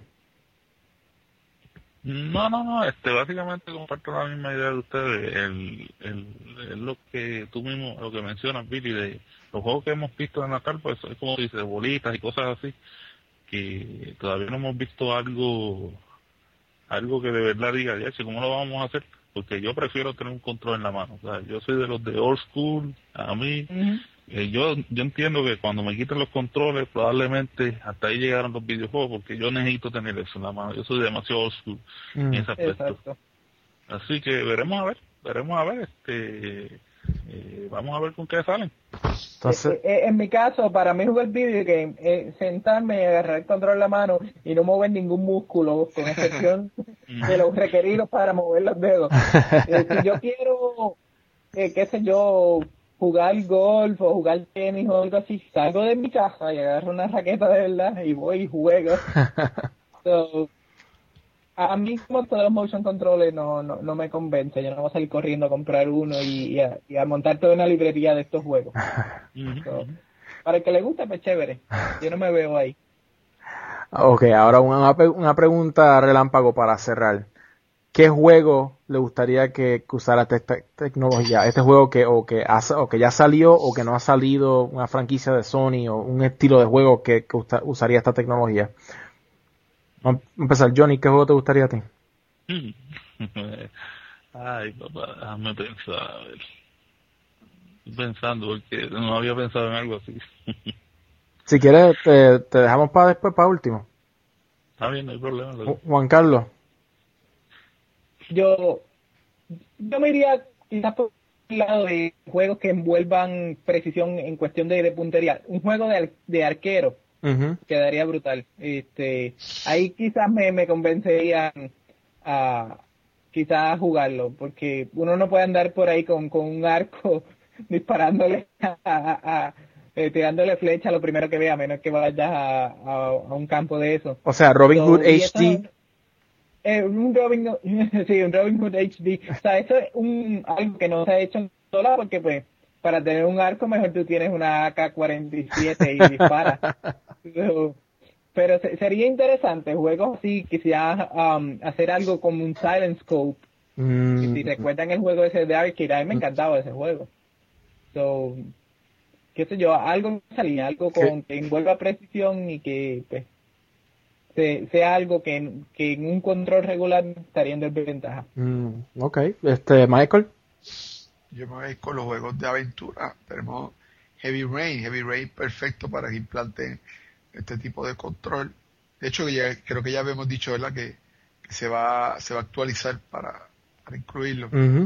No, no, no, este, básicamente comparto la misma idea de ustedes. El, el, el lo que tú mismo, lo que mencionas, Billy, de los juegos que hemos visto en la carpa, pues, es como dice, bolitas y cosas así, que todavía no hemos visto algo, algo que de verdad diga, ya, ¿cómo lo vamos a hacer? Porque yo prefiero tener un control en la mano. O sea, yo soy de los de old school, a mí, uh-huh. eh, yo yo entiendo que cuando me quiten los controles, probablemente hasta ahí llegaron los videojuegos, porque yo necesito tener eso en la mano. Yo soy demasiado old school uh-huh. en ese aspecto. Exacto. Así que veremos a ver, veremos a ver, este, eh, vamos a ver con qué salen. Entonces, eh, en mi caso, para mí jugar video game, eh, sentarme y agarrar el control en la mano y no mover ningún músculo, con excepción de los requeridos para mover los dedos. Eh, si yo quiero, eh, qué sé yo, jugar golf o jugar tenis o algo así, salgo de mi casa y agarro una raqueta de verdad y voy y juego. So, a mí como todos los motion controllers no, no, no me convence. Yo no voy a salir corriendo a comprar uno y, y, a, y a montar toda una librería de estos juegos. So, para el que le guste, pues chévere. Yo no me veo ahí. Ok, ahora una, una pregunta relámpago para cerrar. ¿Qué juego le gustaría que, que usara esta tecnología? Este juego que o que, ha, o que ya salió o que no ha salido, una franquicia de Sony o un estilo de juego que, que usa, usaría esta tecnología. Vamos a empezar, Johnny, ¿qué juego te gustaría a ti? Ay, papá, déjame pensar, a ver. Estoy pensando, porque no había pensado en algo así. Si quieres, te, te dejamos para después, para último. Está bien, no hay problema. Ju- Juan Carlos. Yo, yo me iría quizás por el lado de juegos que envuelvan precisión en cuestión de, de puntería. Un juego de, de arquero. Uh-huh. Quedaría brutal. Este, ahí quizás me, me convencerían a quizás a jugarlo, porque uno no puede andar por ahí con, con un arco disparándole a, a, a eh, tirándole flecha a lo primero que vea, a menos que vayas a, a, a un campo de eso. O sea, Robin so, Hood H D. Eh, un Robin Hood, sí, un Robin Hood H D. O sea, eso es un algo que no se ha hecho en sola, porque pues para tener un arco mejor tú tienes una A K cuarenta y siete y disparas. Pero, pero se, sería interesante juegos así, quizás um, hacer algo como un Silent Scope. Mm. Y si recuerdan el juego ese de Arcade, a mí me encantaba ese juego. So, qué sé yo, algo salía, algo con, que envuelva precisión y que pues, se, sea algo que, que en un control regular estaría en desventaja. Mm, ok, este Michael. Yo me voy con los juegos de aventura. Tenemos Heavy Rain, Heavy Rain perfecto para que implanten este tipo de control. De hecho, ya, creo que ya habíamos dicho, ¿verdad? Que, que se va se va a actualizar para, para incluirlo. Uh-huh.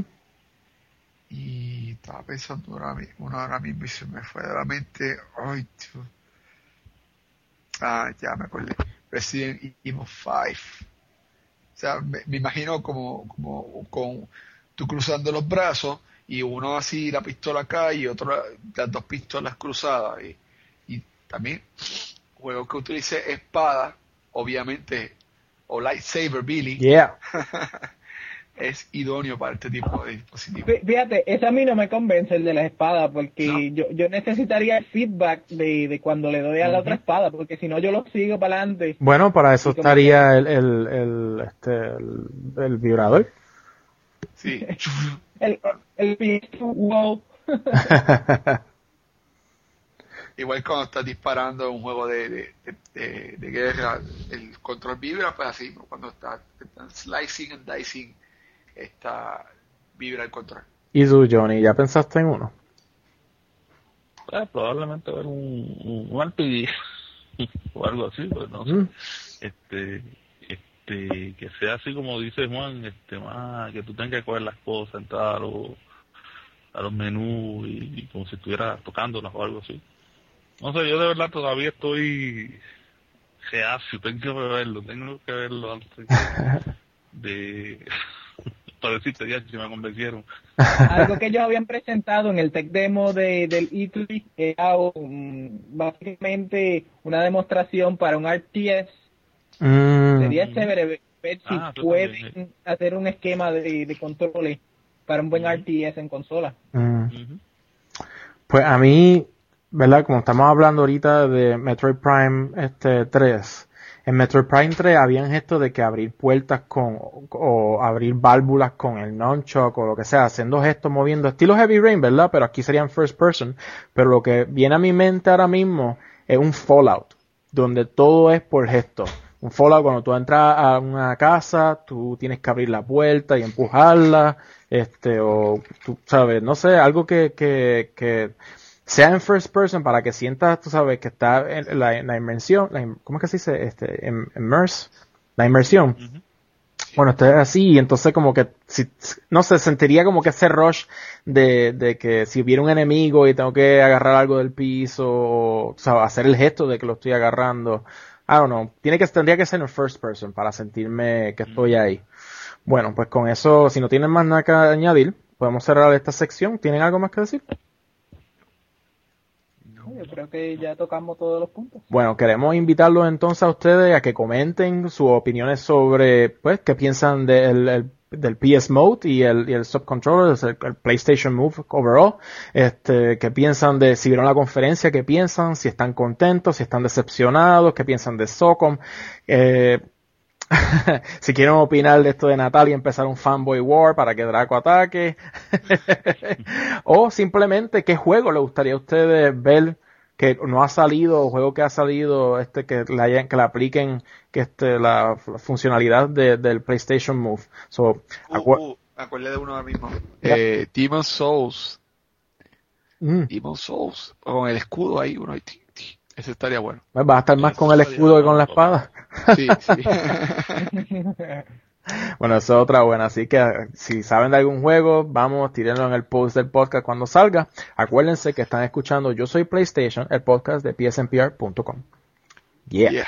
Y estaba pensando ahora mismo, uno ahora mismo y se me fue de la mente. Ay, tío. Ah, ya me acordé. Resident Evil cinco. O sea, me, me imagino como, como con tú cruzando los brazos y uno así la pistola acá y otro las dos pistolas cruzadas y, y también juego que utilice espada, obviamente, o lightsaber Billy. Yeah. es idóneo para este tipo de dispositivos. Fíjate, ese a mí no me convence, el de la espada, porque ¿No? yo yo necesitaría el feedback de, de cuando le doy a la Uh-huh. otra espada, porque si no yo lo sigo para adelante. Bueno, para eso Y como estaría que- el, el, el, este, el, el vibrador. Sí. El, el P S dos, wow. Igual cuando estás disparando un juego de, de, de, de, de guerra, el control vibra, pues así, ¿no? Cuando estás, estás slicing and dicing, está, vibra el control. ¿Y tú, Johnny, ya pensaste en uno? Eh, probablemente ver un, un, un R P G o algo así, pues no sé. Mm. Este, este, que sea así como dice Juan, este, más que tú tengas que coger las cosas, entrar a los, a los menús y, y como si estuvieras tocándolas o algo así. No sé, yo de verdad todavía estoy reacio, tengo que verlo, tengo que verlo antes de para decirte ya si me convencieron. Algo que ellos habían presentado en el tech demo de, del E tres era un, básicamente una demostración para un R T S. Mm. Sería chévere ver ver si Ah, eso pueden también, hacer un esquema de, de controles para un buen Ujú. R T S en consola. Mm. Ujú. Pues a mí, ¿verdad? Como estamos hablando ahorita de Metroid Prime este tres, en Metroid Prime tres habían gestos de que abrir puertas con, o, o abrir válvulas con el nunchuck o lo que sea, haciendo gestos moviendo, estilo Heavy Rain, ¿verdad? Pero aquí serían first person. Pero lo que viene a mi mente ahora mismo es un Fallout, donde todo es por gestos. Un Fallout, cuando tú entras a una casa, tú tienes que abrir la puerta y empujarla, este, o tú sabes, no sé, algo que, que, que sea en first person para que sientas, tú sabes, que está en la, en la inmersión, la, in- ¿cómo es que se dice? Este, im- immerse, la inmersión. Ujú. Bueno, esto es así, y entonces como que, si, no sé, sentiría como que ese rush de, de que si hubiera un enemigo y tengo que agarrar algo del piso, o, o sea, hacer el gesto de que lo estoy agarrando. I don't know, tiene que, tendría que ser en first person para sentirme que estoy ahí. Bueno, pues con eso, si no tienen más nada que añadir, podemos cerrar esta sección. ¿Tienen algo más que decir? Yo creo que ya tocamos todos los puntos. Bueno, queremos invitarlos entonces a ustedes a que comenten sus opiniones sobre, pues, qué piensan del, el- del P S Mode y el, y el Subcontroller, el, el PlayStation Move overall, este, qué piensan de, si vieron la conferencia, qué piensan, si están contentos, si están decepcionados, qué piensan de SOCOM, eh, si quieren opinar de esto de Natalia y empezar un fanboy war para que Draco ataque, o simplemente qué juego le gustaría a ustedes ver que no ha salido, o juego que ha salido, este que le hayan, que le apliquen que este la, la funcionalidad de, del PlayStation Move. So, Uh, acu- uh, me acordé de uno ahora mismo. Eh, Demon's Souls. mm, Demon's Souls. Con el escudo ahí, uno ahí. ti, ti. Ese estaría bueno. va a estar más Eso con el estaría escudo que con la bueno, espada. Sí, sí. Bueno, esa es otra buena, así que si saben de algún juego, vamos, tírenlo en el post del podcast cuando salga. Acuérdense que están escuchando Yo Soy PlayStation, el podcast de P S N P R punto com. Yeah. Yeah.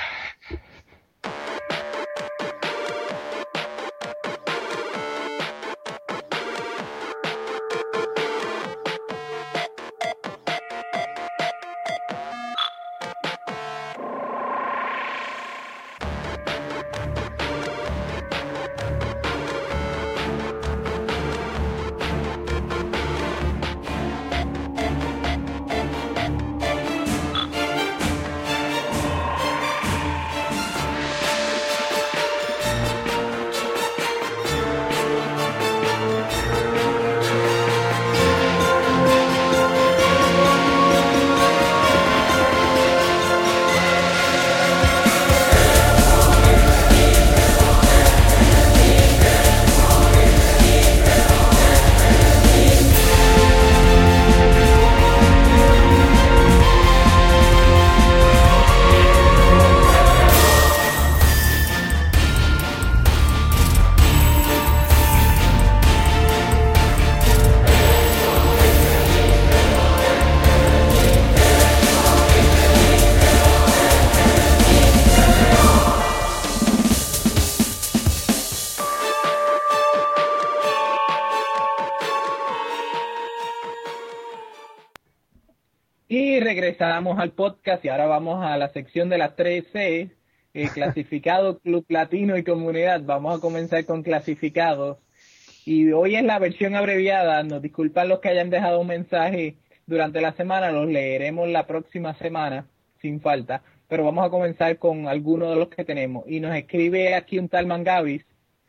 Y regresamos al podcast y ahora vamos a la sección de las tres C, eh, clasificado, Club Latino y Comunidad. Vamos a comenzar con clasificados. Y hoy es la versión abreviada, nos disculpan los que hayan dejado un mensaje durante la semana, los leeremos la próxima semana, sin falta, pero vamos a comenzar con algunos de los que tenemos. Y nos escribe aquí un tal Mangavis.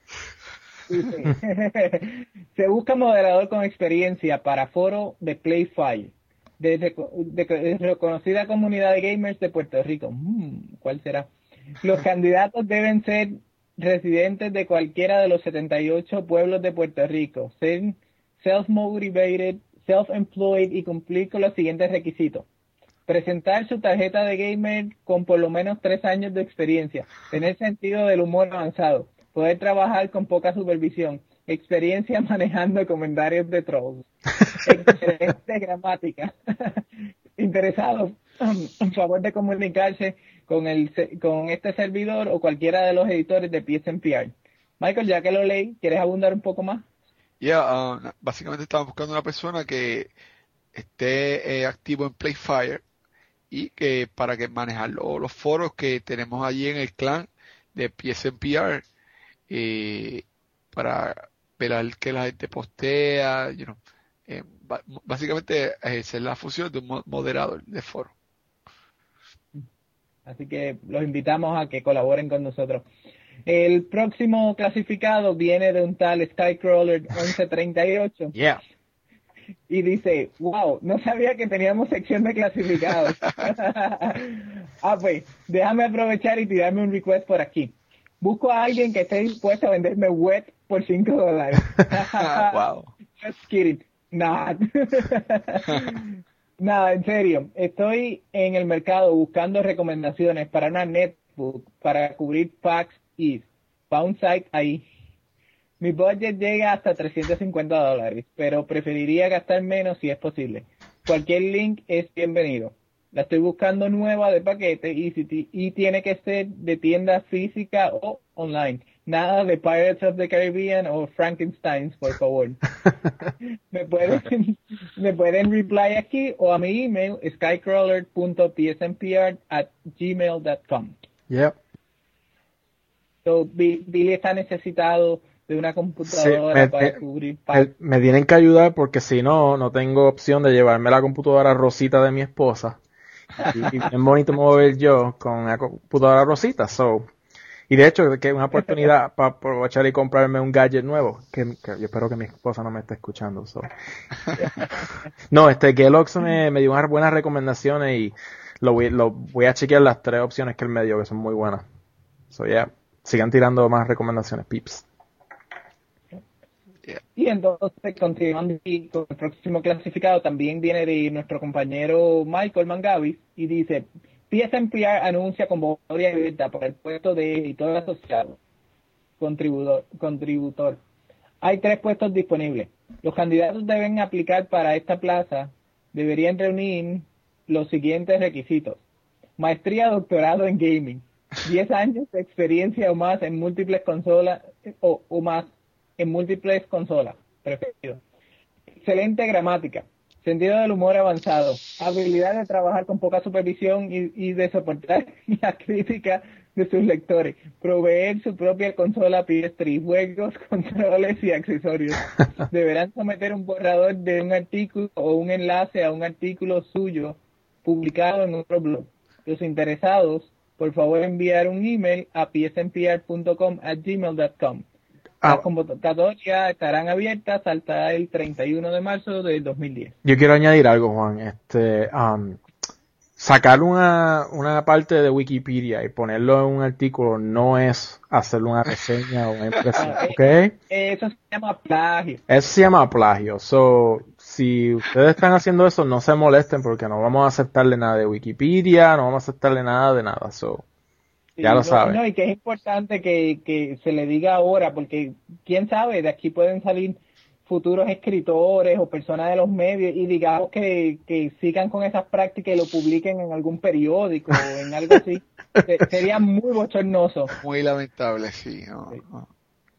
Dice, se busca moderador con experiencia para foro de Playfire, de, de, de, de reconocida comunidad de gamers de Puerto Rico. Hmm, ¿cuál será? Los candidatos deben ser residentes de cualquiera de los setenta y ocho pueblos de Puerto Rico, ser self-motivated, self-employed y cumplir con los siguientes requisitos. Presentar su tarjeta de gamer con por lo menos tres años de experiencia, tener sentido del humor avanzado, poder trabajar con poca supervisión, experiencia manejando comentarios de trolls, excelente gramática, interesados en favor de comunicarse con el con este servidor o cualquiera de los editores de P S N P R. Michael, ya que lo leí, ¿quieres abundar un poco más? Ya, yeah, uh, básicamente estamos buscando una persona que esté eh, activo en Playfire y que para que manejar lo, los foros que tenemos allí en el clan de P S N P R, eh, para ver que la gente postea, you know, eh, básicamente esa es la función de un moderador de foro. Así que los invitamos a que colaboren con nosotros. El próximo clasificado viene de un tal Skycrawler once treinta y ocho. Yeah. Y dice, wow, no sabía que teníamos sección de clasificados. Ah, pues, déjame aprovechar y tirarme un request por aquí. Busco a alguien que esté dispuesto a venderme wet por cinco dólares. Wow. Just kidding. Nah. Nada, en serio. Estoy en el mercado buscando recomendaciones para una netbook para cubrir PAX East. Para un site ahí. Mi budget llega hasta trescientos cincuenta dólares, pero preferiría gastar menos si es posible. Cualquier link es bienvenido. La estoy buscando nueva de paquete y, si y tiene que ser de tienda física o online. Nada de Pirates of the Caribbean o Frankenstein, por favor. me pueden me pueden reply aquí o a mi email skycrawler punto p s n p r at gmail punto com. Yep. So, Billy está necesitado de una computadora sí, me, para me, cubrir me, me tienen que ayudar porque si no, no tengo opción de llevarme la computadora rosita de mi esposa. Y, y bien bonito me voy a ver yo con la computadora rosita. So, y de hecho, que es una oportunidad para aprovechar y comprarme un gadget nuevo. Que, que yo espero que mi esposa no me esté escuchando. So. No, este Kellogg's me, me dio unas buenas recomendaciones y lo voy, lo voy a chequear las tres opciones que él me dio, que son muy buenas. So, yeah, sigan tirando más recomendaciones, peeps. Y entonces, continuando con el próximo clasificado, también viene de nuestro compañero Michael Mangavis y dice, P S N P R anuncia convocatoria abierta para el puesto de editor asociado, contributor, contributor. Hay tres puestos disponibles. Los candidatos deben aplicar para esta plaza, deberían reunir los siguientes requisitos. Maestría, doctorado en gaming, diez años de experiencia o más en múltiples consolas o, o más en múltiples consolas, preferido. Excelente gramática, sentido del humor avanzado, habilidad de trabajar con poca supervisión y, y de soportar la crítica de sus lectores, proveer su propia consola P S tres, juegos, controles y accesorios. Deberán someter un borrador de un artículo o un enlace a un artículo suyo publicado en otro blog. Los interesados, por favor enviar un email a p s n p r punto com at gmail punto com. Las convocatorias estarán abiertas hasta el treinta y uno de marzo del dos mil diez. Yo quiero añadir algo, Juan. Este, um, sacar una, una parte de Wikipedia y ponerlo en un artículo no es hacer una reseña o una impresión, ¿ok? Eso se llama plagio. Eso se llama plagio. So, si ustedes están haciendo eso, no se molesten porque no vamos a aceptarle nada de Wikipedia, no vamos a aceptarle nada de nada. So, ya lo saben. No, y que es importante que, que se le diga ahora, porque quién sabe, de aquí pueden salir futuros escritores o personas de los medios y digamos que, que sigan con esas prácticas y lo publiquen en algún periódico o en algo así. Sería muy bochornoso. Muy lamentable, sí. No, sí. no.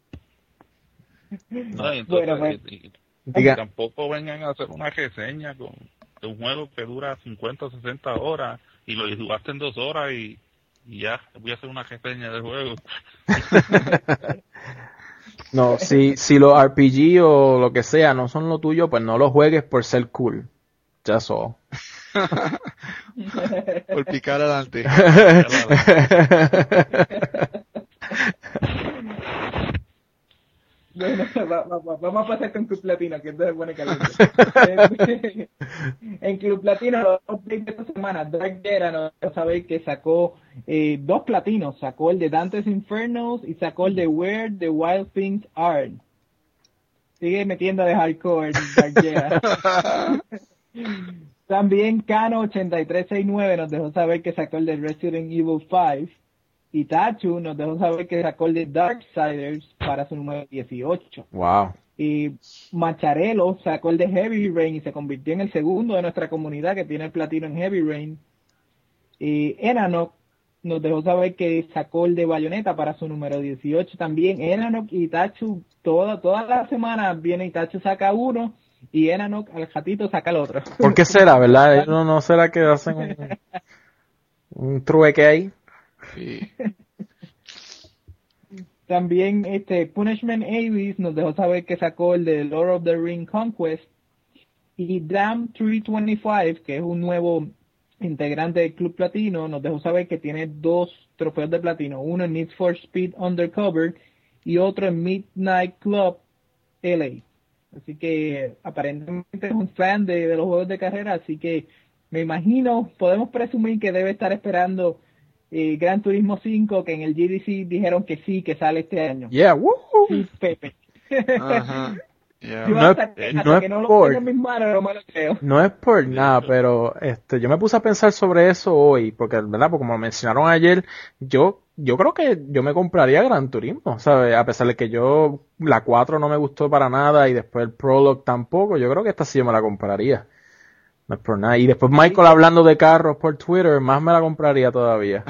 No, entonces, bueno, pues, y, y tampoco vengan a hacer una reseña con, de un juego que dura cincuenta o sesenta horas y lo jugaste en dos horas y y ya, voy a hacer una reseña del juego. No, si, si los R P G o lo que sea no son lo tuyo, pues no los juegues por ser cool. Ya so. Por picar adelante. Bueno, va, va, va, vamos a pasar con Club Platino, que esto se pone caliente. En Club Platino, los updates de esta semana, Dark Jera nos sabéis que sacó eh, dos platinos, sacó el de Dante's Infernos y sacó el de Where the Wild Things Are. Sigue metiendo de hardcore Dark Jera. También Kano ochenta y tres sesenta y nueve nos dejó saber que sacó el de Resident Evil cinco. Y Tachu nos dejó saber que sacó el de Darksiders para su número dieciocho. Wow. Y Macharelo sacó el de Heavy Rain y se convirtió en el segundo de nuestra comunidad que tiene el platino en Heavy Rain. Y Enanok nos dejó saber que sacó el de Bayonetta para su número dieciocho también. Enanok y Tachu, toda, toda la semana viene y Tachu saca uno y Enanok al ratito saca el otro. ¿Por qué será, verdad? ¿No, no será que hacen un, un trueque ahí? Sí. También este Punishment Abyss nos dejó saber que sacó el de Lord of the Ring Conquest. Y Dam trescientos veinticinco, que es un nuevo integrante del Club Platino, nos dejó saber que tiene dos trofeos de platino. Uno en Need for Speed Undercover y otro en Midnight Club L A. Así que aparentemente es un fan de, de los juegos de carrera, así que me imagino, podemos presumir que debe estar esperando eh, Gran Turismo cinco, que en el G D C dijeron que sí, que sale este año. Yeah, woohoo. Sí, Pepe. Ajá. Yeah. Yo No hasta, es- hasta no es que no lo por- tenga en mis manos no me lo creo. No es por nada, pero este, yo me puse a pensar sobre eso hoy, porque, ¿verdad? Porque como mencionaron ayer, yo, yo creo que yo me compraría Gran Turismo, ¿sabes? A pesar de que yo, la cuatro no me gustó para nada y después el Prologue tampoco, yo creo que esta sí yo me la compraría. No es por nada. Y después Michael hablando de carros por Twitter, más me la compraría todavía.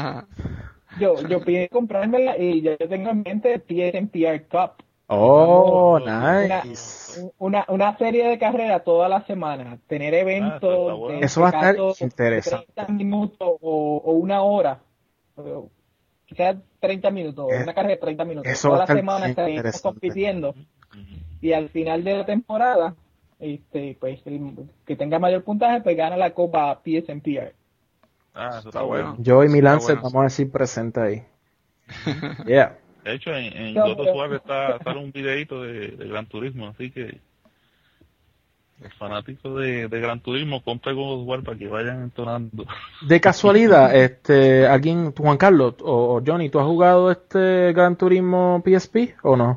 Yo, yo pienso comprármela y ya yo tengo en mente P S N P R Cup. Oh, Una, nice. una, una serie de carreras toda la semana, tener Ah, eventos eso está bueno. de, Eso va a de estar caso, interesante. treinta minutos o, o una hora, o quizás treinta minutos, Eh, una carrera de treinta minutos. eso Toda va a la estar semana bien estaremos interesante. compitiendo y al final de la temporada, este, pues el que tenga mayor puntaje, pues gana la Copa P S N P R. Ah, eso Está está bueno. bueno. Yo y mi Está Lancer bueno. vamos a decir presente ahí. Yeah. De hecho, en, en No, Yoto pero- Suárez está, sale un videito de, de Gran Turismo, así que los fanáticos de, de Gran Turismo compren God of War para que vayan entonando. De casualidad, este, alguien, tú, Juan Carlos o, o Johnny, ¿tú has jugado este Gran Turismo P S P o no?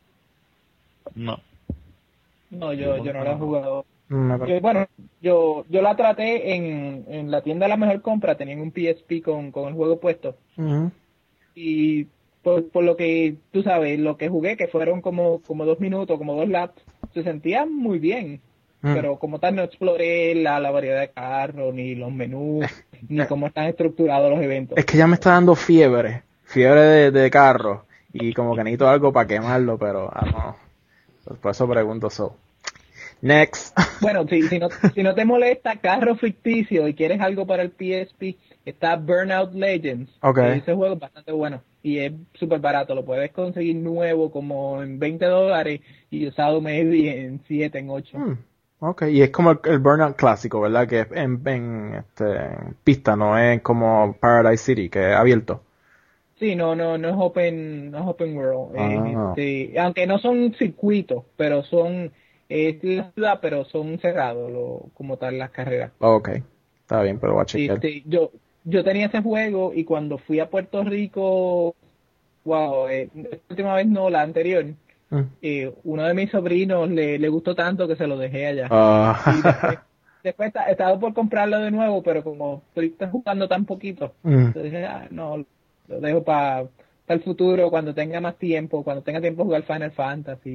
No. No, yo, yo no la he jugado. Mm, me- Yo, bueno, yo yo la traté en, en la tienda de la mejor compra, tenían un P S P con, con el juego puesto. Ujú. Y por, por lo que, tú sabes, lo que jugué, que fueron como, como dos minutos, como dos laps, se sentía muy bien. Mm. Pero como tal no exploré la, la variedad de carros, ni los menús, ni cómo están estructurados los eventos. Es que ya me está dando fiebre, fiebre de, de carro, y como que necesito algo para quemarlo, pero ah, no. Pues por eso pregunto so. Next. Bueno, si, si, no, si no te molesta carro ficticio y quieres algo para el P S P, está Burnout Legends. Ok. Que ese juego es bastante bueno y es súper barato. Lo puedes conseguir nuevo como en veinte dólares y usado maybe en siete, en ocho. Hmm, ok, y es como el, el Burnout clásico, ¿verdad? Que es en, en, este, en pista, no es como Paradise City, que es abierto. Sí, no, no, no es open, no es open world. Eh, Ah. este, aunque no son circuitos, pero son, es la ciudad, pero son cerrados lo, como tal las carreras. Ok, está bien, pero voy a chequear. Este, yo, yo tenía ese juego y cuando fui a Puerto Rico, wow, eh, esta última vez no, la anterior, Mm. eh, uno de mis sobrinos le, le gustó tanto que se lo dejé allá. Ah. Y después, después está- he estado por comprarlo de nuevo, pero como estoy jugando tan poquito, Mm. entonces dije, ah, no, lo dejo para el futuro, cuando tenga más tiempo, cuando tenga tiempo de jugar Final Fantasy.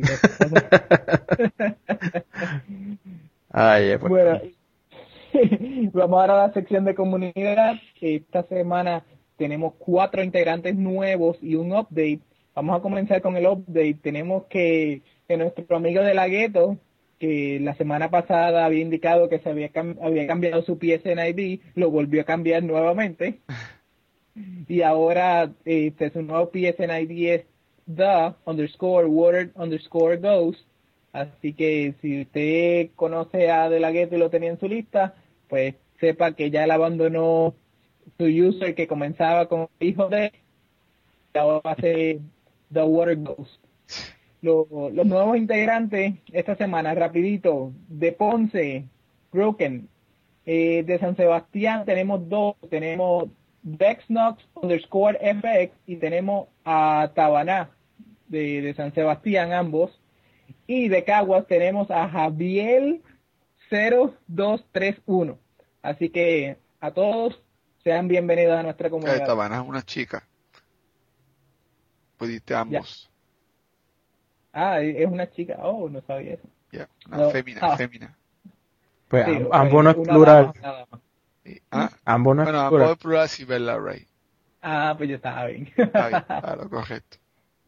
Ay, eh, pues. Bueno, vamos ahora a la sección de comunidad. Esta semana tenemos cuatro integrantes nuevos y un update. Vamos a comenzar con el update. Tenemos que, que nuestro amigo de la Gueto, que la semana pasada había indicado que se había, cam- había cambiado su P S N I D, lo volvió a cambiar nuevamente. Y ahora este, su nuevo P S N I D es the underscore water underscore ghost. Así que si usted conoce a De La Ghetto y lo tenía en su lista, pues sepa que ya él abandonó su user que comenzaba con hijo de, ahora va a ser The Water Ghost. Los, los nuevos integrantes esta semana, rapidito, de Ponce, Broken, eh, de San Sebastián tenemos dos, tenemos Dexnox underscore F X y tenemos a Tabaná de, de San Sebastián ambos. Y de Caguas tenemos a Javier cero dos tres uno. Así que a todos sean bienvenidos a nuestra comunidad. Tabaná es una chica. Pudiste ambos. Ya. Ah, es una chica. Oh, no sabía eso. Ya, yeah. Una no. fémina, ah. fémina. Pues sí, amb- ambos no es plural. Dama, sí. ¿Ah? Ambos no es bueno, plural. ambos es plural si ves la Ray. Ah, pues ya estaba bien. Está bien, claro, correcto.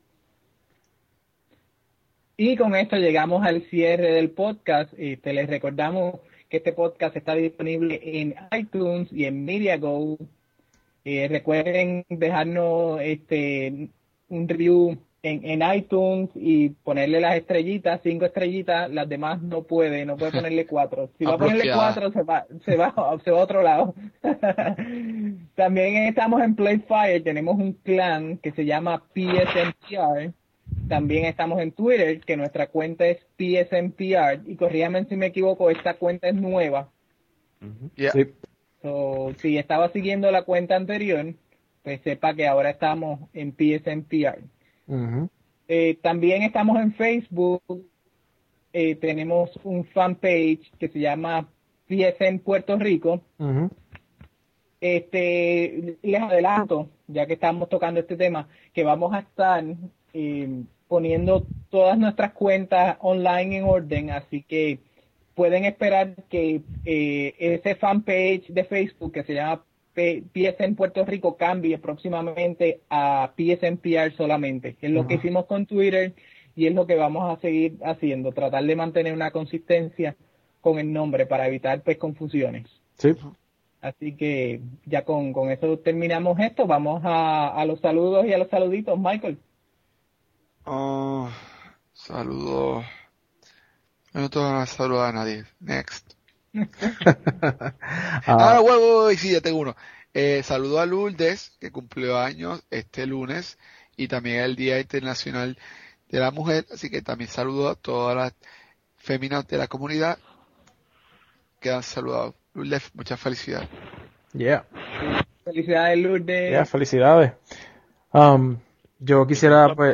Y con esto llegamos al cierre del podcast. Este, les recordamos que este podcast está disponible en iTunes y en MediaGo. Eh, recuerden dejarnos este un review en, en iTunes y ponerle las estrellitas, cinco estrellitas. Las demás no puede, no puede ponerle cuatro. Si va a ponerle cuatro, se va, se va, se va a otro lado. También estamos en Playfire. Tenemos un clan que se llama P S M P R. También estamos en Twitter, que nuestra cuenta es P S M P R, y corrígame si me equivoco, esta cuenta es nueva. Uh-huh. Yeah. Sí. So, si estaba siguiendo la cuenta anterior, pues sepa que ahora estamos en P S M P R. Uh-huh. Eh, también estamos en Facebook, eh, tenemos un fanpage que se llama P S M Puerto Rico. Uh-huh. Este, les adelanto, ya que estamos tocando este tema, que vamos a estar eh, poniendo todas nuestras cuentas online en orden, así que pueden esperar que eh, ese fanpage de Facebook que se llama P- PSN Puerto Rico cambie próximamente a P S M P R solamente. Es lo uh-huh. que hicimos con Twitter y es lo que vamos a seguir haciendo, tratar de mantener una consistencia con el nombre para evitar pues confusiones. Sí. Así que ya con, con eso terminamos esto. Vamos a, a los saludos y a los saluditos, Michael. Oh, saludos. No te van a saludar a nadie. Next. ah, ah no, huevo, huevo, sí, ya tengo uno. Eh, saludo a Lourdes, que cumplió años este lunes, y también el Día Internacional de la Mujer, así que también saludo a todas las féminas de la comunidad que han saludado. Lourdes, muchas felicidades. Yeah. Felicidades, Lourdes. Yeah, felicidades. Um, yo quisiera, pues...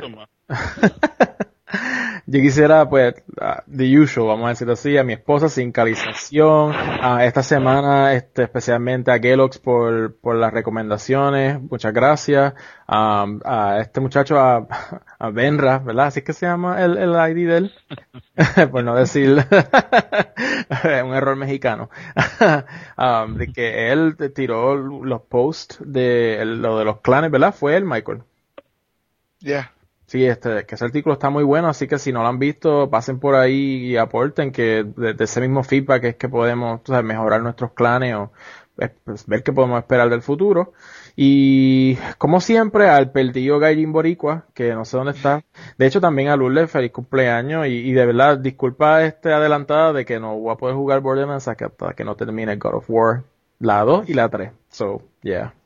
Yo quisiera, pues, uh, the usual, vamos a decirlo así, a mi esposa sin calización, uh, esta semana, este, especialmente a Kellogg's por, por las recomendaciones, muchas gracias, um, a este muchacho, a, a Benra, ¿verdad? Así es que se llama el, el I D de él, por no decir un error mexicano, um, de que él tiró los posts de lo de los clanes, ¿verdad? Fue él, Michael. Ya. Yeah. Sí, este, que ese artículo está muy bueno, así que si no lo han visto, pasen por ahí y aporten, que de, de ese mismo feedback es que podemos, tú sabes, mejorar nuestros clanes o pues, ver qué podemos esperar del futuro. Y como siempre, al perdido Gallín Boricua, que no sé dónde está. De hecho, también a Lourdes, feliz cumpleaños, y, y de verdad, disculpa este adelantada de que no voy a poder jugar Borderlands hasta que, hasta que no termine God of War, la dos y la tres. So, yeah.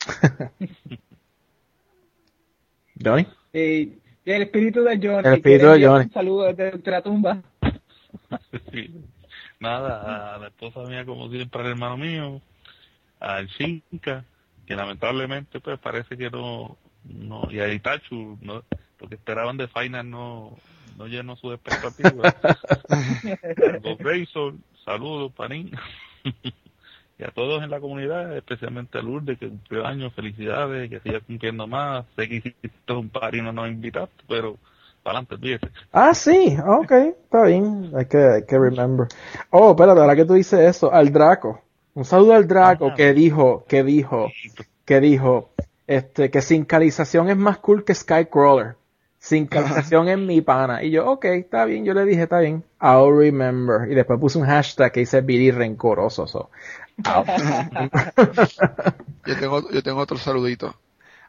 Johnny. Eh, el espíritu de Johnny. El espíritu de Johnny. Un saludo desde nuestra tumba. Sí. Nada, a la esposa mía, como siempre, al hermano mío, al Chinca, que lamentablemente pues parece que no, no y a Itachu, no, lo que esperaban de Final no, no llenó sus expectativas. A los Razor, saludos, Panín. Y a todos en la comunidad, especialmente a Lourdes, que cumplió años, felicidades, que siga cumpliendo más. Sé que hiciste un par y no nos invitaste, pero para adelante, olvídate. Ah, sí, ok, está bien, hay que, hay que remember. Oh, espérate, ahora que tú dices eso, al Draco. Un saludo al Draco, ah, que dijo, que dijo, que dijo, este, que sin calización es más cool que Skycrawler. Sin calización en mi pana. Y yo, ok, está bien, yo le dije, está bien. I'll remember. Y después puse un hashtag que dice Billy rencoroso. So. yo tengo yo tengo otro saludito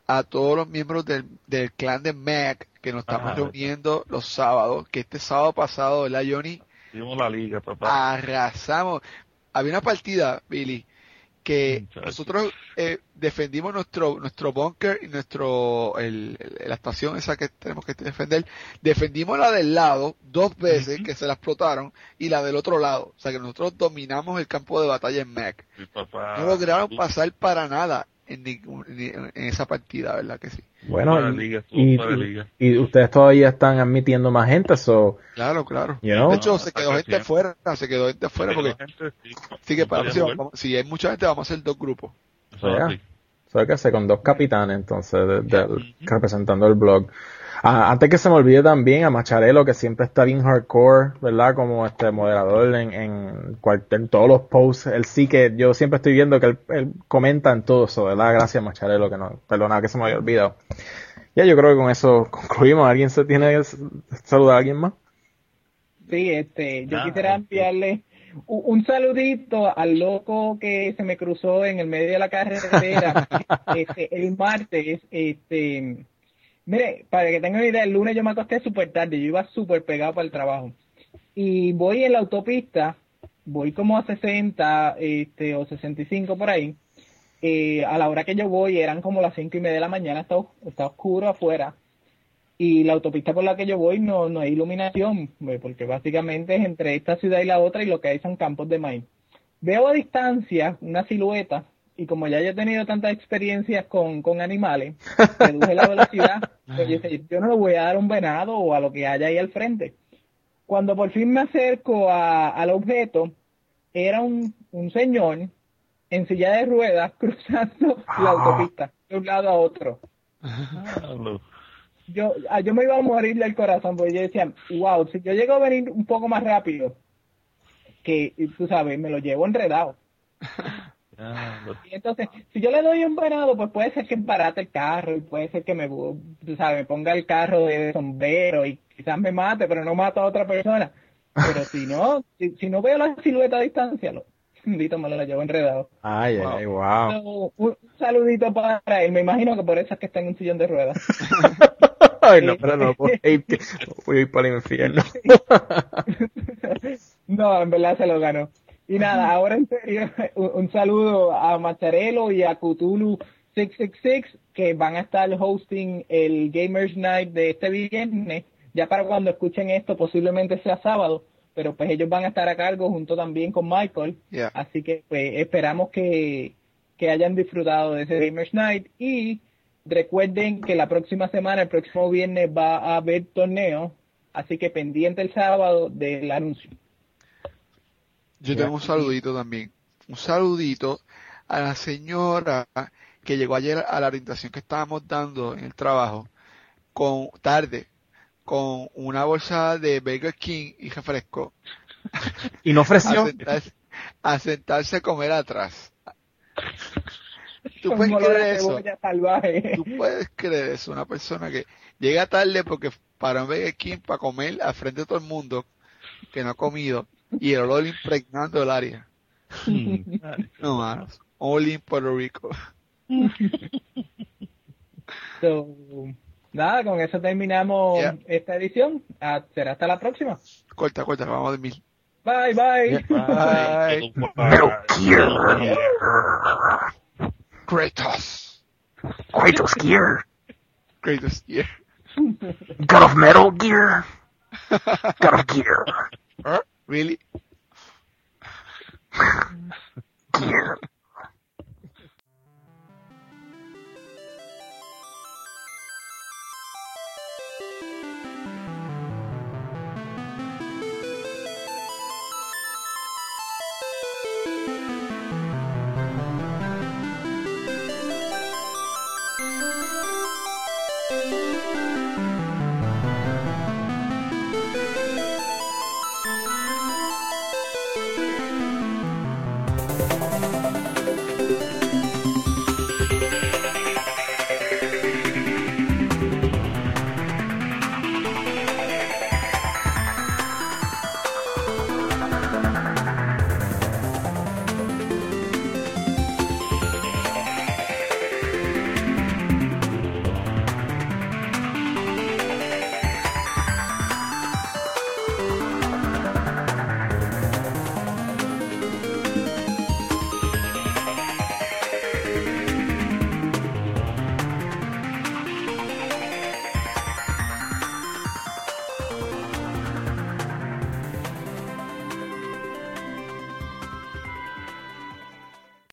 a todos los miembros del, del clan de Mac que nos estamos Ah, reuniendo los sábados, que este sábado pasado, ¿verdad, Johnny? Vimos la liga, papá. Arrasamos. Había una partida, Billy, que Muchacho. nosotros eh, defendimos nuestro nuestro búnker y nuestro el, el- la estación esa que tenemos que defender. Defendimos la del lado dos veces, Ujú. que se la explotaron, y la del otro lado. O sea que nosotros dominamos el campo de batalla en Mac. Sí, papá. No lograron Tú- pasar para nada en, ningún- ni- en esa partida, ¿verdad que sí? Bueno, Fuera de y, liga, estuvo y, fuera de liga. y ustedes todavía están admitiendo más gente, so, Claro, claro. you know, De hecho, No, se está quedó gente creciendo. fuera, se quedó gente fuera porque La gente, sí, sí que no para la podía próxima, jugar. vamos- si hay mucha gente, vamos a hacer dos grupos. Eso Ya. así. so que sé, con dos capitanes, entonces, de- de- Ujú. representando el blog. Ah, antes que se me olvide también a Macharelo, que siempre está bien hardcore, ¿verdad? Como este moderador en, en, cual- en todos los posts. Él sí que, yo siempre estoy viendo que él, él comenta en todo eso, ¿verdad? Gracias, Macharelo, que no, perdona que se me había olvidado. Ya, yo creo que con eso concluimos. ¿Alguien se tiene que s- saludar a alguien más? Sí, este, yo Ah, quisiera este. enviarle un, un saludito al loco que se me cruzó en el medio de la carretera este, el martes. Este, mire, para que tengan una idea, el lunes yo me acosté súper tarde, yo iba súper pegado para el trabajo. Y voy en la autopista, voy como a sesenta este, o sesenta y cinco por ahí. Eh, a la hora que yo voy eran como las cinco y media de la mañana, está, os- está oscuro afuera. Y la autopista por la que yo voy no, no hay iluminación, eh, porque básicamente es entre esta ciudad y la otra y lo que hay son campos de maíz. Veo a distancia una silueta y como ya yo he tenido tantas experiencias con, con animales, reduje la velocidad. Pues yo dije, yo no le voy a dar un venado o a lo que haya ahí al frente. Cuando por fin me acerco a, al objeto, era un, un señor en silla de ruedas cruzando la autopista de un lado a otro. Ah, lo- Yo, ah, yo me iba a morir del corazón porque yo decía, wow, si yo llego a venir un poco más rápido, que tú sabes, me lo llevo enredado. ya, lo- Y entonces, si yo le doy un venado, pues puede ser que embarate el carro y puede ser que me, tú sabes, me ponga el carro de sombrero y quizás me mate, pero no mato a otra persona. Pero si no, si, si no veo la silueta a distancia, lo, bendito, me lo llevo enredado. Ay, Wow. ay, wow. So, un saludito para él, me imagino que por eso es que está en un sillón de ruedas. Ay, no, pero no, voy a ir, voy a ir para el infierno. No, en verdad se lo ganó. Y nada, ahora en serio, un, un saludo a Macharelo y a Cthulhu seiscientos sesenta y seis que van a estar hosting el Gamers Night de este viernes. Ya para cuando escuchen esto posiblemente sea sábado, pero pues ellos van a estar a cargo junto también con Michael. Yeah. Así que pues esperamos que, que hayan disfrutado de ese Gamers Night y recuerden que la próxima semana, el próximo viernes va a haber torneo, así que pendiente el sábado del anuncio. Yo Ya. tengo un saludito también. Un saludito a la señora que llegó ayer a la orientación que estábamos dando en el trabajo, con tarde, con una bolsa de Burger King y refresco, Y no ofreció. a sentarse, a sentarse a comer atrás. ¿Tú Con puedes olor a creer eso? cebolla salvaje. ¿Tú puedes creer eso? Una persona que llega tarde porque para un Burger King para comer al frente de todo el mundo que no ha comido y el olor impregnando el área. No, manos. Only in Puerto Rico. So, nada, con eso terminamos Yeah. esta edición. Ah, será hasta la próxima. Corta, corta, vamos a dormir. Bye, bye. Yeah. Bye. Metal Gear. Kratos. Kratos Gear. Kratos, yeah. God of Metal Gear. God of Gear. Huh? Really? Gear.